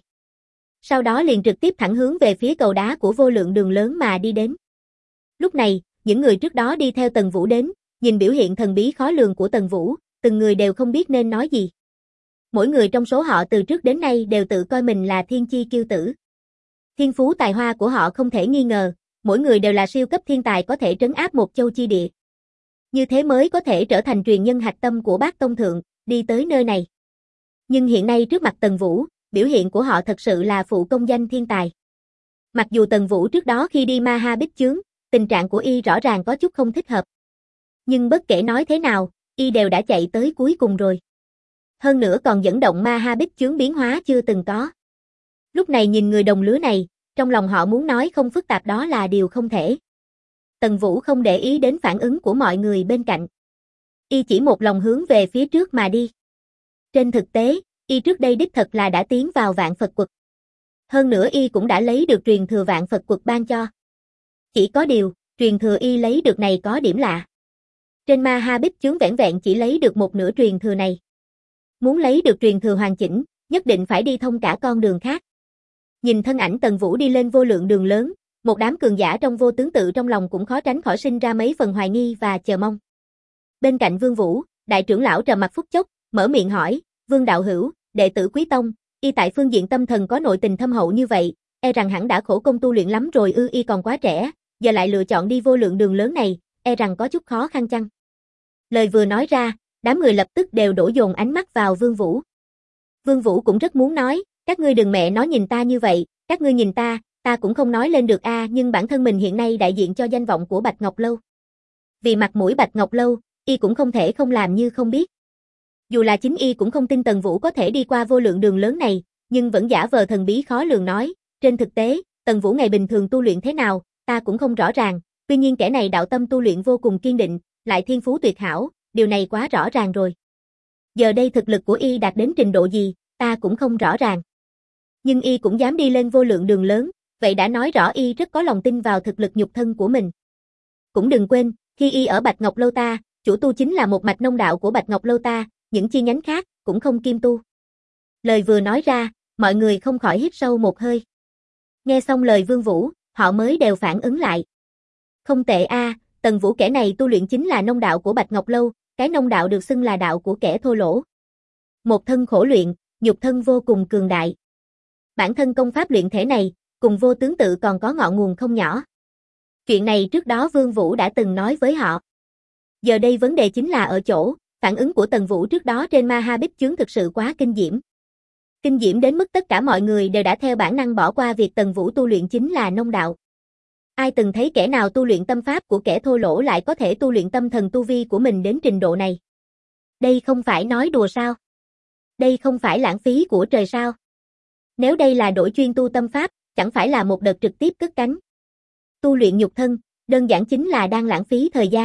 S1: Sau đó liền trực tiếp thẳng hướng về phía cầu đá của vô lượng đường lớn mà đi đến. Lúc này, những người trước đó đi theo Tần Vũ đến, nhìn biểu hiện thần bí khó lường của Tần Vũ, từng người đều không biết nên nói gì. Mỗi người trong số họ từ trước đến nay đều tự coi mình là thiên chi kiêu tử. Thiên phú tài hoa của họ không thể nghi ngờ, mỗi người đều là siêu cấp thiên tài có thể trấn áp một châu chi địa. Như thế mới có thể trở thành truyền nhân hạch tâm của Bát Tông Thượng, đi tới nơi này. Nhưng hiện nay trước mặt Tần Vũ, biểu hiện của họ thật sự là phụ công danh thiên tài. Mặc dù Tần Vũ trước đó khi đi Ma Ha Bích Chướng, tình trạng của Y rõ ràng có chút không thích hợp. Nhưng bất kể nói thế nào, Y đều đã chạy tới cuối cùng rồi. Hơn nữa còn dẫn động Ma Ha Bích Chướng biến hóa chưa từng có. Lúc này nhìn người đồng lứa này, trong lòng họ muốn nói không phức tạp đó là điều không thể. Tần Vũ không để ý đến phản ứng của mọi người bên cạnh. Y chỉ một lòng hướng về phía trước mà đi. Trên thực tế, Y trước đây đích thật là đã tiến vào Vạn Phật Quật. Hơn nữa Y cũng đã lấy được truyền thừa Vạn Phật Quật ban cho. Chỉ có điều, truyền thừa Y lấy được này có điểm lạ. Trên Ma Ha Bích Chướng vẻn vẹn chỉ lấy được một nửa truyền thừa này. Muốn lấy được truyền thừa hoàn chỉnh, nhất định phải đi thông cả con đường khác. Nhìn thân ảnh Tần Vũ đi lên vô lượng đường lớn, một đám cường giả trong vô tướng tự trong lòng cũng khó tránh khỏi sinh ra mấy phần hoài nghi và chờ mong. Bên cạnh Vương Vũ, đại trưởng lão trầm mặt phút chốc, mở miệng hỏi, Vương đạo hữu, đệ tử Quý Tông, Y tại phương diện tâm thần có nội tình thâm hậu như vậy, e rằng hẳn đã khổ công tu luyện lắm rồi ư? Y còn quá trẻ, giờ lại lựa chọn đi vô lượng đường lớn này, e rằng có chút khó khăn chăng? Lời vừa nói ra, đám người lập tức đều đổ dồn ánh mắt vào Vương Vũ. Vương Vũ cũng rất muốn nói, các ngươi đừng mẹ nói nhìn ta như vậy, các ngươi nhìn ta, ta cũng không nói lên được a, nhưng bản thân mình hiện nay đại diện cho danh vọng của Bạch Ngọc Lâu. Vì mặt mũi Bạch Ngọc Lâu, Y cũng không thể không làm như không biết. Dù là chính Y cũng không tin Tần Vũ có thể đi qua vô lượng đường lớn này, nhưng vẫn giả vờ thần bí khó lường nói, trên thực tế, Tần Vũ ngày bình thường tu luyện thế nào, ta cũng không rõ ràng, tuy nhiên kẻ này đạo tâm tu luyện vô cùng kiên định, lại thiên phú tuyệt hảo, điều này quá rõ ràng rồi. Giờ đây thực lực của Y đạt đến trình độ gì, ta cũng không rõ ràng. Nhưng Y cũng dám đi lên vô lượng đường lớn, vậy đã nói rõ Y rất có lòng tin vào thực lực nhục thân của mình. Cũng đừng quên, khi Y ở Bạch Ngọc Lâu ta, chủ tu chính là một mạch nông đạo của Bạch Ngọc Lâu ta, những chi nhánh khác cũng không kiêm tu. Lời vừa nói ra, mọi người không khỏi hít sâu một hơi. Nghe xong lời Vương Vũ, họ mới đều phản ứng lại. Không tệ a, à, Tần Vũ kẻ này tu luyện chính là nông đạo của Bạch Ngọc Lâu, cái nông đạo được xưng là đạo của kẻ thô lỗ. Một thân khổ luyện, nhục thân vô cùng cường đại. Bản thân công pháp luyện thể này, cùng vô tướng tự còn có ngọn nguồn không nhỏ. Chuyện này trước đó Vương Vũ đã từng nói với họ. Giờ đây vấn đề chính là ở chỗ, phản ứng của Tần Vũ trước đó trên Ma Ha Bích Chướng thực sự quá kinh diễm. Kinh diễm đến mức tất cả mọi người đều đã theo bản năng bỏ qua việc Tần Vũ tu luyện chính là nông đạo. Ai từng thấy kẻ nào tu luyện tâm pháp của kẻ thô lỗ lại có thể tu luyện tâm thần tu vi của mình đến trình độ này? Đây không phải nói đùa sao? Đây không phải lãng phí của trời sao? Nếu đây là đổi chuyên tu tâm pháp, chẳng phải là một đợt trực tiếp cất cánh. Tu luyện nhục thân, đơn giản chính là đang lãng phí thời gian.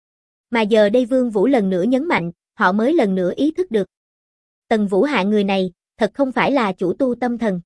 S1: Mà giờ đây Vương Vũ lần nữa nhấn mạnh, họ mới lần nữa ý thức được. Tần Vũ hạ người này, thật không phải là chủ tu tâm thần.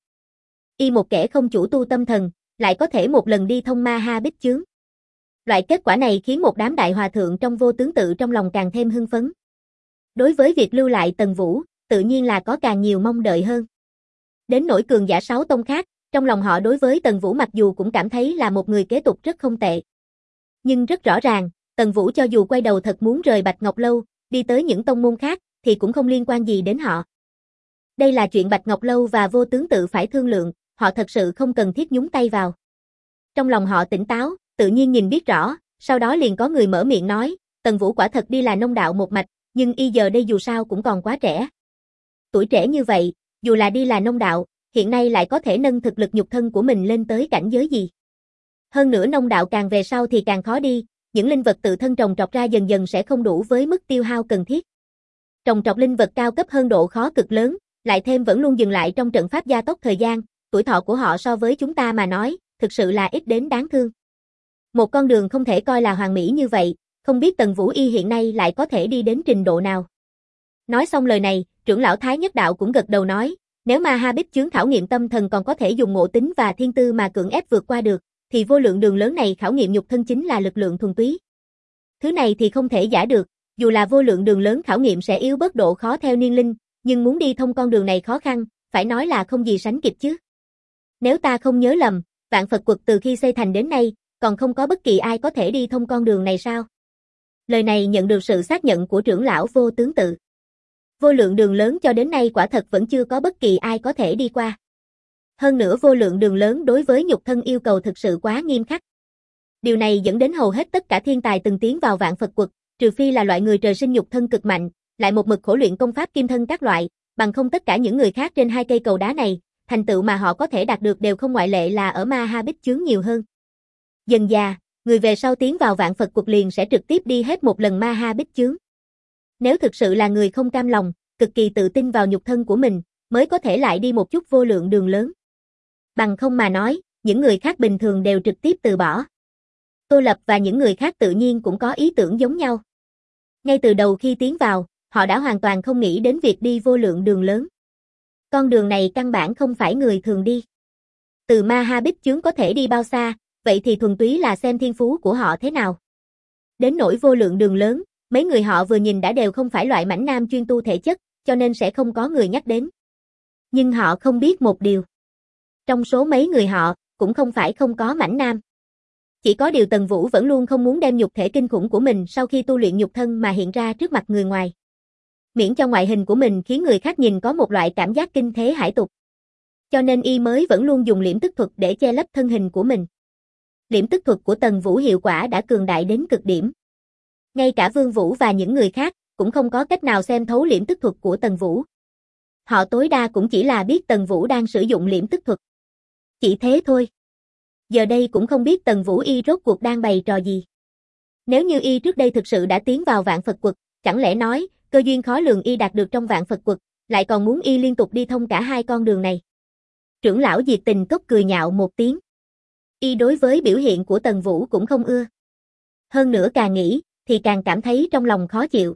S1: Y một kẻ không chủ tu tâm thần, lại có thể một lần đi thông ma ha bích chướng. Loại kết quả này khiến một đám đại hòa thượng trong vô tướng tự trong lòng càng thêm hưng phấn. Đối với việc lưu lại Tần Vũ, tự nhiên là có càng nhiều mong đợi hơn. Đến nỗi cường giả sáu tông khác, trong lòng họ đối với Tần Vũ mặc dù cũng cảm thấy là một người kế tục rất không tệ. Nhưng rất rõ ràng, Tần Vũ cho dù quay đầu thật muốn rời Bạch Ngọc Lâu, đi tới những tông môn khác, thì cũng không liên quan gì đến họ. Đây là chuyện Bạch Ngọc Lâu và vô tướng tự phải thương lượng, họ thật sự không cần thiết nhúng tay vào. Trong lòng họ tỉnh táo, tự nhiên nhìn biết rõ, sau đó liền có người mở miệng nói, Tần Vũ quả thật đi là nông đạo một mạch, nhưng y giờ đây dù sao cũng còn quá trẻ. Tuổi trẻ như vậy, dù là đi là nông đạo, hiện nay lại có thể nâng thực lực nhục thân của mình lên tới cảnh giới gì. Hơn nữa nông đạo càng về sau thì càng khó đi, những linh vật tự thân trồng trọt ra dần dần sẽ không đủ với mức tiêu hao cần thiết. Trồng trọt linh vật cao cấp hơn độ khó cực lớn, lại thêm vẫn luôn dừng lại trong trận pháp gia tốc thời gian, tuổi thọ của họ so với chúng ta mà nói, thực sự là ít đến đáng thương. Một con đường không thể coi là hoàn mỹ như vậy, không biết Tần Vũ Y hiện nay lại có thể đi đến trình độ nào. Nói xong lời này, trưởng lão Thái Nhất Đạo cũng gật đầu nói, nếu mà Ha Bích chướng khảo nghiệm tâm thần còn có thể dùng ngộ tính và thiên tư mà cưỡng ép vượt qua được, thì vô lượng đường lớn này khảo nghiệm nhục thân chính là lực lượng thuần túy. Thứ này thì không thể giả được, dù là vô lượng đường lớn khảo nghiệm sẽ yếu bớt độ khó theo niên linh, nhưng muốn đi thông con đường này khó khăn, phải nói là không gì sánh kịp chứ. Nếu ta không nhớ lầm, Vạn Phật Quật từ khi xây thành đến nay, còn không có bất kỳ ai có thể đi thông con đường này sao? Lời này nhận được sự xác nhận của trưởng lão vô tướng tự. Vô lượng đường lớn cho đến nay quả thật vẫn chưa có bất kỳ ai có thể đi qua. Hơn nữa vô lượng đường lớn đối với nhục thân yêu cầu thực sự quá nghiêm khắc. Điều này dẫn đến hầu hết tất cả thiên tài từng tiến vào Vạn Phật Quật, trừ phi là loại người trời sinh nhục thân cực mạnh, lại một mực khổ luyện công pháp kim thân các loại, bằng không tất cả những người khác trên hai cây cầu đá này, thành tựu mà họ có thể đạt được đều không ngoại lệ là ở ma ha bích chướng nhiều hơn. Dần dà, người về sau tiến vào Vạn Phật Quật liền sẽ trực tiếp đi hết một lần ma ha bích chướng. Nếu thực sự là người không cam lòng, cực kỳ tự tin vào nhục thân của mình, mới có thể lại đi một chút vô lượng đường lớn. Bằng không mà nói, những người khác bình thường đều trực tiếp từ bỏ. Tô Lập và những người khác tự nhiên cũng có ý tưởng giống nhau. Ngay từ đầu khi tiến vào, họ đã hoàn toàn không nghĩ đến việc đi vô lượng đường lớn. Con đường này căn bản không phải người thường đi. Từ ma ha bích chướng có thể đi bao xa, vậy thì thuần túy là xem thiên phú của họ thế nào. Đến nỗi vô lượng đường lớn, mấy người họ vừa nhìn đã đều không phải loại mãnh nam chuyên tu thể chất, cho nên sẽ không có người nhắc đến. Nhưng họ không biết một điều. Trong số mấy người họ, cũng không phải không có mãnh nam. Chỉ có điều Tần Vũ vẫn luôn không muốn đem nhục thể kinh khủng của mình sau khi tu luyện nhục thân mà hiện ra trước mặt người ngoài. Miễn cho ngoại hình của mình khiến người khác nhìn có một loại cảm giác kinh thế hải tục. Cho nên y mới vẫn luôn dùng liễm tức thuật để che lấp thân hình của mình. Liễm tức thuật của Tần Vũ hiệu quả đã cường đại đến cực điểm. Ngay cả Vương Vũ và những người khác cũng không có cách nào xem thấu liễm tức thuật của Tần Vũ. Họ tối đa cũng chỉ là biết Tần Vũ đang sử dụng liễm tức thuật. Chỉ thế thôi. Giờ đây cũng không biết Tần Vũ y rốt cuộc đang bày trò gì. Nếu như y trước đây thực sự đã tiến vào Vạn Phật Quật, chẳng lẽ nói, cơ duyên khó lường y đạt được trong Vạn Phật Quật, lại còn muốn y liên tục đi thông cả hai con đường này. Trưởng lão Diệt Tình Cốc cười nhạo một tiếng. Y đối với biểu hiện của Tần Vũ cũng không ưa. Hơn nữa càng nghĩ, thì càng cảm thấy trong lòng khó chịu.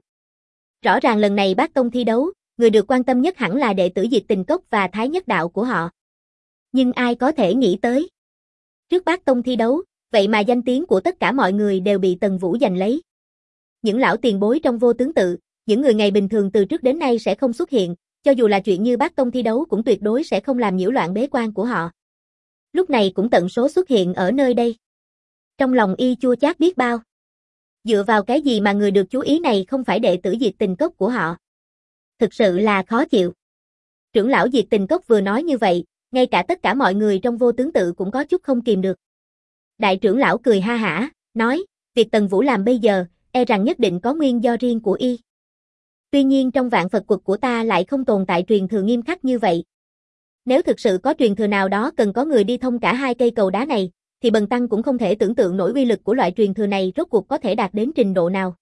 S1: Rõ ràng lần này Bát Tông thi đấu, người được quan tâm nhất hẳn là đệ tử Diệt Tình Cốc và Thái Nhất Đạo của họ. Nhưng ai có thể nghĩ tới. Trước Bát Tông thi đấu, vậy mà danh tiếng của tất cả mọi người đều bị Tần Vũ giành lấy. Những lão tiền bối trong vô tướng tự, những người ngày bình thường từ trước đến nay sẽ không xuất hiện, cho dù là chuyện như Bát Tông thi đấu cũng tuyệt đối sẽ không làm nhiễu loạn bế quan của họ. Lúc này cũng tận số xuất hiện ở nơi đây. Trong lòng y chua chát biết bao. Dựa vào cái gì mà người được chú ý này không phải đệ tử Diệt Tình Cốc của họ? Thực sự là khó chịu. Trưởng lão Diệt Tình Cốc vừa nói như vậy, ngay cả tất cả mọi người trong vô tướng tự cũng có chút không kìm được. Đại trưởng lão cười ha hả, nói, việc Tần Vũ làm bây giờ, e rằng nhất định có nguyên do riêng của y. Tuy nhiên trong Vạn Phật Quật của ta lại không tồn tại truyền thừa nghiêm khắc như vậy. Nếu thực sự có truyền thừa nào đó cần có người đi thông cả hai cây cầu đá này, thì bần tăng cũng không thể tưởng tượng nổi uy lực của loại truyền thừa này rốt cuộc có thể đạt đến trình độ nào.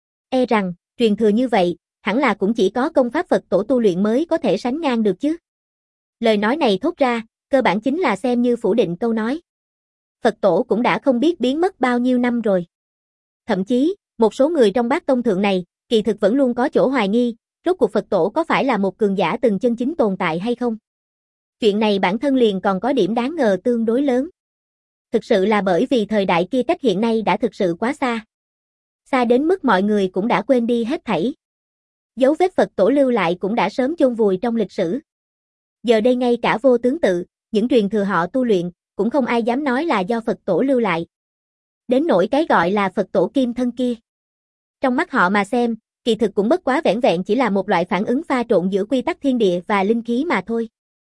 S1: E rằng, truyền thừa như vậy, hẳn là cũng chỉ có công pháp Phật tổ tu luyện mới có thể sánh ngang được chứ. Lời nói này thốt ra, cơ bản chính là xem như phủ định câu nói. Phật tổ cũng đã không biết biến mất bao nhiêu năm rồi. Thậm chí, một số người trong Bát Tông thượng này, kỳ thực vẫn luôn có chỗ hoài nghi, Rốt cuộc Phật tổ có phải là một cường giả từng chân chính tồn tại hay không? Chuyện này bản thân liền còn có điểm đáng ngờ tương đối lớn. Thực sự là bởi vì thời đại kia cách hiện nay đã thực sự quá xa. Xa đến mức mọi người cũng đã quên đi hết thảy. Dấu vết Phật tổ lưu lại cũng đã sớm chôn vùi trong lịch sử. Giờ đây ngay cả vô tướng tự, những truyền thừa họ tu luyện, cũng không ai dám nói là do Phật tổ lưu lại. Đến nỗi cái gọi là Phật tổ kim thân kia. Trong mắt họ mà xem, kỳ thực cũng bất quá vẻn vẹn chỉ là một loại phản ứng pha trộn giữa quy tắc thiên địa và linh khí mà thôi.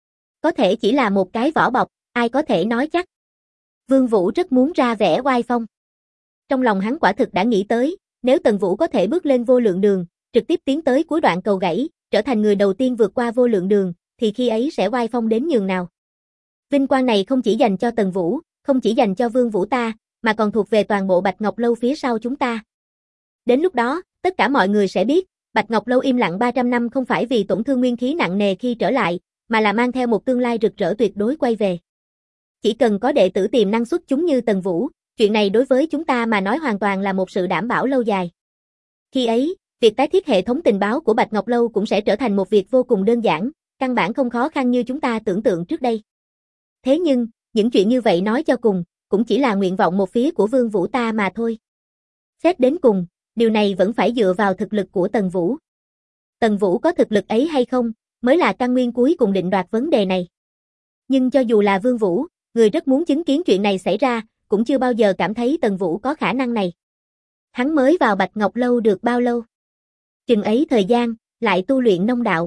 S1: Có thể chỉ là một cái vỏ bọc, ai có thể nói chắc. Vương Vũ rất muốn ra vẻ oai phong. Trong lòng hắn quả thực đã nghĩ tới, nếu Tần Vũ có thể bước lên vô lượng đường, trực tiếp tiến tới cuối đoạn cầu gãy, trở thành người đầu tiên vượt qua vô lượng đường, thì khi ấy sẽ oai phong đến nhường nào. Vinh quang này không chỉ dành cho Tần Vũ, không chỉ dành cho Vương Vũ ta, mà còn thuộc về toàn bộ Bạch Ngọc Lâu phía sau chúng ta. Đến lúc đó, tất cả mọi người sẽ biết, Bạch Ngọc Lâu im lặng ba trăm năm không phải vì tổn thương nguyên khí nặng nề khi trở lại, mà là mang theo một tương lai rực rỡ tuyệt đối quay về. Chỉ cần có đệ tử tiềm năng xuất chúng như Tần Vũ, chuyện này đối với chúng ta mà nói hoàn toàn là một sự đảm bảo lâu dài. Khi ấy, việc tái thiết hệ thống tình báo của Bạch Ngọc Lâu cũng sẽ trở thành một việc vô cùng đơn giản, căn bản không khó khăn như chúng ta tưởng tượng trước đây. Thế nhưng, những chuyện như vậy nói cho cùng, cũng chỉ là nguyện vọng một phía của Vương Vũ ta mà thôi. Xét đến cùng, điều này vẫn phải dựa vào thực lực của Tần Vũ. Tần Vũ có thực lực ấy hay không, mới là căn nguyên cuối cùng định đoạt vấn đề này. Nhưng cho dù là Vương Vũ, người rất muốn chứng kiến chuyện này xảy ra, cũng chưa bao giờ cảm thấy Tần Vũ có khả năng này. Hắn mới vào Bạch Ngọc Lâu được bao lâu? Chừng ấy thời gian, lại tu luyện nông đạo.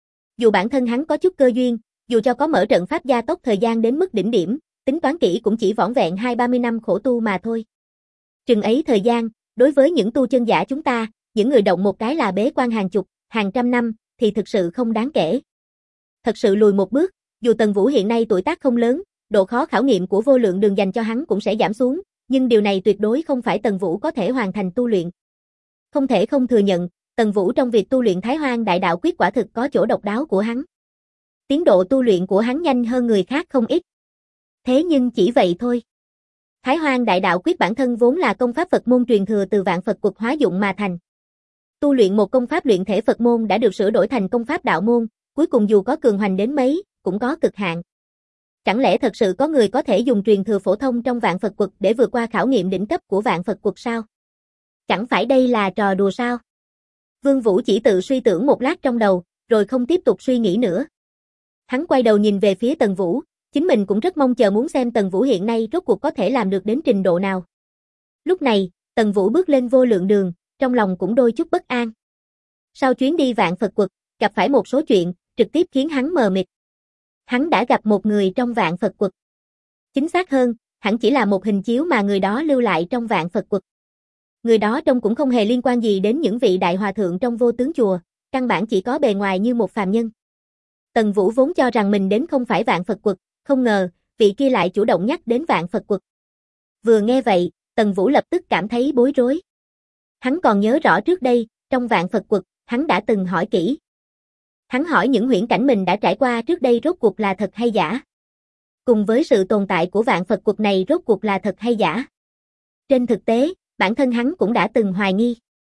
S1: Dù bản thân hắn có chút cơ duyên, dù cho có mở trận pháp gia tốc thời gian đến mức đỉnh điểm, tính toán kỹ cũng chỉ vỏn vẹn hai ba mươi năm khổ tu mà thôi. Chừng ấy thời gian, đối với những tu chân giả chúng ta, những người động một cái là bế quan hàng chục, hàng trăm năm, thì thực sự không đáng kể. Thật sự lùi một bước, dù Tần Vũ hiện nay tuổi tác không lớn, độ khó khảo nghiệm của vô lượng đường dành cho hắn cũng sẽ giảm xuống, nhưng điều này tuyệt đối không phải Tần Vũ có thể hoàn thành tu luyện. Không thể không thừa nhận, Tần Vũ trong việc tu luyện Thái Hoang Đại Đạo Quyết quả thực có chỗ độc đáo của hắn. Tiến độ tu luyện của hắn nhanh hơn người khác không ít. Thế nhưng chỉ vậy thôi. Thái Hoang Đại Đạo Quyết bản thân vốn là công pháp Phật môn truyền thừa từ vạn Phật Quật hóa dụng mà thành. Tu luyện một công pháp luyện thể Phật môn đã được sửa đổi thành công pháp đạo môn, cuối cùng dù có cường hoành đến mấy, cũng có cực hạn. Chẳng lẽ thật sự có người có thể dùng truyền thừa phổ thông trong vạn Phật Quật để vượt qua khảo nghiệm đỉnh cấp của vạn Phật Quật sao? Chẳng phải đây là trò đùa sao? Vương Vũ chỉ tự suy tưởng một lát trong đầu, rồi không tiếp tục suy nghĩ nữa. Hắn quay đầu nhìn về phía Tần Vũ, chính mình cũng rất mong chờ muốn xem Tần Vũ hiện nay rốt cuộc có thể làm được đến trình độ nào. Lúc này, Tần Vũ bước lên vô lượng đường, trong lòng cũng đôi chút bất an. Sau chuyến đi vạn Phật Quật, gặp phải một số chuyện, trực tiếp khiến hắn mờ mịt. Hắn đã gặp một người trong vạn Phật Quật. Chính xác hơn, hẳn chỉ là một hình chiếu mà người đó lưu lại trong vạn Phật Quật. Người đó trông cũng không hề liên quan gì đến những vị đại hòa thượng trong vô tướng chùa, căn bản chỉ có bề ngoài như một phàm nhân. Tần Vũ vốn cho rằng mình đến không phải vạn Phật Quật, không ngờ, vị kia lại chủ động nhắc đến vạn Phật Quật. Vừa nghe vậy, Tần Vũ lập tức cảm thấy bối rối. Hắn còn nhớ rõ trước đây, trong vạn Phật Quật, hắn đã từng hỏi kỹ. Hắn hỏi những huyễn cảnh mình đã trải qua trước đây rốt cuộc là thật hay giả. Cùng với sự tồn tại của vạn Phật Quật này rốt cuộc là thật hay giả. Trên thực tế, bản thân hắn cũng đã từng hoài nghi.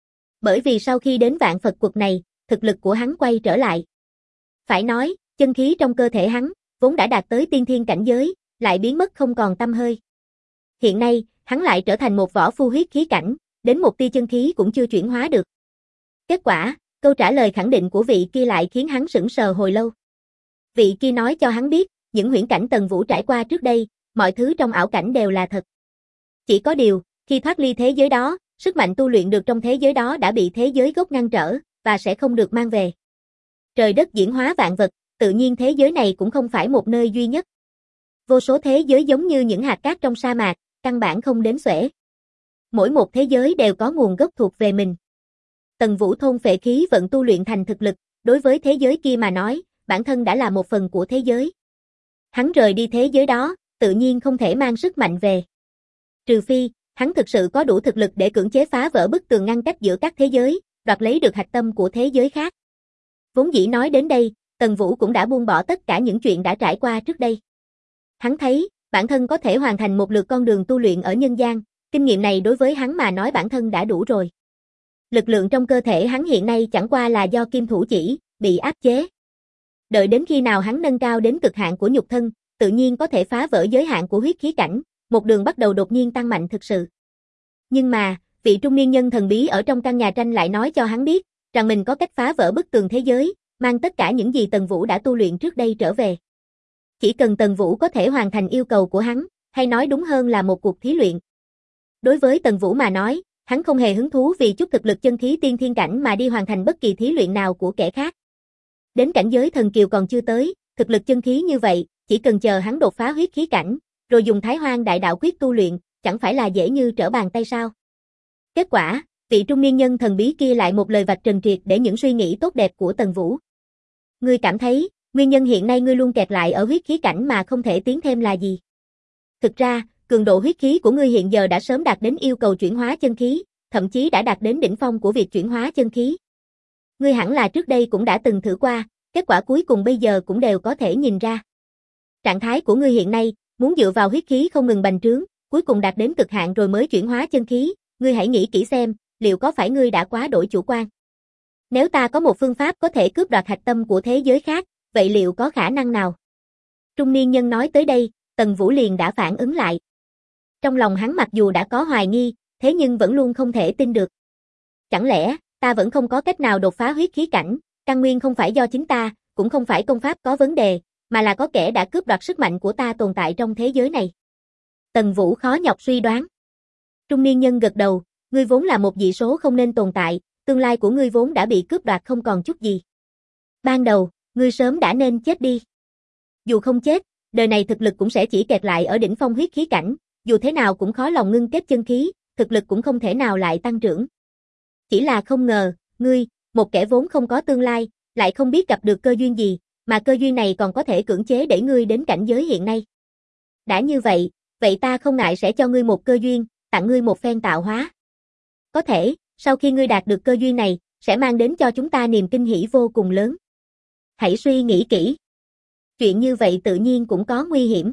S1: Bởi vì sau khi đến vạn Phật Quật này, thực lực của hắn quay trở lại. Phải nói, chân khí trong cơ thể hắn, vốn đã đạt tới tiên thiên cảnh giới, lại biến mất không còn tăm hơi. Hiện nay, hắn lại trở thành một võ phu huyết khí cảnh, đến một tia chân khí cũng chưa chuyển hóa được. Kết quả, câu trả lời khẳng định của vị kia lại khiến hắn sững sờ hồi lâu. Vị kia nói cho hắn biết, những huyễn cảnh Tần Vũ trải qua trước đây, mọi thứ trong ảo cảnh đều là thật. Chỉ có điều, khi thoát ly thế giới đó, sức mạnh tu luyện được trong thế giới đó đã bị thế giới gốc ngăn trở, và sẽ không được mang về. Trời đất diễn hóa vạn vật, tự nhiên thế giới này cũng không phải một nơi duy nhất. Vô số thế giới giống như những hạt cát trong sa mạc, căn bản không đếm xuể. Mỗi một thế giới đều có nguồn gốc thuộc về mình. Tần Vũ thôn phệ khí vận tu luyện thành thực lực, đối với thế giới kia mà nói, bản thân đã là một phần của thế giới. Hắn rời đi thế giới đó, tự nhiên không thể mang sức mạnh về. Trừ phi, hắn thực sự có đủ thực lực để cưỡng chế phá vỡ bức tường ngăn cách giữa các thế giới, đoạt lấy được hạch tâm của thế giới khác. Vốn dĩ nói đến đây, Tần Vũ cũng đã buông bỏ tất cả những chuyện đã trải qua trước đây. Hắn thấy, bản thân có thể hoàn thành một lượt con đường tu luyện ở nhân gian, kinh nghiệm này đối với hắn mà nói bản thân đã đủ rồi. Lực lượng trong cơ thể hắn hiện nay chẳng qua là do kim thủ chỉ, bị áp chế. Đợi đến khi nào hắn nâng cao đến cực hạn của nhục thân, tự nhiên có thể phá vỡ giới hạn của huyết khí cảnh, một đường bắt đầu đột nhiên tăng mạnh thực sự. Nhưng mà, vị trung niên nhân thần bí ở trong căn nhà tranh lại nói cho hắn biết, rằng mình có cách phá vỡ bức tường thế giới, mang tất cả những gì Tần Vũ đã tu luyện trước đây trở về. Chỉ cần Tần Vũ có thể hoàn thành yêu cầu của hắn, hay nói đúng hơn là một cuộc thí luyện. Đối với Tần Vũ mà nói, hắn không hề hứng thú vì chút thực lực chân khí tiên thiên cảnh mà đi hoàn thành bất kỳ thí luyện nào của kẻ khác. Đến cảnh giới thần kiều còn chưa tới, thực lực chân khí như vậy, chỉ cần chờ hắn đột phá huyết khí cảnh, rồi dùng Thái Hoang Đại Đạo Quyết tu luyện, chẳng phải là dễ như trở bàn tay sao? Kết quả, vị trung niên nhân thần bí kia lại một lời vạch trần triệt để những suy nghĩ tốt đẹp của Tần Vũ. Ngươi cảm thấy, nguyên nhân hiện nay ngươi luôn kẹt lại ở huyết khí cảnh mà không thể tiến thêm là gì? Thực ra, cường độ huyết khí của ngươi hiện giờ đã sớm đạt đến yêu cầu chuyển hóa chân khí, thậm chí đã đạt đến đỉnh phong của việc chuyển hóa chân khí. Ngươi hẳn là trước đây cũng đã từng thử qua, kết quả cuối cùng bây giờ cũng đều có thể nhìn ra. Trạng thái của ngươi hiện nay, muốn dựa vào huyết khí không ngừng bành trướng, cuối cùng đạt đến cực hạn rồi mới chuyển hóa chân khí, ngươi hãy nghĩ kỹ xem, liệu có phải ngươi đã quá đổi chủ quan? Nếu ta có một phương pháp có thể cướp đoạt hạch tâm của thế giới khác, vậy liệu có khả năng nào? Trung niên nhân nói tới đây, Tần Vũ liền đã phản ứng lại. Trong lòng hắn mặc dù đã có hoài nghi, thế nhưng vẫn luôn không thể tin được. Chẳng lẽ, ta vẫn không có cách nào đột phá huyết khí cảnh, căn nguyên không phải do chính ta, cũng không phải công pháp có vấn đề, mà là có kẻ đã cướp đoạt sức mạnh của ta tồn tại trong thế giới này. Tần Vũ khó nhọc suy đoán. Trung niên nhân gật đầu, ngươi vốn là một dị số không nên tồn tại, tương lai của ngươi vốn đã bị cướp đoạt không còn chút gì. Ban đầu, ngươi sớm đã nên chết đi. Dù không chết, đời này thực lực cũng sẽ chỉ kẹt lại ở đỉnh phong huyết khí cảnh, dù thế nào cũng khó lòng ngưng kết chân khí, thực lực cũng không thể nào lại tăng trưởng. Chỉ là không ngờ, ngươi, một kẻ vốn không có tương lai, lại không biết gặp được cơ duyên gì, mà cơ duyên này còn có thể cưỡng chế đẩy ngươi đến cảnh giới hiện nay. Đã như vậy, vậy ta không ngại sẽ cho ngươi một cơ duyên, tặng ngươi một phen tạo hóa. Có thể, sau khi ngươi đạt được cơ duyên này, sẽ mang đến cho chúng ta niềm kinh hỉ vô cùng lớn. Hãy suy nghĩ kỹ. Chuyện như vậy tự nhiên cũng có nguy hiểm.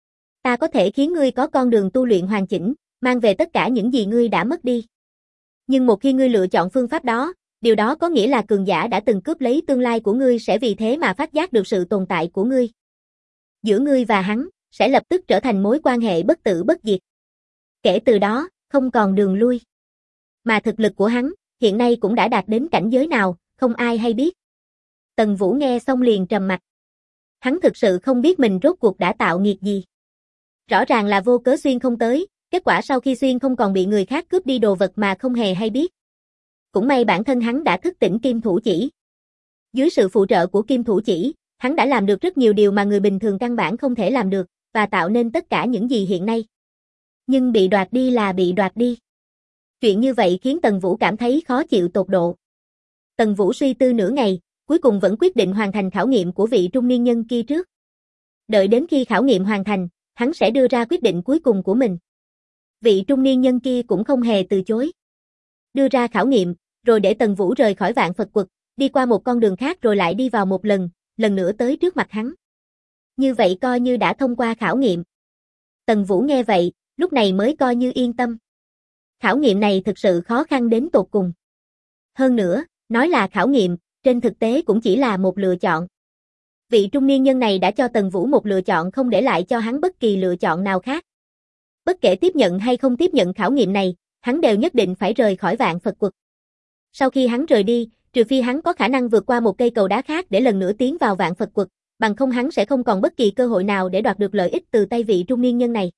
S1: Ta có thể khiến ngươi có con đường tu luyện hoàn chỉnh, mang về tất cả những gì ngươi đã mất đi. Nhưng một khi ngươi lựa chọn phương pháp đó, điều đó có nghĩa là cường giả đã từng cướp lấy tương lai của ngươi sẽ vì thế mà phát giác được sự tồn tại của ngươi. Giữa ngươi và hắn, sẽ lập tức trở thành mối quan hệ bất tử bất diệt. Kể từ đó, không còn đường lui. Mà thực lực của hắn, hiện nay cũng đã đạt đến cảnh giới nào, không ai hay biết. Tần Vũ nghe xong liền trầm mặt. Hắn thực sự không biết mình rốt cuộc đã tạo nghiệt gì. Rõ ràng là vô cớ xuyên không tới, kết quả sau khi xuyên không còn bị người khác cướp đi đồ vật mà không hề hay biết. Cũng may bản thân hắn đã thức tỉnh kim thủ chỉ. Dưới sự phụ trợ của kim thủ chỉ, hắn đã làm được rất nhiều điều mà người bình thường căn bản không thể làm được, và tạo nên tất cả những gì hiện nay. Nhưng bị đoạt đi là bị đoạt đi. Chuyện như vậy khiến Tần Vũ cảm thấy khó chịu tột độ. Tần Vũ suy tư nửa ngày, cuối cùng vẫn quyết định hoàn thành khảo nghiệm của vị trung niên nhân kia trước. Đợi đến khi khảo nghiệm hoàn thành, hắn sẽ đưa ra quyết định cuối cùng của mình. Vị trung niên nhân kia cũng không hề từ chối. Đưa ra khảo nghiệm, rồi để Tần Vũ rời khỏi Vạn Phật Quật, đi qua một con đường khác rồi lại đi vào một lần, lần nữa tới trước mặt hắn. Như vậy coi như đã thông qua khảo nghiệm. Tần Vũ nghe vậy, lúc này mới coi như yên tâm. Khảo nghiệm này thực sự khó khăn đến tột cùng. Hơn nữa, nói là khảo nghiệm, trên thực tế cũng chỉ là một lựa chọn. Vị trung niên nhân này đã cho Tần Vũ một lựa chọn không để lại cho hắn bất kỳ lựa chọn nào khác. Bất kể tiếp nhận hay không tiếp nhận khảo nghiệm này, hắn đều nhất định phải rời khỏi Vạn Phật Quật. Sau khi hắn rời đi, trừ phi hắn có khả năng vượt qua một cây cầu đá khác để lần nữa tiến vào Vạn Phật Quật, bằng không hắn sẽ không còn bất kỳ cơ hội nào để đoạt được lợi ích từ tay vị trung niên nhân này.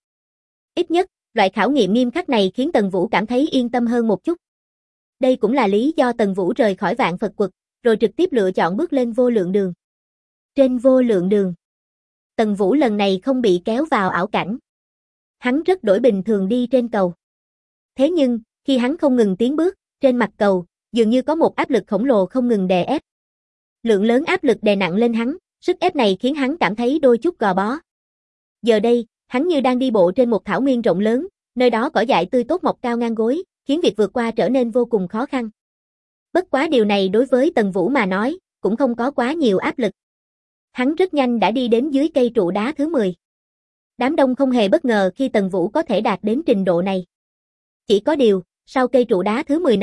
S1: Ít nhất, loại khảo nghiệm nghiêm khắc này khiến Tần Vũ cảm thấy yên tâm hơn một chút. Đây cũng là lý do Tần Vũ rời khỏi Vạn Phật Quật, rồi trực tiếp lựa chọn bước lên vô lượng đường. Trên vô lượng đường, Tần Vũ lần này không bị kéo vào ảo cảnh. Hắn rất đổi bình thường đi trên cầu. Thế nhưng, khi hắn không ngừng tiến bước, trên mặt cầu, dường như có một áp lực khổng lồ không ngừng đè ép. Lượng lớn áp lực đè nặng lên hắn, sức ép này khiến hắn cảm thấy đôi chút gò bó. Giờ đây, hắn như đang đi bộ trên một thảo nguyên rộng lớn, nơi đó cỏ dại tươi tốt mọc cao ngang gối, khiến việc vượt qua trở nên vô cùng khó khăn. Bất quá điều này đối với Tần Vũ mà nói, cũng không có quá nhiều áp lực. Hắn rất nhanh đã đi đến dưới cây trụ đá thứ mười. Đám đông không hề bất ngờ khi Tần Vũ có thể đạt đến trình độ này. Chỉ có điều, sau cây trụ đá thứ mười này,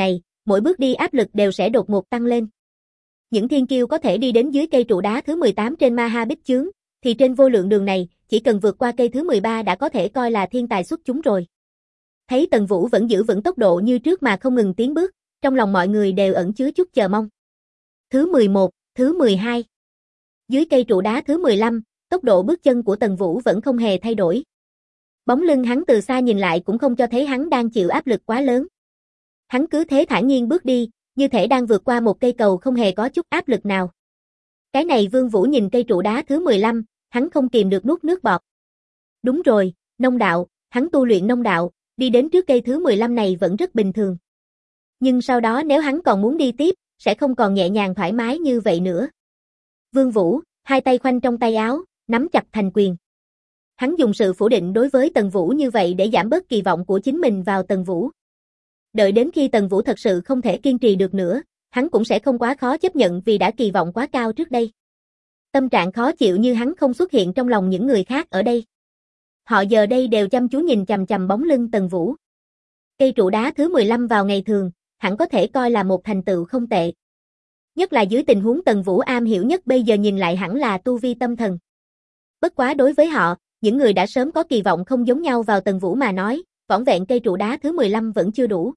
S1: mỗi bước đi áp lực đều sẽ đột ngột tăng lên. Những thiên kiêu có thể đi đến dưới cây trụ đá thứ mười tám trên Ma Ha Bích Chướng, thì trên vô lượng đường này, chỉ cần vượt qua cây thứ mười ba đã có thể coi là thiên tài xuất chúng rồi. Thấy Tần Vũ vẫn giữ vững tốc độ như trước mà không ngừng tiến bước, trong lòng mọi người đều ẩn chứa chút chờ mong. Thứ mười một, thứ mười hai. Dưới cây trụ đá thứ mười lăm, tốc độ bước chân của Tần Vũ vẫn không hề thay đổi. Bóng lưng hắn từ xa nhìn lại cũng không cho thấy hắn đang chịu áp lực quá lớn. Hắn cứ thế thản nhiên bước đi, như thể đang vượt qua một cây cầu không hề có chút áp lực nào. Cái này Vương Vũ nhìn cây trụ đá thứ mười lăm, hắn không kìm được nuốt nước bọt. Đúng rồi, nông đạo, hắn tu luyện nông đạo, đi đến trước cây thứ mười lăm này vẫn rất bình thường. Nhưng sau đó nếu hắn còn muốn đi tiếp, sẽ không còn nhẹ nhàng thoải mái như vậy nữa. Vương Vũ, hai tay khoanh trong tay áo, nắm chặt thành quyền. Hắn dùng sự phủ định đối với Tần Vũ như vậy để giảm bớt kỳ vọng của chính mình vào Tần Vũ. Đợi đến khi Tần Vũ thật sự không thể kiên trì được nữa, hắn cũng sẽ không quá khó chấp nhận vì đã kỳ vọng quá cao trước đây. Tâm trạng khó chịu như hắn không xuất hiện trong lòng những người khác ở đây. Họ giờ đây đều chăm chú nhìn chằm chằm bóng lưng Tần Vũ. Cây trụ đá thứ mười lăm vào ngày thường, hẳn có thể coi là một thành tựu không tệ. Nhất là dưới tình huống Tần Vũ am hiểu nhất bây giờ nhìn lại hẳn là tu vi tâm thần. Bất quá đối với họ, những người đã sớm có kỳ vọng không giống nhau vào Tần Vũ mà nói, vỏn vẹn cây trụ đá thứ mười lăm vẫn chưa đủ.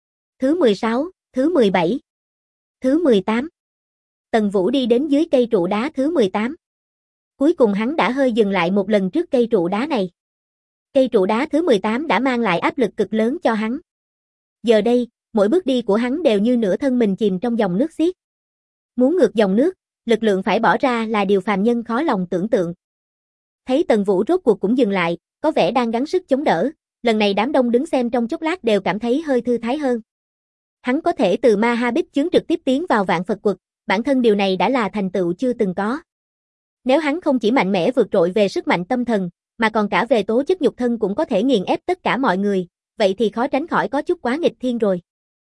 S1: Thứ mười sáu, thứ mười bảy, thứ mười tám. Tần Vũ đi đến dưới cây trụ đá thứ mười tám. Cuối cùng hắn đã hơi dừng lại một lần trước cây trụ đá này. Cây trụ đá thứ mười tám đã mang lại áp lực cực lớn cho hắn. Giờ đây, mỗi bước đi của hắn đều như nửa thân mình chìm trong dòng nước xiết. Muốn ngược dòng nước, lực lượng phải bỏ ra là điều phàm nhân khó lòng tưởng tượng. Thấy Tần Vũ rốt cuộc cũng dừng lại, có vẻ đang gắng sức chống đỡ, lần này đám đông đứng xem trong chốc lát đều cảm thấy hơi thư thái hơn. Hắn có thể từ Ma Ha Bích Chướng trực tiếp tiến vào Vạn Phật Quật, bản thân điều này đã là thành tựu chưa từng có. Nếu hắn không chỉ mạnh mẽ vượt trội về sức mạnh tâm thần, mà còn cả về tố chất nhục thân cũng có thể nghiền ép tất cả mọi người, vậy thì khó tránh khỏi có chút quá nghịch thiên rồi.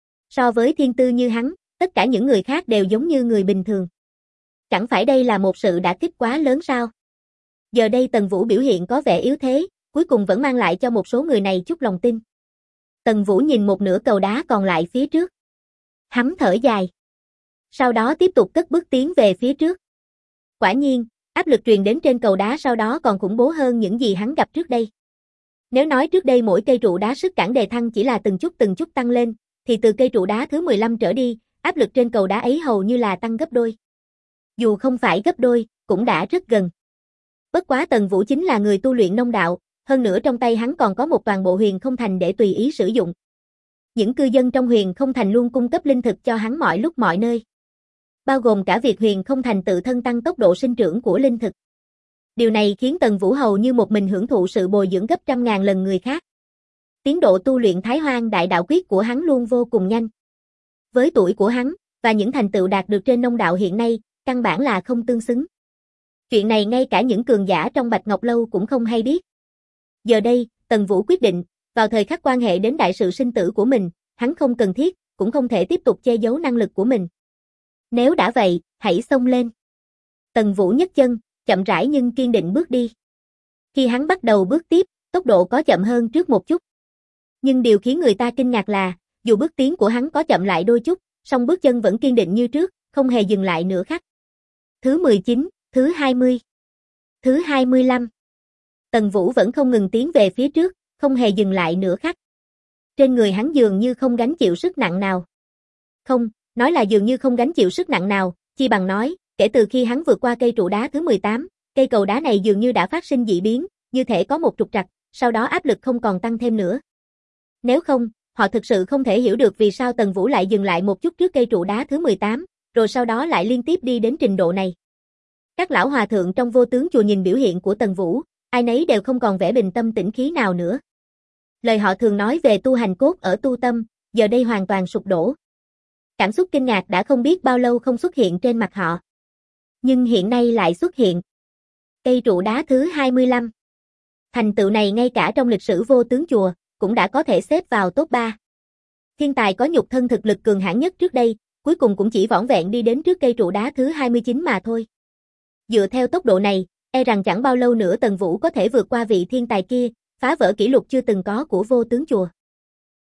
S1: So với thiên tư như hắn, tất cả những người khác đều giống như người bình thường. Chẳng phải đây là một sự đả kích quá lớn sao? Giờ đây Tần Vũ biểu hiện có vẻ yếu thế, cuối cùng vẫn mang lại cho một số người này chút lòng tin. Tần Vũ nhìn một nửa cầu đá còn lại phía trước. Hắn thở dài. Sau đó tiếp tục cất bước tiến về phía trước. Quả nhiên, áp lực truyền đến trên cầu đá sau đó còn khủng bố hơn những gì hắn gặp trước đây. Nếu nói trước đây mỗi cây trụ đá sức cản đề thăng chỉ là từng chút từng chút tăng lên, thì từ cây trụ đá thứ mười lăm trở đi, áp lực trên cầu đá ấy hầu như là tăng gấp đôi. Dù không phải gấp đôi, cũng đã rất gần. Bất quá Tần Vũ chính là người tu luyện nông đạo, hơn nữa trong tay hắn còn có một toàn bộ huyền không thành để tùy ý sử dụng. Những cư dân trong huyền không thành luôn cung cấp linh thực cho hắn mọi lúc mọi nơi. Bao gồm cả việc huyền không thành tự thân tăng tốc độ sinh trưởng của linh thực. Điều này khiến Tần Vũ hầu như một mình hưởng thụ sự bồi dưỡng gấp trăm ngàn lần người khác. Tiến độ tu luyện Thái Hoang Đại Đạo Quyết của hắn luôn vô cùng nhanh. Với tuổi của hắn, và những thành tựu đạt được trên nông đạo hiện nay, căn bản là không tương xứng. Chuyện này ngay cả những cường giả trong Bạch Ngọc Lâu cũng không hay biết. Giờ đây, Tần Vũ quyết định, vào thời khắc quan hệ đến đại sự sinh tử của mình, hắn không cần thiết, cũng không thể tiếp tục che giấu năng lực của mình. Nếu đã vậy, hãy xông lên. Tần Vũ nhấc chân, chậm rãi nhưng kiên định bước đi. Khi hắn bắt đầu bước tiếp, tốc độ có chậm hơn trước một chút. Nhưng điều khiến người ta kinh ngạc là, dù bước tiến của hắn có chậm lại đôi chút, song bước chân vẫn kiên định như trước, không hề dừng lại nửa khắc. Thứ mười chín, thứ hai mươi, thứ hai mươi lăm. Tần Vũ vẫn không ngừng tiến về phía trước, không hề dừng lại nửa khắc. Trên người hắn dường như không gánh chịu sức nặng nào. Không, nói là dường như không gánh chịu sức nặng nào, chi bằng nói, kể từ khi hắn vượt qua cây trụ đá thứ mười tám, cây cầu đá này dường như đã phát sinh dị biến, như thể có một trục trặc, sau đó áp lực không còn tăng thêm nữa. Nếu không, họ thực sự không thể hiểu được vì sao Tần Vũ lại dừng lại một chút trước cây trụ đá thứ mười tám, rồi sau đó lại liên tiếp đi đến trình độ này. Các lão hòa thượng trong Vô Tướng chùa nhìn biểu hiện của Tần Vũ, ai nấy đều không còn vẻ bình tâm tĩnh khí nào nữa. Lời họ thường nói về tu hành cốt ở tu tâm, giờ đây hoàn toàn sụp đổ. Cảm xúc kinh ngạc đã không biết bao lâu không xuất hiện trên mặt họ. Nhưng hiện nay lại xuất hiện. Cây trụ đá thứ hai mươi lăm. Thành tựu này ngay cả trong lịch sử Vô Tướng chùa, cũng đã có thể xếp vào top ba. Thiên tài có nhục thân thực lực cường hãn nhất trước đây, cuối cùng cũng chỉ vỏn vẹn đi đến trước cây trụ đá thứ hai mươi chín mà thôi. Dựa theo tốc độ này, e rằng chẳng bao lâu nữa Tần Vũ có thể vượt qua vị thiên tài kia, phá vỡ kỷ lục chưa từng có của Vô Tướng chùa.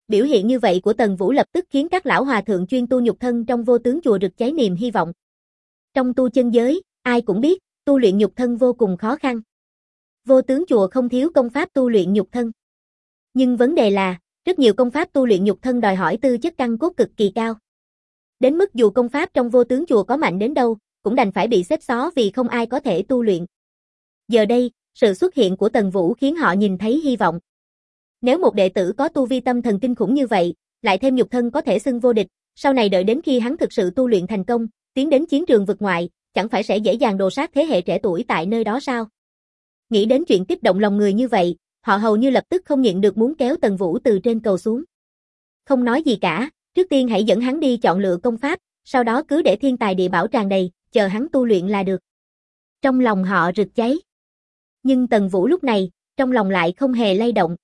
S1: Biểu hiện như vậy của Tần Vũ lập tức khiến các lão hòa thượng chuyên tu nhục thân trong vô tướng chùa rực cháy niềm hy vọng. Trong tu chân giới, ai cũng biết, tu luyện nhục thân vô cùng khó khăn. Vô tướng chùa không thiếu công pháp tu luyện nhục thân. Nhưng vấn đề là, rất nhiều công pháp tu luyện nhục thân đòi hỏi tư chất căn cốt cực kỳ cao. Đến mức dù công pháp trong vô tướng chùa có mạnh đến đâu, cũng đành phải bị xếp xó vì không ai có thể tu luyện. Giờ đây, sự xuất hiện của Tần Vũ khiến họ nhìn thấy hy vọng. Nếu một đệ tử có tu vi tâm thần kinh khủng như vậy, lại thêm nhục thân có thể xưng vô địch, sau này đợi đến khi hắn thực sự tu luyện thành công, tiến đến chiến trường vực ngoại, chẳng phải sẽ dễ dàng đồ sát thế hệ trẻ tuổi tại nơi đó sao? Nghĩ đến chuyện kích động lòng người như vậy, họ hầu như lập tức không nhịn được muốn kéo Tần Vũ từ trên cầu xuống. Không nói gì cả, trước tiên hãy dẫn hắn đi chọn lựa công pháp, sau đó cứ để thiên tài địa bảo tràn đầy, chờ hắn tu luyện là được. Trong lòng họ rực cháy. Nhưng Tần Vũ lúc này, trong lòng lại không hề lay động.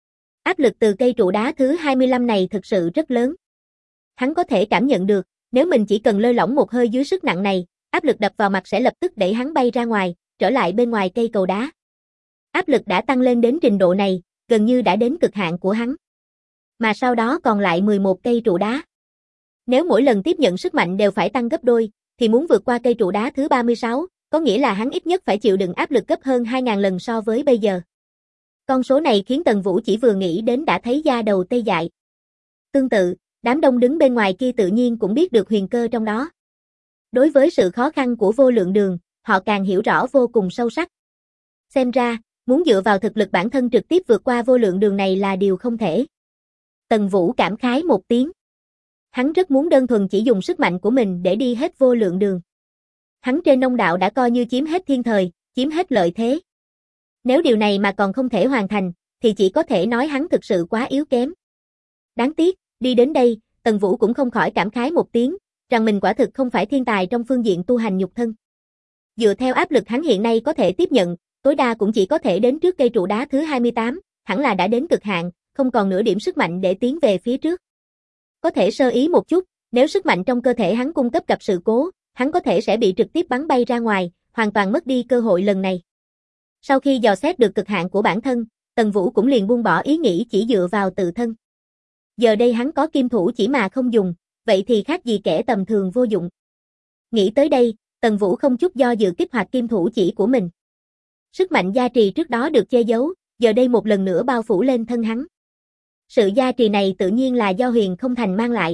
S1: Áp lực từ cây trụ đá thứ hai mươi lăm này thực sự rất lớn. Hắn có thể cảm nhận được, nếu mình chỉ cần lơi lỏng một hơi dưới sức nặng này, áp lực đập vào mặt sẽ lập tức đẩy hắn bay ra ngoài, trở lại bên ngoài cây cầu đá. Áp lực đã tăng lên đến trình độ này, gần như đã đến cực hạn của hắn. Mà sau đó còn lại mười một cây trụ đá. Nếu mỗi lần tiếp nhận sức mạnh đều phải tăng gấp đôi, thì muốn vượt qua cây trụ đá thứ ba mươi sáu, có nghĩa là hắn ít nhất phải chịu đựng áp lực gấp hơn hai nghìn lần so với bây giờ. Con số này khiến Tần Vũ chỉ vừa nghĩ đến đã thấy da đầu tê dại. Tương tự, đám đông đứng bên ngoài kia tự nhiên cũng biết được huyền cơ trong đó. Đối với sự khó khăn của vô lượng đường, họ càng hiểu rõ vô cùng sâu sắc. Xem ra, muốn dựa vào thực lực bản thân trực tiếp vượt qua vô lượng đường này là điều không thể. Tần Vũ cảm khái một tiếng. Hắn rất muốn đơn thuần chỉ dùng sức mạnh của mình để đi hết vô lượng đường. Hắn trên nông đạo đã coi như chiếm hết thiên thời, chiếm hết lợi thế. Nếu điều này mà còn không thể hoàn thành, thì chỉ có thể nói hắn thực sự quá yếu kém. Đáng tiếc, đi đến đây, Tần Vũ cũng không khỏi cảm khái một tiếng, rằng mình quả thực không phải thiên tài trong phương diện tu hành nhục thân. Dựa theo áp lực hắn hiện nay có thể tiếp nhận, tối đa cũng chỉ có thể đến trước cây trụ đá thứ hai mươi tám, hẳn là đã đến cực hạn, không còn nửa điểm sức mạnh để tiến về phía trước. Có thể sơ ý một chút, nếu sức mạnh trong cơ thể hắn cung cấp gặp sự cố, hắn có thể sẽ bị trực tiếp bắn bay ra ngoài, hoàn toàn mất đi cơ hội lần này. Sau khi dò xét được cực hạn của bản thân, Tần Vũ cũng liền buông bỏ ý nghĩ chỉ dựa vào tự thân. Giờ đây hắn có kim thủ chỉ mà không dùng, vậy thì khác gì kẻ tầm thường vô dụng. Nghĩ tới đây, Tần Vũ không chút do dự kích hoạt kim thủ chỉ của mình. Sức mạnh gia trì trước đó được che giấu, giờ đây một lần nữa bao phủ lên thân hắn. Sự gia trì này tự nhiên là do Huyền Không Thành mang lại.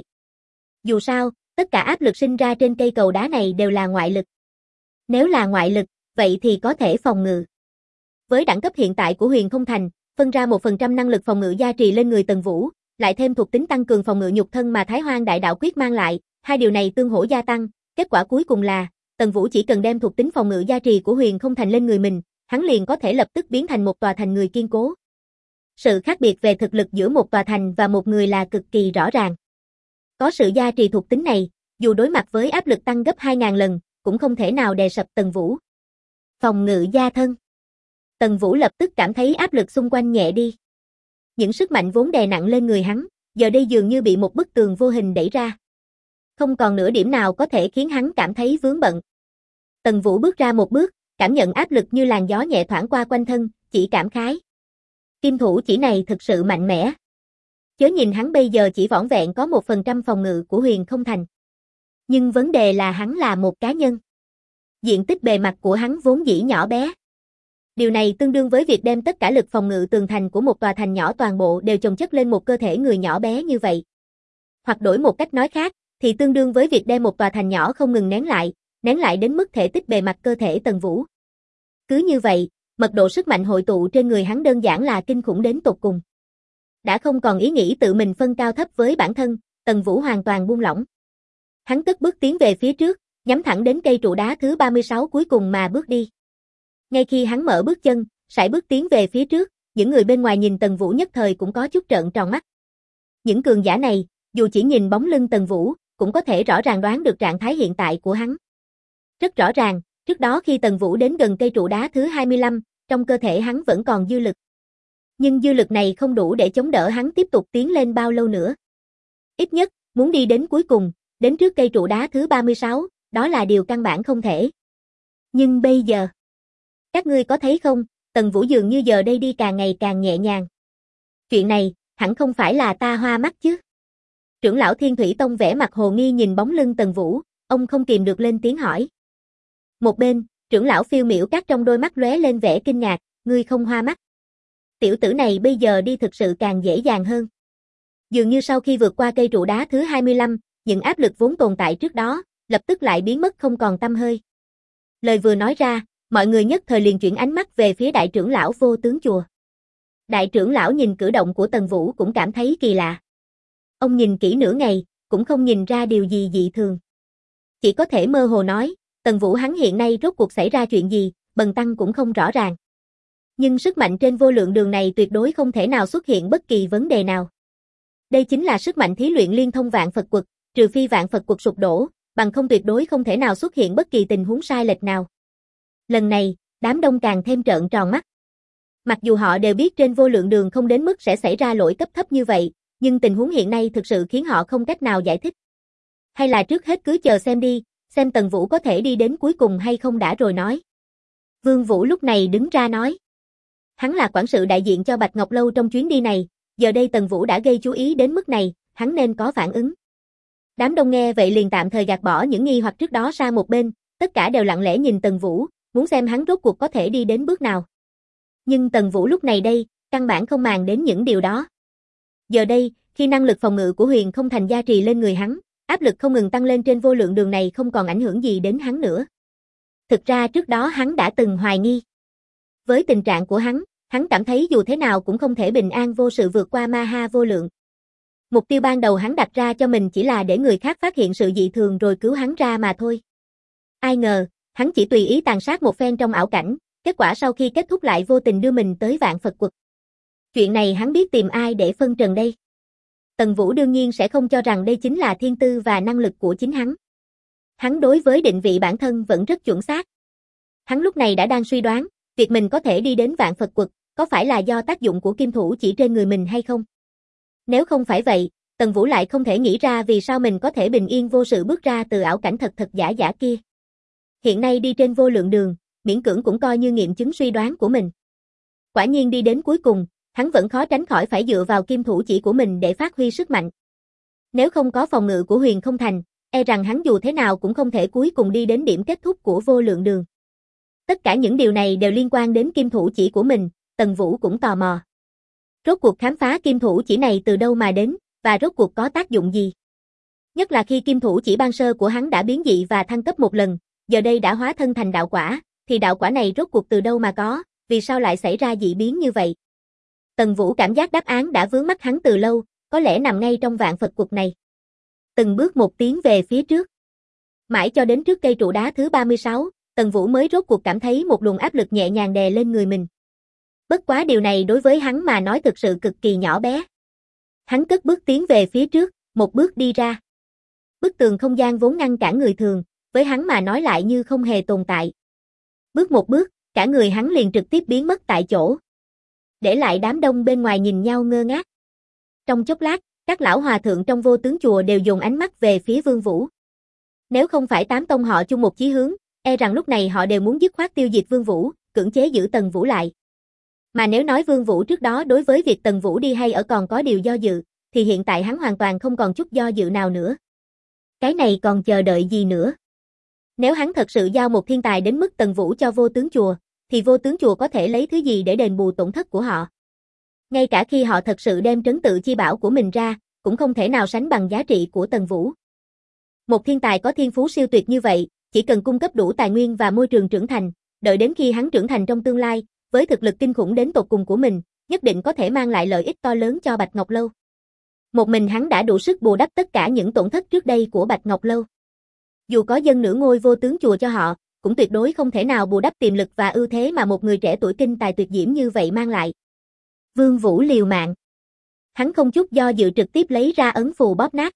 S1: Dù sao, tất cả áp lực sinh ra trên cây cầu đá này đều là ngoại lực. Nếu là ngoại lực, vậy thì có thể phòng ngự. Với đẳng cấp hiện tại của Huyền Không Thành, phân ra một phần trăm năng lực phòng ngự gia trì lên người Tần Vũ, lại thêm thuộc tính tăng cường phòng ngự nhục thân mà Thái Hoang Đại Đạo Quyết mang lại, hai điều này tương hỗ gia tăng, kết quả cuối cùng là, Tần Vũ chỉ cần đem thuộc tính phòng ngự gia trì của Huyền Không Thành lên người mình, hắn liền có thể lập tức biến thành một tòa thành người kiên cố. Sự khác biệt về thực lực giữa một tòa thành và một người là cực kỳ rõ ràng. Có sự gia trì thuộc tính này, dù đối mặt với áp lực tăng gấp hai nghìn lần, cũng không thể nào đè sập Tần Vũ. Phòng ngự gia thân. Tần Vũ lập tức cảm thấy áp lực xung quanh nhẹ đi. Những sức mạnh vốn đè nặng lên người hắn, giờ đây dường như bị một bức tường vô hình đẩy ra. Không còn nửa điểm nào có thể khiến hắn cảm thấy vướng bận. Tần Vũ bước ra một bước, cảm nhận áp lực như làn gió nhẹ thoảng qua quanh thân, chỉ cảm khái. Kim thủ chỉ này thực sự mạnh mẽ. Chớ nhìn hắn bây giờ chỉ vỏn vẹn có một phần trăm phòng ngự của Huyền Không Thành. Nhưng vấn đề là hắn là một cá nhân. Diện tích bề mặt của hắn vốn dĩ nhỏ bé. Điều này tương đương với việc đem tất cả lực phòng ngự tường thành của một tòa thành nhỏ toàn bộ đều chồng chất lên một cơ thể người nhỏ bé như vậy. Hoặc đổi một cách nói khác, thì tương đương với việc đem một tòa thành nhỏ không ngừng nén lại, nén lại đến mức thể tích bề mặt cơ thể Tần Vũ. Cứ như vậy, mật độ sức mạnh hội tụ trên người hắn đơn giản là kinh khủng đến tột cùng. Đã không còn ý nghĩ tự mình phân cao thấp với bản thân, Tần Vũ hoàn toàn buông lỏng. Hắn cất bước tiến về phía trước, nhắm thẳng đến cây trụ đá thứ ba mươi sáu cuối cùng mà bước đi. Ngay khi hắn mở bước chân, sải bước tiến về phía trước, những người bên ngoài nhìn Tần Vũ nhất thời cũng có chút trợn tròn mắt. Những cường giả này, dù chỉ nhìn bóng lưng Tần Vũ, cũng có thể rõ ràng đoán được trạng thái hiện tại của hắn. Rất rõ ràng, trước đó khi Tần Vũ đến gần cây trụ đá thứ hai mươi lăm, trong cơ thể hắn vẫn còn dư lực. Nhưng dư lực này không đủ để chống đỡ hắn tiếp tục tiến lên bao lâu nữa. Ít nhất, muốn đi đến cuối cùng, đến trước cây trụ đá thứ ba mươi sáu, đó là điều căn bản không thể. Nhưng bây giờ, các ngươi có thấy không, Tần Vũ dường như giờ đây đi càng ngày càng nhẹ nhàng. Chuyện này, hẳn không phải là ta hoa mắt chứ. Trưởng lão Thiên Thủy Tông vẻ mặt hồ nghi nhìn bóng lưng Tần Vũ, ông không kìm được lên tiếng hỏi. Một bên, trưởng lão Phiêu Miểu Các trong đôi mắt lóe lên vẻ kinh ngạc, ngươi không hoa mắt. Tiểu tử này bây giờ đi thực sự càng dễ dàng hơn. Dường như sau khi vượt qua cây trụ đá thứ hai mươi lăm, những áp lực vốn tồn tại trước đó, lập tức lại biến mất không còn tăm hơi. Lời vừa nói ra, mọi người nhất thời liền chuyển ánh mắt về phía đại trưởng lão Vô Tướng Chùa. Đại trưởng lão nhìn cử động của Tần Vũ cũng cảm thấy kỳ lạ. Ông nhìn kỹ nửa ngày, cũng không nhìn ra điều gì dị thường. Chỉ có thể mơ hồ nói, Tần Vũ hắn hiện nay rốt cuộc xảy ra chuyện gì, bần tăng cũng không rõ ràng. Nhưng sức mạnh trên vô lượng đường này tuyệt đối không thể nào xuất hiện bất kỳ vấn đề nào. Đây chính là sức mạnh thí luyện liên thông vạn Phật quật, trừ phi vạn Phật quật sụp đổ, bằng không tuyệt đối không thể nào xuất hiện bất kỳ tình huống sai lệch nào. Lần này, đám đông càng thêm trợn tròn mắt. Mặc dù họ đều biết trên vô lượng đường không đến mức sẽ xảy ra lỗi cấp thấp như vậy, nhưng tình huống hiện nay thực sự khiến họ không cách nào giải thích. Hay là trước hết cứ chờ xem đi, xem Tần Vũ có thể đi đến cuối cùng hay không đã rồi nói. Vương Vũ lúc này đứng ra nói. Hắn là quản sự đại diện cho Bạch Ngọc Lâu trong chuyến đi này, giờ đây Tần Vũ đã gây chú ý đến mức này, hắn nên có phản ứng. Đám đông nghe vậy liền tạm thời gạt bỏ những nghi hoặc trước đó sang một bên, tất cả đều lặng lẽ nhìn Tần Vũ, muốn xem hắn rốt cuộc có thể đi đến bước nào. Nhưng Tần Vũ lúc này đây, căn bản không màng đến những điều đó. Giờ đây, khi năng lực phòng ngự của Huyền Không Thành gia trì lên người hắn, áp lực không ngừng tăng lên trên vô lượng đường này không còn ảnh hưởng gì đến hắn nữa. Thực ra trước đó hắn đã từng hoài nghi. Với tình trạng của hắn, hắn cảm thấy dù thế nào cũng không thể bình an vô sự vượt qua ma ha vô lượng. Mục tiêu ban đầu hắn đặt ra cho mình chỉ là để người khác phát hiện sự dị thường rồi cứu hắn ra mà thôi. Ai ngờ, hắn chỉ tùy ý tàn sát một phen trong ảo cảnh, kết quả sau khi kết thúc lại vô tình đưa mình tới vạn Phật quật. Chuyện này hắn biết tìm ai để phân trần đây. Tần Vũ đương nhiên sẽ không cho rằng đây chính là thiên tư và năng lực của chính hắn. Hắn đối với định vị bản thân vẫn rất chuẩn xác. Hắn lúc này đã đang suy đoán, việc mình có thể đi đến vạn Phật quật, có phải là do tác dụng của kim thủ chỉ trên người mình hay không? Nếu không phải vậy, Tần Vũ lại không thể nghĩ ra vì sao mình có thể bình yên vô sự bước ra từ ảo cảnh thật thật giả giả kia. Hiện nay đi trên vô lượng đường, miễn cưỡng cũng coi như nghiệm chứng suy đoán của mình. Quả nhiên đi đến cuối cùng, hắn vẫn khó tránh khỏi phải dựa vào kim thủ chỉ của mình để phát huy sức mạnh. Nếu không có phòng ngự của Huyền Không Thành, e rằng hắn dù thế nào cũng không thể cuối cùng đi đến điểm kết thúc của vô lượng đường. Tất cả những điều này đều liên quan đến kim thủ chỉ của mình, Tần Vũ cũng tò mò. Rốt cuộc khám phá kim thủ chỉ này từ đâu mà đến, và rốt cuộc có tác dụng gì? Nhất là khi kim thủ chỉ ban sơ của hắn đã biến dị và thăng cấp một lần, giờ đây đã hóa thân thành đạo quả, thì đạo quả này rốt cuộc từ đâu mà có, vì sao lại xảy ra dị biến như vậy? Tần Vũ cảm giác đáp án đã vướng mắt hắn từ lâu, có lẽ nằm ngay trong vạn Phật quật này. Từng bước một tiến về phía trước. Mãi cho đến trước cây trụ đá thứ ba mươi sáu, Tần Vũ mới rốt cuộc cảm thấy một luồng áp lực nhẹ nhàng đè lên người mình. Bất quá điều này đối với hắn mà nói thực sự cực kỳ nhỏ bé. Hắn cất bước tiến về phía trước, một bước đi ra. Bức tường không gian vốn ngăn cản người thường, với hắn mà nói lại như không hề tồn tại. Bước một bước, cả người hắn liền trực tiếp biến mất tại chỗ. Để lại đám đông bên ngoài nhìn nhau ngơ ngác. Trong chốc lát, các lão hòa thượng trong vô tướng chùa đều dồn ánh mắt về phía Vương Vũ. Nếu không phải tám tông họ chung một chí hướng, e rằng lúc này họ đều muốn dứt khoát tiêu diệt Vương Vũ, cưỡng chế giữ Tần Vũ lại. Mà nếu nói Vương Vũ trước đó đối với việc Tần Vũ đi hay ở còn có điều do dự, thì hiện tại hắn hoàn toàn không còn chút do dự nào nữa. Cái này còn chờ đợi gì nữa? Nếu hắn thật sự giao một thiên tài đến mức Tần Vũ cho vô tướng chùa, thì vô tướng chùa có thể lấy thứ gì để đền bù tổn thất của họ? Ngay cả khi họ thật sự đem trấn tự chi bảo của mình ra, cũng không thể nào sánh bằng giá trị của Tần Vũ. Một thiên tài có thiên phú siêu tuyệt như vậy, chỉ cần cung cấp đủ tài nguyên và môi trường trưởng thành, đợi đến khi hắn trưởng thành trong tương lai, với thực lực kinh khủng đến tột cùng của mình, nhất định có thể mang lại lợi ích to lớn cho Bạch Ngọc Lâu. Một mình hắn đã đủ sức bù đắp tất cả những tổn thất trước đây của Bạch Ngọc Lâu. Dù có dâng nửa ngôi vô tướng chùa cho họ, cũng tuyệt đối không thể nào bù đắp tiềm lực và ưu thế mà một người trẻ tuổi kinh tài tuyệt diễm như vậy mang lại. Vương Vũ liều mạng. Hắn không chút do dự trực tiếp lấy ra ấn phù bóp nát.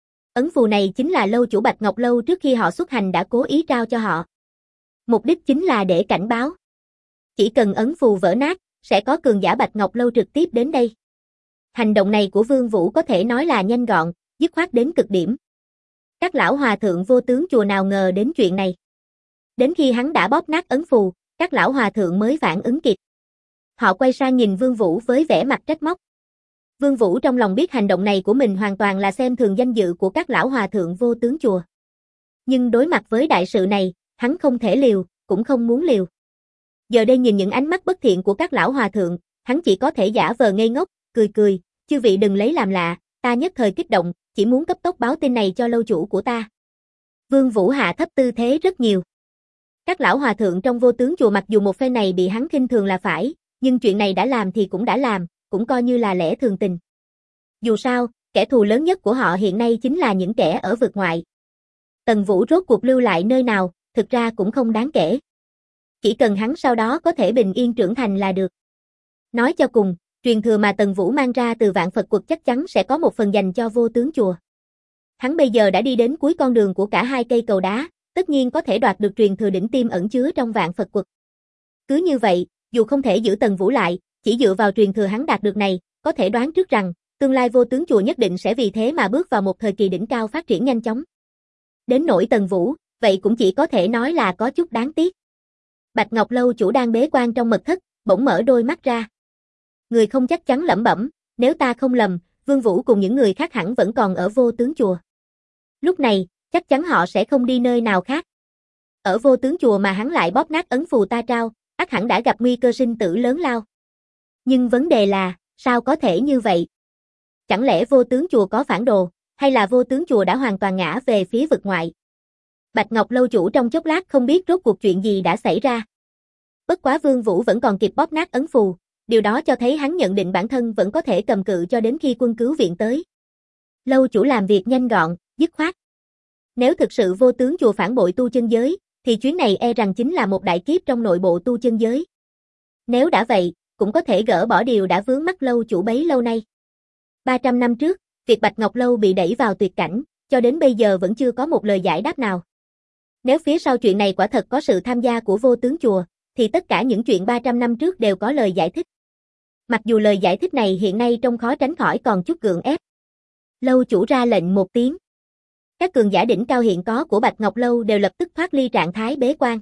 S1: Ấn phù này chính là lâu chủ Bạch Ngọc Lâu trước khi họ xuất hành đã cố ý trao cho họ. Mục đích chính là để cảnh báo. Chỉ cần ấn phù vỡ nát, sẽ có cường giả Bạch Ngọc Lâu trực tiếp đến đây. Hành động này của Vương Vũ có thể nói là nhanh gọn, dứt khoát đến cực điểm. Các lão hòa thượng vô tướng chùa nào ngờ đến chuyện này. Đến khi hắn đã bóp nát ấn phù, các lão hòa thượng mới phản ứng kịp. Họ quay sang nhìn Vương Vũ với vẻ mặt trách móc. Vương Vũ trong lòng biết hành động này của mình hoàn toàn là xem thường danh dự của các lão hòa thượng vô tướng chùa. Nhưng đối mặt với đại sự này, hắn không thể liều, cũng không muốn liều. Giờ đây nhìn những ánh mắt bất thiện của các lão hòa thượng, hắn chỉ có thể giả vờ ngây ngốc, cười cười, chư vị đừng lấy làm lạ, ta nhất thời kích động, chỉ muốn cấp tốc báo tin này cho lâu chủ của ta. Vương Vũ hạ thấp tư thế rất nhiều. Các lão hòa thượng trong vô tướng chùa mặc dù một phe này bị hắn khinh thường là phải, nhưng chuyện này đã làm thì cũng đã làm, cũng coi như là lẽ thường tình. Dù sao, kẻ thù lớn nhất của họ hiện nay chính là những kẻ ở vực ngoại. Tần Vũ rốt cuộc lưu lại nơi nào, thực ra cũng không đáng kể. Chỉ cần hắn sau đó có thể bình yên trưởng thành là được. Nói cho cùng, truyền thừa mà Tần Vũ mang ra từ Vạn Phật Quật chắc chắn sẽ có một phần dành cho vô tướng chùa. Hắn bây giờ đã đi đến cuối con đường của cả hai cây cầu đá, tất nhiên có thể đoạt được truyền thừa đỉnh tiêm ẩn chứa trong Vạn Phật Quật. Cứ như vậy, dù không thể giữ Tần Vũ lại, chỉ dựa vào truyền thừa hắn đạt được này, có thể đoán trước rằng, tương lai vô tướng chùa nhất định sẽ vì thế mà bước vào một thời kỳ đỉnh cao phát triển nhanh chóng. Đến nỗi Tần Vũ, vậy cũng chỉ có thể nói là có chút đáng tiếc. Bạch Ngọc lâu chủ đang bế quan trong mật thất, bỗng mở đôi mắt ra. Người không chắc chắn lẩm bẩm, nếu ta không lầm, Vương Vũ cùng những người khác hẳn vẫn còn ở vô tướng chùa. Lúc này, chắc chắn họ sẽ không đi nơi nào khác. Ở vô tướng chùa mà hắn lại bóp nát ấn phù ta trao, ắt hẳn đã gặp nguy cơ sinh tử lớn lao. Nhưng vấn đề là, sao có thể như vậy? Chẳng lẽ vô tướng chùa có phản đồ, hay là vô tướng chùa đã hoàn toàn ngã về phía vực ngoại? Bạch Ngọc lâu chủ trong chốc lát không biết rốt cuộc chuyện gì đã xảy ra. Bất quá Vương Vũ vẫn còn kịp bóp nát ấn phù, điều đó cho thấy hắn nhận định bản thân vẫn có thể cầm cự cho đến khi quân cứu viện tới. Lâu chủ làm việc nhanh gọn, dứt khoát. Nếu thực sự vô tướng chùa phản bội tu chân giới, thì chuyến này e rằng chính là một đại kiếp trong nội bộ tu chân giới. Nếu đã vậy, cũng có thể gỡ bỏ điều đã vướng mắc lâu chủ bấy lâu nay. ba trăm năm trước, việc Bạch Ngọc lâu bị đẩy vào tuyệt cảnh, cho đến bây giờ vẫn chưa có một lời giải đáp nào. Nếu phía sau chuyện này quả thật có sự tham gia của vô tướng chùa, thì tất cả những chuyện ba trăm năm trước đều có lời giải thích. Mặc dù lời giải thích này hiện nay trông khó tránh khỏi còn chút gượng ép. Lâu chủ ra lệnh một tiếng. Các cường giả đỉnh cao hiện có của Bạch Ngọc lâu đều lập tức thoát ly trạng thái bế quan.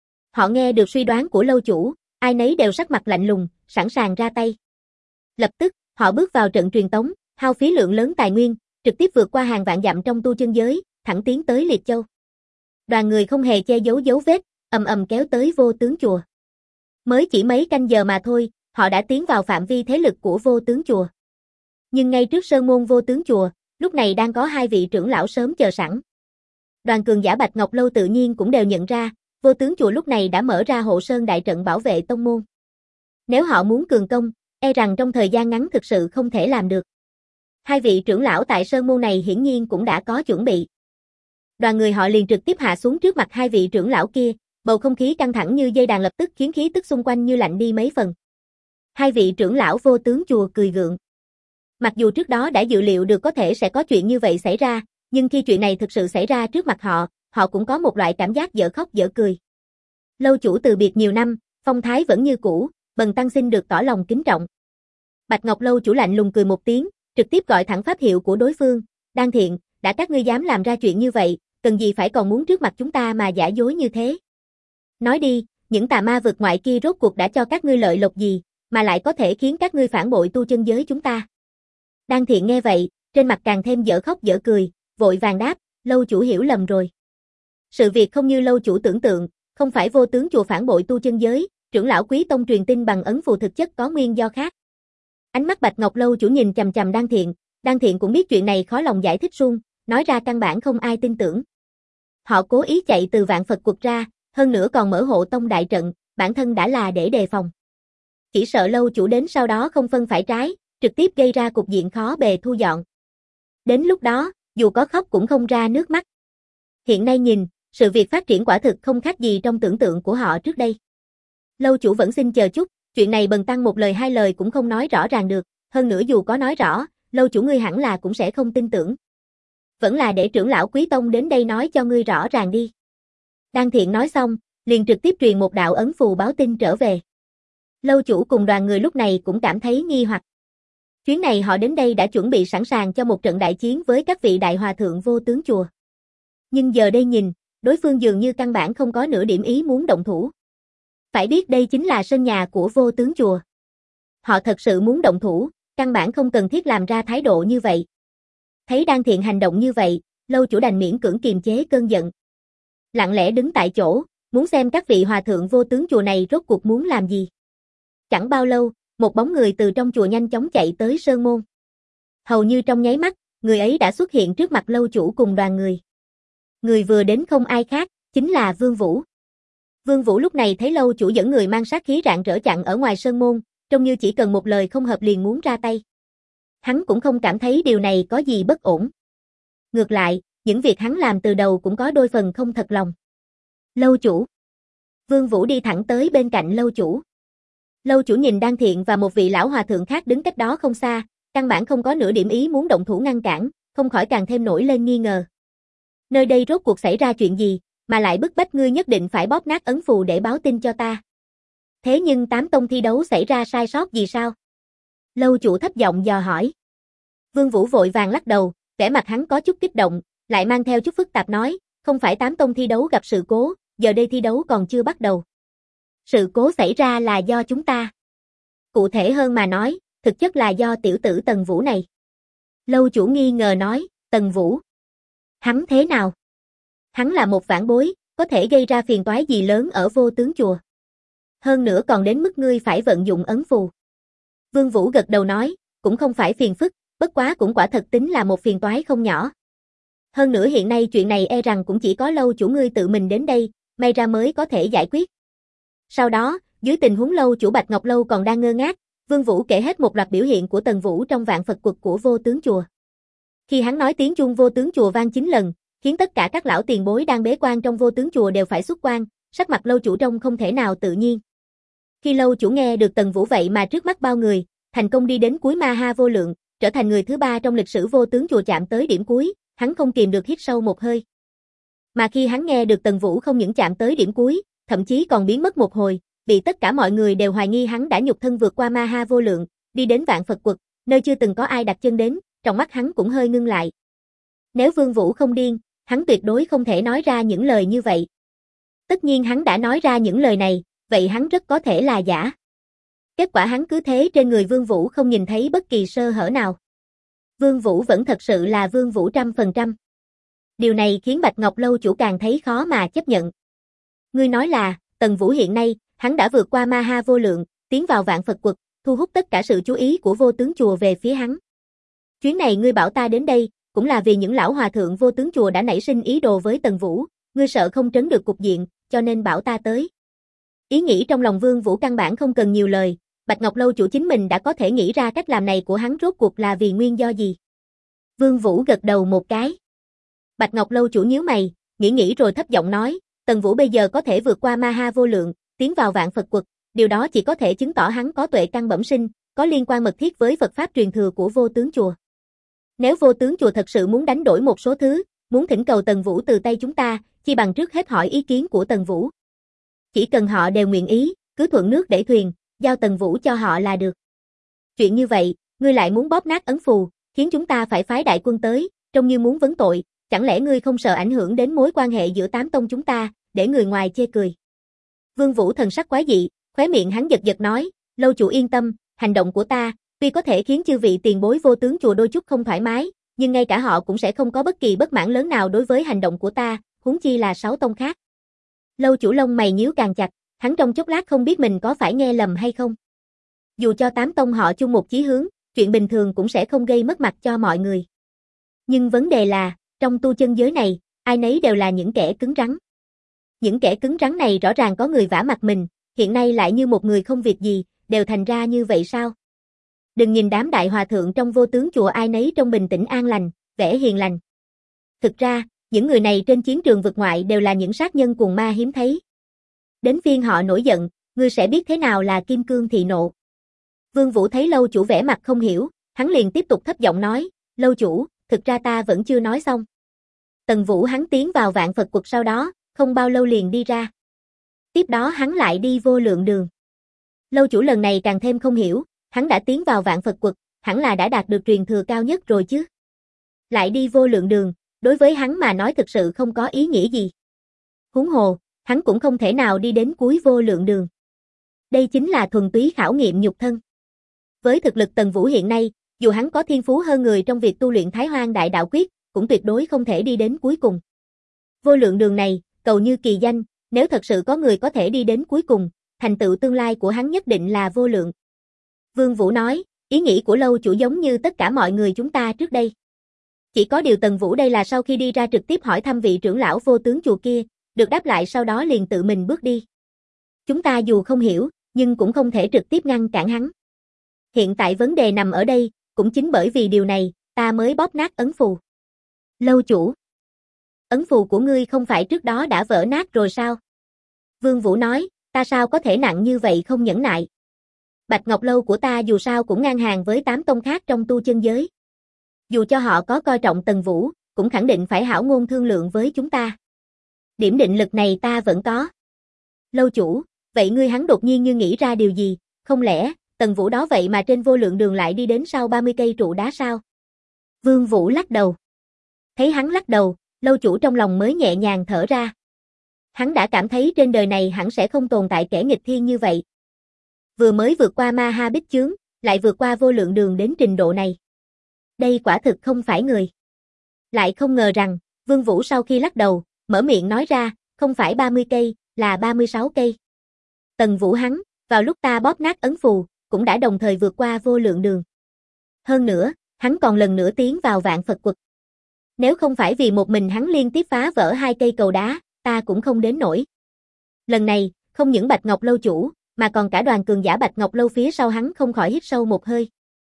S1: Họ nghe được suy đoán của lâu chủ, ai nấy đều sắc mặt lạnh lùng, sẵn sàng ra tay. Lập tức, họ bước vào trận truyền tống, hao phí lượng lớn tài nguyên, trực tiếp vượt qua hàng vạn dặm trong tu chân giới, thẳng tiến tới Liệt Châu. Đoàn người không hề che giấu dấu vết, ầm ầm kéo tới vô tướng chùa. Mới chỉ mấy canh giờ mà thôi, họ đã tiến vào phạm vi thế lực của vô tướng chùa. Nhưng ngay trước sơn môn vô tướng chùa, lúc này đang có hai vị trưởng lão sớm chờ sẵn. Đoàn cường giả Bạch Ngọc lâu tự nhiên cũng đều nhận ra, vô tướng chùa lúc này đã mở ra hộ sơn đại trận bảo vệ tông môn. Nếu họ muốn cường công, e rằng trong thời gian ngắn thực sự không thể làm được. Hai vị trưởng lão tại sơn môn này hiển nhiên cũng đã có chuẩn bị. Đoàn người họ liền trực tiếp hạ xuống trước mặt hai vị trưởng lão kia, bầu không khí căng thẳng như dây đàn lập tức khiến khí tức xung quanh như lạnh đi mấy phần. Hai vị trưởng lão vô tướng chùa cười gượng. Mặc dù trước đó đã dự liệu được có thể sẽ có chuyện như vậy xảy ra, nhưng khi chuyện này thực sự xảy ra trước mặt họ, họ cũng có một loại cảm giác dở khóc dở cười. Lâu chủ từ biệt nhiều năm, phong thái vẫn như cũ, bần tăng xin được tỏ lòng kính trọng. Bạch Ngọc lâu chủ lạnh lùng cười một tiếng, trực tiếp gọi thẳng pháp hiệu của đối phương, Đan Thiện, đã các ngươi dám làm ra chuyện như vậy, cần gì phải còn muốn trước mặt chúng ta mà giả dối như thế. Nói đi, những tà ma vực ngoại kia rốt cuộc đã cho các ngươi lợi lộc gì, mà lại có thể khiến các ngươi phản bội tu chân giới chúng ta. Đan Thiện nghe vậy, trên mặt càng thêm dở khóc dở cười, vội vàng đáp, lâu chủ hiểu lầm rồi. Sự việc không như lâu chủ tưởng tượng, không phải vô tướng chùa phản bội tu chân giới, trưởng lão Quý tông truyền tin bằng ấn phù thực chất có nguyên do khác. Ánh mắt Bạch Ngọc lâu chủ nhìn chằm chằm Đan Thiện, Đan Thiện cũng biết chuyện này khó lòng giải thích suông, nói ra căn bản không ai tin tưởng. Họ cố ý chạy từ Vạn Phật Quật ra, hơn nữa còn mở hộ tông đại trận, bản thân đã là để đề phòng. Chỉ sợ lâu chủ đến sau đó không phân phải trái, trực tiếp gây ra cục diện khó bề thu dọn. Đến lúc đó, dù có khóc cũng không ra nước mắt. Hiện nay nhìn, sự việc phát triển quả thực không khác gì trong tưởng tượng của họ trước đây. Lâu chủ vẫn xin chờ chút, chuyện này bần tăng một lời hai lời cũng không nói rõ ràng được, hơn nữa dù có nói rõ, lâu chủ ngươi hẳn là cũng sẽ không tin tưởng. Vẫn là để trưởng lão Quý tông đến đây nói cho ngươi rõ ràng đi. Đan Thiện nói xong, liền trực tiếp truyền một đạo ấn phù báo tin trở về. Lâu chủ cùng đoàn người lúc này cũng cảm thấy nghi hoặc. Chuyến này họ đến đây đã chuẩn bị sẵn sàng cho một trận đại chiến với các vị đại hòa thượng vô tướng chùa. Nhưng giờ đây nhìn, đối phương dường như căn bản không có nửa điểm ý muốn động thủ. Phải biết đây chính là sân nhà của vô tướng chùa. Họ thật sự muốn động thủ, căn bản không cần thiết làm ra thái độ như vậy. Thấy Đan Thiện hành động như vậy, lâu chủ đành miễn cưỡng kiềm chế cơn giận. Lặng lẽ đứng tại chỗ, muốn xem các vị hòa thượng vô tướng chùa này rốt cuộc muốn làm gì. Chẳng bao lâu, một bóng người từ trong chùa nhanh chóng chạy tới sơn môn. Hầu như trong nháy mắt, người ấy đã xuất hiện trước mặt lâu chủ cùng đoàn người. Người vừa đến không ai khác, chính là Vương Vũ. Vương Vũ lúc này thấy lâu chủ dẫn người mang sát khí rạng rỡ chặn ở ngoài sơn môn, trông như chỉ cần một lời không hợp liền muốn ra tay. Hắn cũng không cảm thấy điều này có gì bất ổn. Ngược lại, những việc hắn làm từ đầu cũng có đôi phần không thật lòng. Lâu chủ. Vương Vũ đi thẳng tới bên cạnh lâu chủ. Lâu chủ nhìn Đan Thiện và một vị lão hòa thượng khác đứng cách đó không xa, căn bản không có nửa điểm ý muốn động thủ ngăn cản, không khỏi càng thêm nổi lên nghi ngờ. Nơi đây rốt cuộc xảy ra chuyện gì, mà lại bức bách ngươi nhất định phải bóp nát ấn phù để báo tin cho ta. Thế nhưng tám tông thi đấu xảy ra sai sót gì sao? Lâu chủ thấp giọng dò hỏi. Vương Vũ vội vàng lắc đầu, vẻ mặt hắn có chút kích động, lại mang theo chút phức tạp nói, không phải tám tông thi đấu gặp sự cố, giờ đây thi đấu còn chưa bắt đầu. Sự cố xảy ra là do chúng ta. Cụ thể hơn mà nói, thực chất là do tiểu tử Tần Vũ này. Lâu chủ nghi ngờ nói, Tần Vũ. Hắn thế nào? Hắn là một vãn bối, có thể gây ra phiền toái gì lớn ở vô tướng chùa. Hơn nữa còn đến mức ngươi phải vận dụng ấn phù. Vương Vũ gật đầu nói, cũng không phải phiền phức, bất quá cũng quả thật tính là một phiền toái không nhỏ. Hơn nữa hiện nay chuyện này e rằng cũng chỉ có lâu chủ ngươi tự mình đến đây, may ra mới có thể giải quyết. Sau đó, dưới tình huống lâu chủ Bạch Ngọc Lâu còn đang ngơ ngác, Vương Vũ kể hết một loạt biểu hiện của Tần Vũ trong vạn Phật quật của vô tướng chùa. Khi hắn nói tiếng chuông vô tướng chùa vang chín lần, khiến tất cả các lão tiền bối đang bế quan trong vô tướng chùa đều phải xuất quan, sắc mặt lâu chủ trông không thể nào tự nhiên. Khi lâu chủ nghe được Tần Vũ vậy mà trước mắt bao người, thành công đi đến cuối ma ha vô lượng, trở thành người thứ ba trong lịch sử vô tướng chùa chạm tới điểm cuối, hắn không kìm được hít sâu một hơi. Mà khi hắn nghe được Tần Vũ không những chạm tới điểm cuối, thậm chí còn biến mất một hồi, bị tất cả mọi người đều hoài nghi hắn đã nhục thân vượt qua ma ha vô lượng, đi đến vạn Phật quật, nơi chưa từng có ai đặt chân đến, trong mắt hắn cũng hơi ngưng lại. Nếu Vương Vũ không điên, hắn tuyệt đối không thể nói ra những lời như vậy. Tất nhiên hắn đã nói ra những lời này, vậy hắn rất có thể là giả. Kết quả hắn cứ thế trên người Vương Vũ không nhìn thấy bất kỳ sơ hở nào. Vương Vũ vẫn thật sự là Vương Vũ trăm phần trăm. Điều này khiến Bạch Ngọc Lâu chủ càng thấy khó mà chấp nhận. Ngươi nói là, Tần Vũ hiện nay, hắn đã vượt qua ma ha vô lượng, tiến vào vạn Phật quật, thu hút tất cả sự chú ý của vô tướng chùa về phía hắn. Chuyến này ngươi bảo ta đến đây, cũng là vì những lão hòa thượng vô tướng chùa đã nảy sinh ý đồ với Tần Vũ, ngươi sợ không trấn được cục diện, cho nên bảo ta tới. Ý nghĩ trong lòng Vương Vũ căn bản không cần nhiều lời, Bạch Ngọc Lâu chủ chính mình đã có thể nghĩ ra cách làm này của hắn rốt cuộc là vì nguyên do gì. Vương Vũ gật đầu một cái. Bạch Ngọc Lâu chủ nhíu mày, nghĩ nghĩ rồi thấp giọng nói, Tần Vũ bây giờ có thể vượt qua ma ha vô lượng, tiến vào vạn Phật quật, điều đó chỉ có thể chứng tỏ hắn có tuệ căn bẩm sinh, có liên quan mật thiết với Phật pháp truyền thừa của vô tướng chùa. Nếu vô tướng chùa thật sự muốn đánh đổi một số thứ, muốn thỉnh cầu Tần Vũ từ tay chúng ta, chi bằng trước hết hỏi ý kiến của Tần Vũ. Chỉ cần họ đều nguyện ý, cứ thuận nước đẩy thuyền, giao Tần Vũ cho họ là được. Chuyện như vậy, ngươi lại muốn bóp nát ấn phù, khiến chúng ta phải phái đại quân tới, trông như muốn vấn tội, chẳng lẽ ngươi không sợ ảnh hưởng đến mối quan hệ giữa tám tông chúng ta, để người ngoài chê cười. Vương Vũ thần sắc quái dị, khóe miệng hắn giật giật nói, lâu chủ yên tâm, hành động của ta, tuy có thể khiến chư vị tiền bối vô tướng chùa đôi chút không thoải mái, nhưng ngay cả họ cũng sẽ không có bất kỳ bất mãn lớn nào đối với hành động của ta, huống chi là sáu tông khác. Lâu chủ lông mày nhíu càng chặt, hắn trong chốc lát không biết mình có phải nghe lầm hay không. Dù cho tám tông họ chung một chí hướng, chuyện bình thường cũng sẽ không gây mất mặt cho mọi người. Nhưng vấn đề là, trong tu chân giới này, ai nấy đều là những kẻ cứng rắn. Những kẻ cứng rắn này rõ ràng có người vả mặt mình, hiện nay lại như một người không việc gì, đều thành ra như vậy sao? Đừng nhìn đám đại hòa thượng trong vô tướng chùa ai nấy trong bình tĩnh an lành, vẻ hiền lành. Thực ra, những người này trên chiến trường vực ngoại đều là những sát nhân cuồng ma hiếm thấy. Đến phiên họ nổi giận, ngươi sẽ biết thế nào là kim cương thị nộ. Vương Vũ thấy lâu chủ vẻ mặt không hiểu, hắn liền tiếp tục thấp giọng nói, lâu chủ, thực ra ta vẫn chưa nói xong. Tần Vũ hắn tiến vào vạn Phật quật sau đó, không bao lâu liền đi ra. Tiếp đó hắn lại đi vô lượng đường. Lâu chủ lần này càng thêm không hiểu, hắn đã tiến vào vạn Phật quật, hẳn là đã đạt được truyền thừa cao nhất rồi chứ. Lại đi vô lượng đường, đối với hắn mà nói thực sự không có ý nghĩa gì. Huống hồ, hắn cũng không thể nào đi đến cuối vô lượng đường. Đây chính là thuần túy khảo nghiệm nhục thân. Với thực lực Tần Vũ hiện nay, dù hắn có thiên phú hơn người trong việc tu luyện Thái Hoang Đại Đạo Quyết, cũng tuyệt đối không thể đi đến cuối cùng. Vô lượng đường này, cầu như kỳ danh, nếu thật sự có người có thể đi đến cuối cùng, thành tựu tương lai của hắn nhất định là vô lượng. Vương Vũ nói, ý nghĩ của Lâu chủ giống như tất cả mọi người chúng ta trước đây. Chỉ có điều Tần Vũ đây là sau khi đi ra trực tiếp hỏi thăm vị trưởng lão vô tướng chùa kia, được đáp lại sau đó liền tự mình bước đi. Chúng ta dù không hiểu, nhưng cũng không thể trực tiếp ngăn cản hắn. Hiện tại vấn đề nằm ở đây, cũng chính bởi vì điều này, ta mới bóp nát ấn phù. Lâu chủ, ấn phù của ngươi không phải trước đó đã vỡ nát rồi sao? Vương Vũ nói, ta sao có thể nặng như vậy không nhẫn nại. Bạch Ngọc Lâu của ta dù sao cũng ngang hàng với tám tông khác trong tu chân giới. Dù cho họ có coi trọng Tần Vũ, cũng khẳng định phải hảo ngôn thương lượng với chúng ta. Điểm định lực này ta vẫn có. Lâu chủ, vậy ngươi hắn đột nhiên như nghĩ ra điều gì, không lẽ, Tần Vũ đó vậy mà trên vô lượng đường lại đi đến sau ba mươi cây trụ đá sao? Vương Vũ lắc đầu. Thấy hắn lắc đầu, lâu chủ trong lòng mới nhẹ nhàng thở ra. Hắn đã cảm thấy trên đời này hẳn sẽ không tồn tại kẻ nghịch thiên như vậy. Vừa mới vượt qua ma ha bích chướng, lại vượt qua vô lượng đường đến trình độ này. Đây quả thực không phải người. Lại không ngờ rằng, Vương Vũ sau khi lắc đầu, mở miệng nói ra, không phải ba mươi cây, là ba mươi sáu cây. Tần Vũ hắn, vào lúc ta bóp nát ấn phù, cũng đã đồng thời vượt qua vô lượng đường. Hơn nữa, hắn còn lần nữa tiến vào vạn Phật quật. Nếu không phải vì một mình hắn liên tiếp phá vỡ hai cây cầu đá, ta cũng không đến nổi. Lần này, không những Bạch Ngọc Lâu chủ, mà còn cả đoàn cường giả Bạch Ngọc Lâu phía sau hắn không khỏi hít sâu một hơi.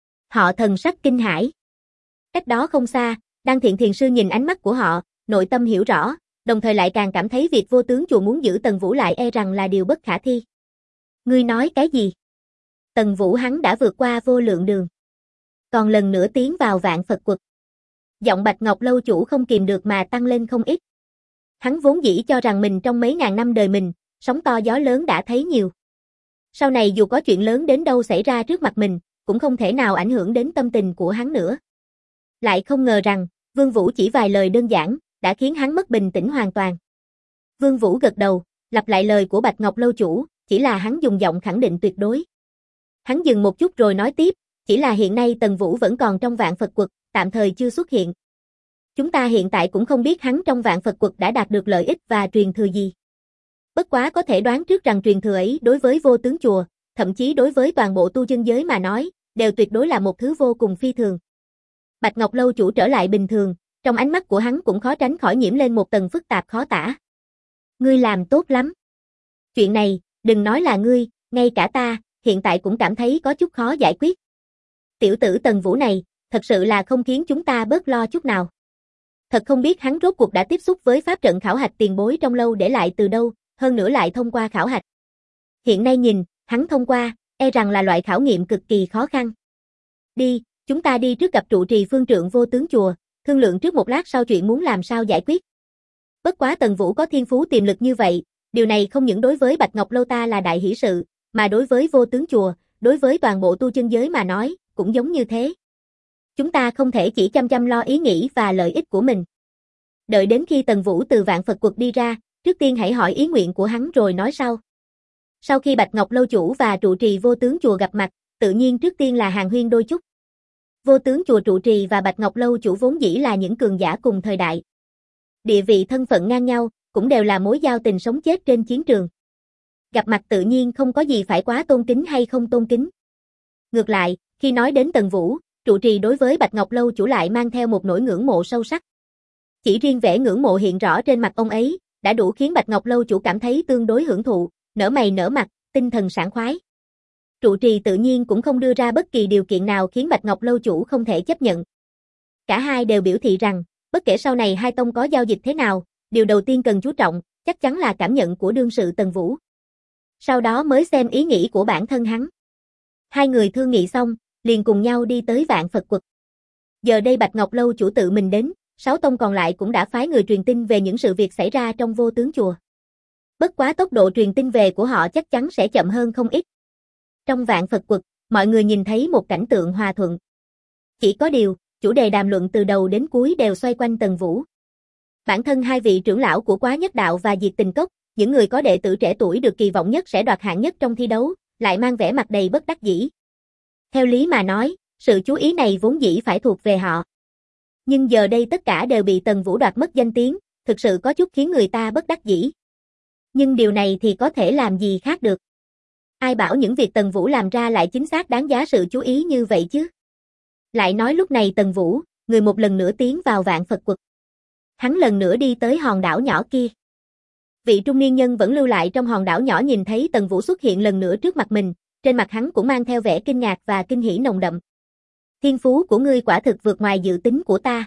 S1: Họ thần sắc kinh hãi. Cách đó không xa, Đan Thiện Thiền sư nhìn ánh mắt của họ, nội tâm hiểu rõ, đồng thời lại càng cảm thấy việc vô tướng chùa muốn giữ Tần Vũ lại e rằng là điều bất khả thi. Ngươi nói cái gì? Tần Vũ hắn đã vượt qua vô lượng đường. Còn lần nữa tiến vào vạn Phật quật. Giọng Bạch Ngọc Lâu chủ không kìm được mà tăng lên không ít. Hắn vốn dĩ cho rằng mình trong mấy ngàn năm đời mình, sóng to gió lớn đã thấy nhiều. Sau này dù có chuyện lớn đến đâu xảy ra trước mặt mình, cũng không thể nào ảnh hưởng đến tâm tình của hắn nữa. Lại không ngờ rằng, Vương Vũ chỉ vài lời đơn giản, đã khiến hắn mất bình tĩnh hoàn toàn. Vương Vũ gật đầu, lặp lại lời của Bạch Ngọc Lâu chủ, chỉ là hắn dùng giọng khẳng định tuyệt đối. Hắn dừng một chút rồi nói tiếp, chỉ là hiện nay Tần Vũ vẫn còn trong vạn Phật quật, tạm thời chưa xuất hiện. Chúng ta hiện tại cũng không biết hắn trong vạn Phật quật đã đạt được lợi ích và truyền thừa gì. Bất quá có thể đoán trước rằng truyền thừa ấy đối với vô tướng chùa, thậm chí đối với toàn bộ tu chân giới mà nói, đều tuyệt đối là một thứ vô cùng phi thường. Bạch Ngọc Lâu chủ trở lại bình thường, trong ánh mắt của hắn cũng khó tránh khỏi nhiễm lên một tầng phức tạp khó tả. Ngươi làm tốt lắm. Chuyện này, đừng nói là ngươi, ngay cả ta, hiện tại cũng cảm thấy có chút khó giải quyết. Tiểu tử Tần Vũ này, thật sự là không khiến chúng ta bớt lo chút nào. Thật không biết hắn rốt cuộc đã tiếp xúc với pháp trận khảo hạch tiền bối trong lâu để lại từ đâu, hơn nữa lại thông qua khảo hạch. Hiện nay nhìn, hắn thông qua, e rằng là loại khảo nghiệm cực kỳ khó khăn. Đi, chúng ta đi trước gặp trụ trì phương trượng vô tướng chùa, thương lượng trước một lát sau chuyện muốn làm sao giải quyết. Bất quá Tần Vũ có thiên phú tiềm lực như vậy, điều này không những đối với Bạch Ngọc Lâu ta là đại hỷ sự, mà đối với vô tướng chùa, đối với toàn bộ tu chân giới mà nói, cũng giống như thế. Chúng ta không thể chỉ chăm chăm lo ý nghĩ và lợi ích của mình. Đợi đến khi Tần Vũ từ vạn Phật quật đi ra, trước tiên hãy hỏi ý nguyện của hắn rồi nói sau. Sau khi Bạch Ngọc Lâu chủ và trụ trì vô tướng chùa gặp mặt, tự nhiên trước tiên là hàn huyên đôi chút. Vô tướng chùa trụ trì và Bạch Ngọc Lâu chủ vốn dĩ là những cường giả cùng thời đại. Địa vị thân phận ngang nhau, cũng đều là mối giao tình sống chết trên chiến trường. Gặp mặt tự nhiên không có gì phải quá tôn kính hay không tôn kính. Ngược lại, khi nói đến Tần Vũ, trụ trì đối với Bạch Ngọc Lâu chủ lại mang theo một nỗi ngưỡng mộ sâu sắc. Chỉ riêng vẻ ngưỡng mộ hiện rõ trên mặt ông ấy, đã đủ khiến Bạch Ngọc Lâu chủ cảm thấy tương đối hưởng thụ, nở mày nở mặt, tinh thần sảng khoái. Trụ trì tự nhiên cũng không đưa ra bất kỳ điều kiện nào khiến Bạch Ngọc Lâu chủ không thể chấp nhận. Cả hai đều biểu thị rằng, bất kể sau này hai tông có giao dịch thế nào, điều đầu tiên cần chú trọng, chắc chắn là cảm nhận của đương sự Tần Vũ. Sau đó mới xem ý nghĩ của bản thân hắn. Hai người thương nghị xong, liền cùng nhau đi tới vạn Phật quật. Giờ đây Bạch Ngọc Lâu chủ tự mình đến, sáu tông còn lại cũng đã phái người truyền tin về những sự việc xảy ra trong vô tướng chùa. Bất quá tốc độ truyền tin về của họ chắc chắn sẽ chậm hơn không ít. Trong vạn Phật quật, mọi người nhìn thấy một cảnh tượng hòa thuận. Chỉ có điều, chủ đề đàm luận từ đầu đến cuối đều xoay quanh Tần Vũ. Bản thân hai vị trưởng lão của Quá Nhất Đạo và Diệt Tình Cốc, những người có đệ tử trẻ tuổi được kỳ vọng nhất sẽ đoạt hạng nhất trong thi đấu, lại mang vẻ mặt đầy bất đắc dĩ. Theo lý mà nói, sự chú ý này vốn dĩ phải thuộc về họ. Nhưng giờ đây tất cả đều bị Tần Vũ đoạt mất danh tiếng, thực sự có chút khiến người ta bất đắc dĩ. Nhưng điều này thì có thể làm gì khác được. Ai bảo những việc Tần Vũ làm ra lại chính xác đáng giá sự chú ý như vậy chứ? Lại nói lúc này Tần Vũ, người một lần nữa tiến vào Vạn Phật Quật. Hắn lần nữa đi tới hòn đảo nhỏ kia. Vị trung niên nhân vẫn lưu lại trong hòn đảo nhỏ nhìn thấy Tần Vũ xuất hiện lần nữa trước mặt mình, trên mặt hắn cũng mang theo vẻ kinh ngạc và kinh hỉ nồng đậm. Thiên phú của ngươi quả thực vượt ngoài dự tính của ta.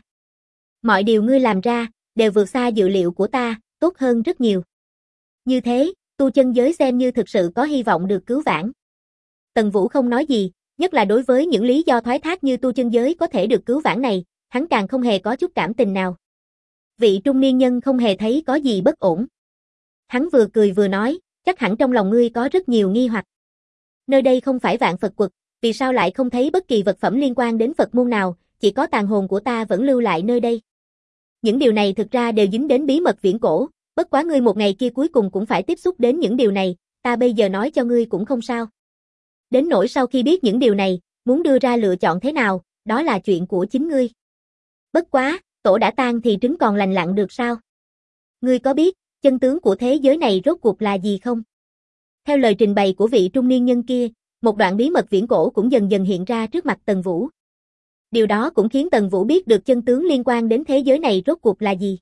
S1: Mọi điều ngươi làm ra, đều vượt xa dự liệu của ta, tốt hơn rất nhiều. Như thế, tu chân giới xem như thực sự có hy vọng được cứu vãn. Tần Vũ không nói gì, nhất là đối với những lý do thoái thác như tu chân giới có thể được cứu vãn này, hắn càng không hề có chút cảm tình nào. Vị trung niên nhân không hề thấy có gì bất ổn. Hắn vừa cười vừa nói, chắc hẳn trong lòng ngươi có rất nhiều nghi hoặc. Nơi đây không phải Vạn Phật Quật, vì sao lại không thấy bất kỳ vật phẩm liên quan đến Phật môn nào, chỉ có tàn hồn của ta vẫn lưu lại nơi đây. Những điều này thực ra đều dính đến bí mật viễn cổ, bất quá ngươi một ngày kia cuối cùng cũng phải tiếp xúc đến những điều này, ta bây giờ nói cho ngươi cũng không sao. Đến nỗi sau khi biết những điều này, muốn đưa ra lựa chọn thế nào, đó là chuyện của chính ngươi. Bất quá, tổ đã tan thì trứng còn lành lặn được sao? Ngươi có biết, chân tướng của thế giới này rốt cuộc là gì không? Theo lời trình bày của vị trung niên nhân kia, một đoạn bí mật viễn cổ cũng dần dần hiện ra trước mặt Tần Vũ. Điều đó cũng khiến Tần Vũ biết được chân tướng liên quan đến thế giới này rốt cuộc là gì.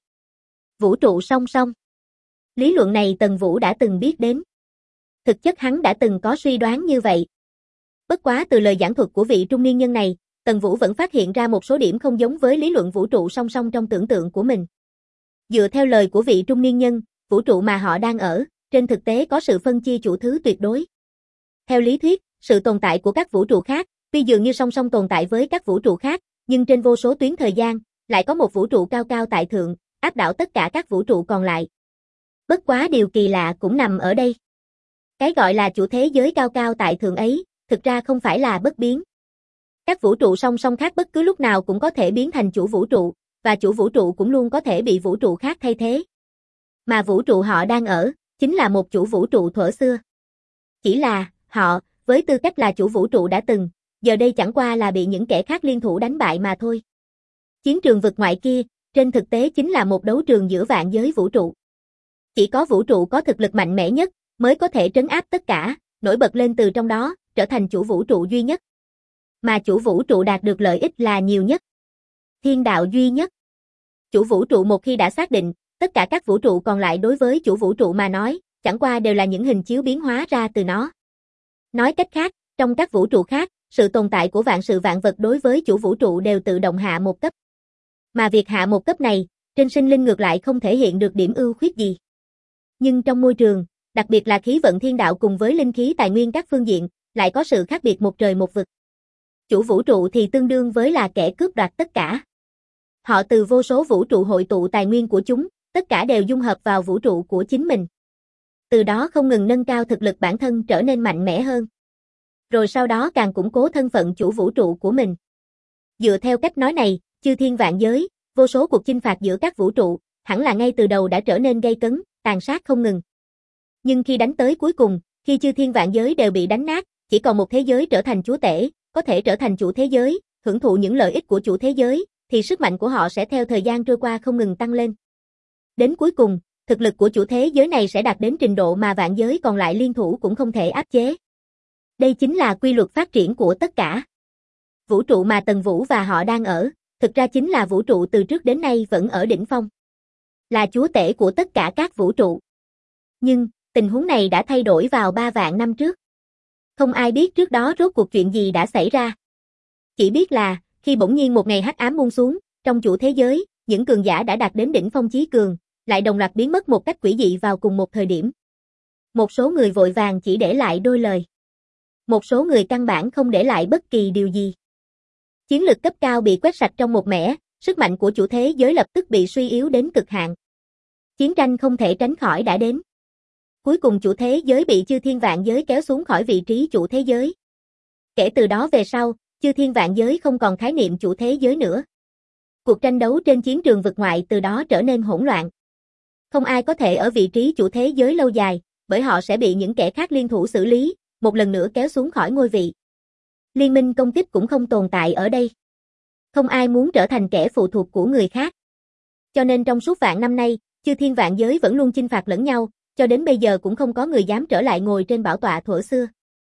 S1: Vũ trụ song song. Lý luận này Tần Vũ đã từng biết đến. Thực chất hắn đã từng có suy đoán như vậy. Bất quá từ lời giảng thuật của vị trung niên nhân này, Tần Vũ vẫn phát hiện ra một số điểm không giống với lý luận vũ trụ song song trong tưởng tượng của mình. Dựa theo lời của vị trung niên nhân, vũ trụ mà họ đang ở, trên thực tế có sự phân chia chủ thứ tuyệt đối. Theo lý thuyết, sự tồn tại của các vũ trụ khác, tuy dường như song song tồn tại với các vũ trụ khác, nhưng trên vô số tuyến thời gian, lại có một vũ trụ cao cao tại thượng, áp đảo tất cả các vũ trụ còn lại. Bất quá điều kỳ lạ cũng nằm ở đây. Cái gọi là chủ thế giới cao cao tại thượng ấy, thực ra không phải là bất biến. Các vũ trụ song song khác bất cứ lúc nào cũng có thể biến thành chủ vũ trụ, và chủ vũ trụ cũng luôn có thể bị vũ trụ khác thay thế. Mà vũ trụ họ đang ở, chính là một chủ vũ trụ thuở xưa. Chỉ là, họ, với tư cách là chủ vũ trụ đã từng, giờ đây chẳng qua là bị những kẻ khác liên thủ đánh bại mà thôi. Chiến trường vực ngoại kia, trên thực tế chính là một đấu trường giữa vạn giới vũ trụ. Chỉ có vũ trụ có thực lực mạnh mẽ nhất, mới có thể trấn áp tất cả, nổi bật lên từ trong đó, trở thành chủ vũ trụ duy nhất. Mà chủ vũ trụ đạt được lợi ích là nhiều nhất. Thiên đạo duy nhất. Chủ vũ trụ một khi đã xác định, tất cả các vũ trụ còn lại đối với chủ vũ trụ mà nói, chẳng qua đều là những hình chiếu biến hóa ra từ nó. Nói cách khác, trong các vũ trụ khác, sự tồn tại của vạn sự vạn vật đối với chủ vũ trụ đều tự động hạ một cấp. Mà việc hạ một cấp này, trên sinh linh ngược lại không thể hiện được điểm ưu khuyết gì. Nhưng trong môi trường, đặc biệt là khí vận thiên đạo cùng với linh khí tài nguyên các phương diện, lại có sự khác biệt một trời một vực. Chủ vũ trụ thì tương đương với là kẻ cướp đoạt tất cả. Họ từ vô số vũ trụ hội tụ tài nguyên của chúng, tất cả đều dung hợp vào vũ trụ của chính mình. Từ đó không ngừng nâng cao thực lực bản thân trở nên mạnh mẽ hơn. Rồi sau đó càng củng cố thân phận chủ vũ trụ của mình. Dựa theo cách nói này, chư thiên vạn giới, vô số cuộc chinh phạt giữa các vũ trụ, hẳn là ngay từ đầu đã trở nên gay cấn, tàn sát không ngừng. Nhưng khi đánh tới cuối cùng, khi chư thiên vạn giới đều bị đánh nát, chỉ còn một thế giới trở thành chúa tể, có thể trở thành chủ thế giới, hưởng thụ những lợi ích của chủ thế giới, thì sức mạnh của họ sẽ theo thời gian trôi qua không ngừng tăng lên. Đến cuối cùng, thực lực của chủ thế giới này sẽ đạt đến trình độ mà vạn giới còn lại liên thủ cũng không thể áp chế. Đây chính là quy luật phát triển của tất cả. Vũ trụ mà Tần Vũ và họ đang ở, thực ra chính là vũ trụ từ trước đến nay vẫn ở đỉnh phong. Là chúa tể của tất cả các vũ trụ. Nhưng, tình huống này đã thay đổi vào ba vạn năm trước. Không ai biết trước đó rốt cuộc chuyện gì đã xảy ra. Chỉ biết là, khi bỗng nhiên một ngày hắc ám buông xuống, trong chủ thế giới, những cường giả đã đạt đến đỉnh phong chí cường, lại đồng loạt biến mất một cách quỷ dị vào cùng một thời điểm. Một số người vội vàng chỉ để lại đôi lời. Một số người căn bản không để lại bất kỳ điều gì. Chiến lực cấp cao bị quét sạch trong một mẻ, sức mạnh của chủ thế giới lập tức bị suy yếu đến cực hạn. Chiến tranh không thể tránh khỏi đã đến. Cuối cùng chủ thế giới bị chư thiên vạn giới kéo xuống khỏi vị trí chủ thế giới. Kể từ đó về sau, chư thiên vạn giới không còn khái niệm chủ thế giới nữa. Cuộc tranh đấu trên chiến trường vực ngoại từ đó trở nên hỗn loạn. Không ai có thể ở vị trí chủ thế giới lâu dài, bởi họ sẽ bị những kẻ khác liên thủ xử lý, một lần nữa kéo xuống khỏi ngôi vị. Liên minh công tích cũng không tồn tại ở đây. Không ai muốn trở thành kẻ phụ thuộc của người khác. Cho nên trong suốt vạn năm nay, chư thiên vạn giới vẫn luôn chinh phạt lẫn nhau, cho đến bây giờ cũng không có người dám trở lại ngồi trên bảo tọa thuở xưa.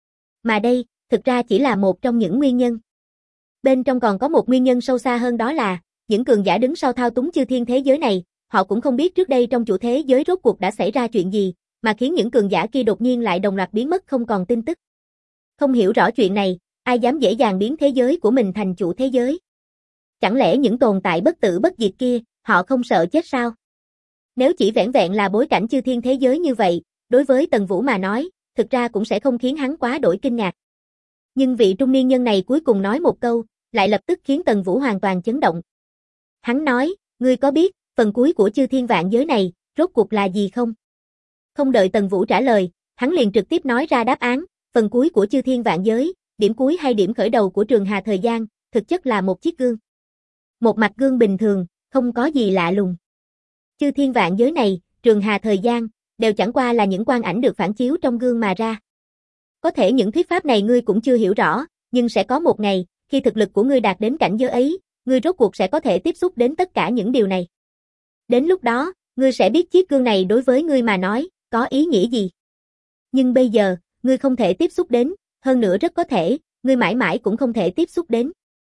S1: Mà đây, thực ra chỉ là một trong những nguyên nhân. Bên trong còn có một nguyên nhân sâu xa hơn, đó là, những cường giả đứng sau thao túng chư thiên thế giới này, họ cũng không biết trước đây trong chủ thế giới rốt cuộc đã xảy ra chuyện gì, mà khiến những cường giả kia đột nhiên lại đồng loạt biến mất không còn tin tức. Không hiểu rõ chuyện này, ai dám dễ dàng biến thế giới của mình thành chủ thế giới? Chẳng lẽ những tồn tại bất tử bất diệt kia, họ không sợ chết sao? Nếu chỉ vẻn vẹn là bối cảnh chư thiên thế giới như vậy, đối với Tần Vũ mà nói, thực ra cũng sẽ không khiến hắn quá đổi kinh ngạc. Nhưng vị trung niên nhân này cuối cùng nói một câu, lại lập tức khiến Tần Vũ hoàn toàn chấn động. Hắn nói, ngươi có biết, phần cuối của chư thiên vạn giới này, rốt cuộc là gì không? Không đợi Tần Vũ trả lời, hắn liền trực tiếp nói ra đáp án, phần cuối của chư thiên vạn giới, điểm cuối hay điểm khởi đầu của trường hà thời gian, thực chất là một chiếc gương. Một mặt gương bình thường, không có gì lạ lùng. Chư thiên vạn giới này, trường hà thời gian, đều chẳng qua là những quang ảnh được phản chiếu trong gương mà ra. Có thể những thuyết pháp này ngươi cũng chưa hiểu rõ, nhưng sẽ có một ngày, khi thực lực của ngươi đạt đến cảnh giới ấy, ngươi rốt cuộc sẽ có thể tiếp xúc đến tất cả những điều này. Đến lúc đó, ngươi sẽ biết chiếc gương này đối với ngươi mà nói, có ý nghĩa gì. Nhưng bây giờ, ngươi không thể tiếp xúc đến, hơn nữa rất có thể, ngươi mãi mãi cũng không thể tiếp xúc đến.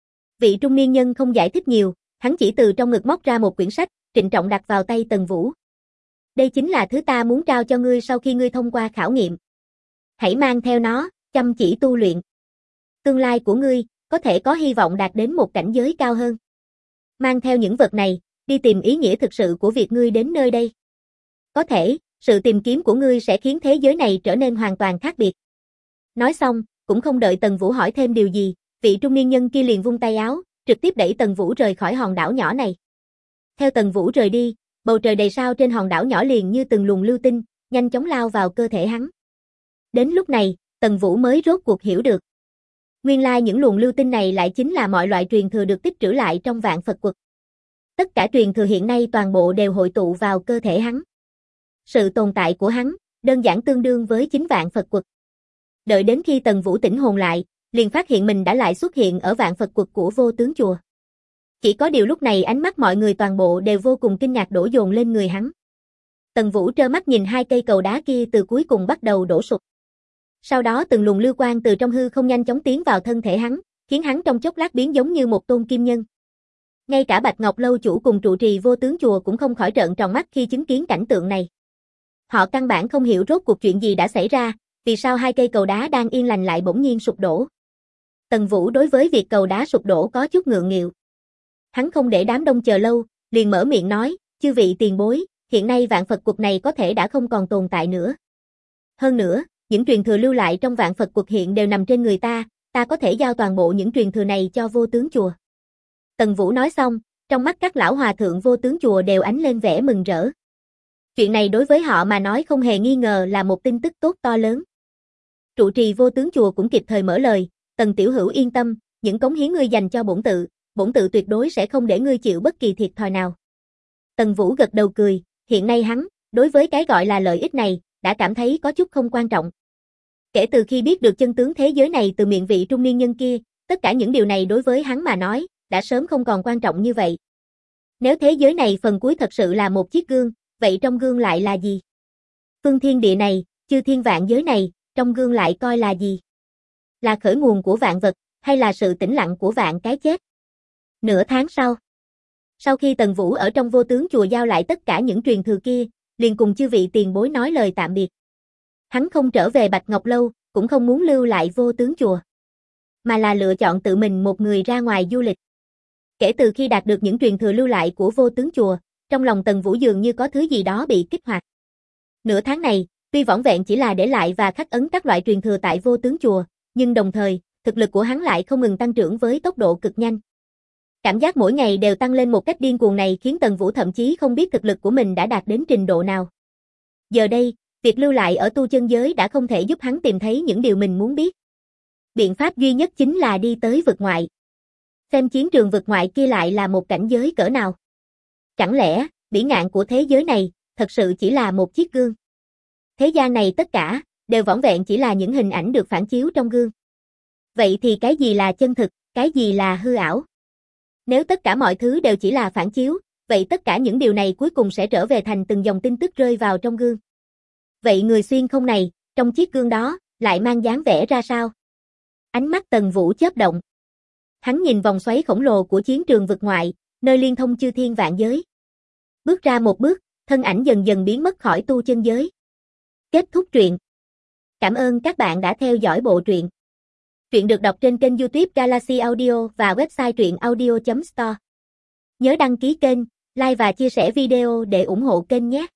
S1: Vị trung niên nhân không giải thích nhiều, hắn chỉ từ trong ngực móc ra một quyển sách, trịnh trọng đặt vào tay Tần Vũ. Đây chính là thứ ta muốn trao cho ngươi sau khi ngươi thông qua khảo nghiệm. Hãy mang theo nó, chăm chỉ tu luyện. Tương lai của ngươi, có thể có hy vọng đạt đến một cảnh giới cao hơn. Mang theo những vật này, đi tìm ý nghĩa thực sự của việc ngươi đến nơi đây. Có thể, sự tìm kiếm của ngươi sẽ khiến thế giới này trở nên hoàn toàn khác biệt. Nói xong, cũng không đợi Tần Vũ hỏi thêm điều gì, vị trung niên nhân kia liền vung tay áo, trực tiếp đẩy Tần Vũ rời khỏi hòn đảo nhỏ này. Theo Tần Vũ rời đi, bầu trời đầy sao trên hòn đảo nhỏ liền như từng luồng lưu tinh, nhanh chóng lao vào cơ thể hắn. Đến lúc này, Tần Vũ mới rốt cuộc hiểu được. Nguyên lai những luồng lưu tinh này lại chính là mọi loại truyền thừa được tích trữ lại trong vạn Phật Quật. Tất cả truyền thừa hiện nay toàn bộ đều hội tụ vào cơ thể hắn. Sự tồn tại của hắn, đơn giản tương đương với chính vạn Phật Quật. Đợi đến khi Tần Vũ tỉnh hồn lại, liền phát hiện mình đã lại xuất hiện ở vạn Phật Quật của Vô Tướng Chùa. Chỉ có điều lúc này ánh mắt mọi người toàn bộ đều vô cùng kinh ngạc đổ dồn lên người hắn. Tần Vũ trơ mắt nhìn hai cây cầu đá kia từ cuối cùng bắt đầu đổ sụp. Sau đó từng luồng lưu quang từ trong hư không nhanh chóng tiến vào thân thể hắn, khiến hắn trong chốc lát biến giống như một tôn kim nhân. Ngay cả Bạch Ngọc Lâu chủ cùng trụ trì Vô Tướng Chùa cũng không khỏi trợn tròn mắt khi chứng kiến cảnh tượng này. Họ căn bản không hiểu rốt cuộc chuyện gì đã xảy ra, vì sao hai cây cầu đá đang yên lành lại bỗng nhiên sụp đổ. Tần Vũ đối với việc cầu đá sụp đổ có chút ngượng nghịu. Hắn không để đám đông chờ lâu, liền mở miệng nói, chư vị tiền bối, hiện nay vạn Phật Quật này có thể đã không còn tồn tại nữa. Hơn nữa, những truyền thừa lưu lại trong vạn Phật Quật hiện đều nằm trên người ta, ta có thể giao toàn bộ những truyền thừa này cho Vô Tướng Chùa. Tần Vũ nói xong, trong mắt các lão hòa thượng Vô Tướng Chùa đều ánh lên vẻ mừng rỡ. Chuyện này đối với họ mà nói không hề nghi ngờ là một tin tức tốt to lớn. Trụ trì Vô Tướng Chùa cũng kịp thời mở lời, Tần tiểu hữu yên tâm, những cống hiến ngươi dành cho bổn tự, bổn tự tuyệt đối sẽ không để ngươi chịu bất kỳ thiệt thòi nào. Tần Vũ gật đầu cười, hiện nay hắn, đối với cái gọi là lợi ích này, đã cảm thấy có chút không quan trọng. Kể từ khi biết được chân tướng thế giới này từ miệng vị trung niên nhân kia, tất cả những điều này đối với hắn mà nói, đã sớm không còn quan trọng như vậy. Nếu thế giới này phần cuối thật sự là một chiếc gương, vậy trong gương lại là gì? Phương thiên địa này, chư thiên vạn giới này, trong gương lại coi là gì? Là khởi nguồn của vạn vật, hay là sự tĩnh lặng của vạn cái chết? Nửa tháng sau, sau khi Tần Vũ ở trong Vô Tướng Chùa giao lại tất cả những truyền thừa kia, liền cùng chư vị tiền bối nói lời tạm biệt. Hắn không trở về Bạch Ngọc Lâu, cũng không muốn lưu lại Vô Tướng Chùa, mà là lựa chọn tự mình một người ra ngoài du lịch. Kể từ khi đạt được những truyền thừa lưu lại của Vô Tướng Chùa, trong lòng Tần Vũ dường như có thứ gì đó bị kích hoạt. Nửa tháng này, tuy vỏn vẹn chỉ là để lại và khắc ấn các loại truyền thừa tại Vô Tướng Chùa, nhưng đồng thời, thực lực của hắn lại không ngừng tăng trưởng với tốc độ cực nhanh. Cảm giác mỗi ngày đều tăng lên một cách điên cuồng này khiến Tần Vũ thậm chí không biết thực lực của mình đã đạt đến trình độ nào. Giờ đây, việc lưu lại ở tu chân giới đã không thể giúp hắn tìm thấy những điều mình muốn biết. Biện pháp duy nhất chính là đi tới vực ngoại. Xem chiến trường vực ngoại kia lại là một cảnh giới cỡ nào. Chẳng lẽ, bỉ ngạn của thế giới này, thật sự chỉ là một chiếc gương? Thế gian này tất cả, đều vỏn vẹn chỉ là những hình ảnh được phản chiếu trong gương. Vậy thì cái gì là chân thực, cái gì là hư ảo? Nếu tất cả mọi thứ đều chỉ là phản chiếu, vậy tất cả những điều này cuối cùng sẽ trở về thành từng dòng tin tức rơi vào trong gương. Vậy người xuyên không này, trong chiếc gương đó, lại mang dáng vẻ ra sao? Ánh mắt Tần Vũ chớp động. Hắn nhìn vòng xoáy khổng lồ của chiến trường vực ngoại, nơi liên thông chư thiên vạn giới. Bước ra một bước, thân ảnh dần dần biến mất khỏi tu chân giới. Kết thúc truyện. Cảm ơn các bạn đã theo dõi bộ truyện. Truyện được đọc trên kênh YouTube Galaxy Audio và website truyện audio chấm store. Nhớ đăng ký kênh, like và chia sẻ video để ủng hộ kênh nhé.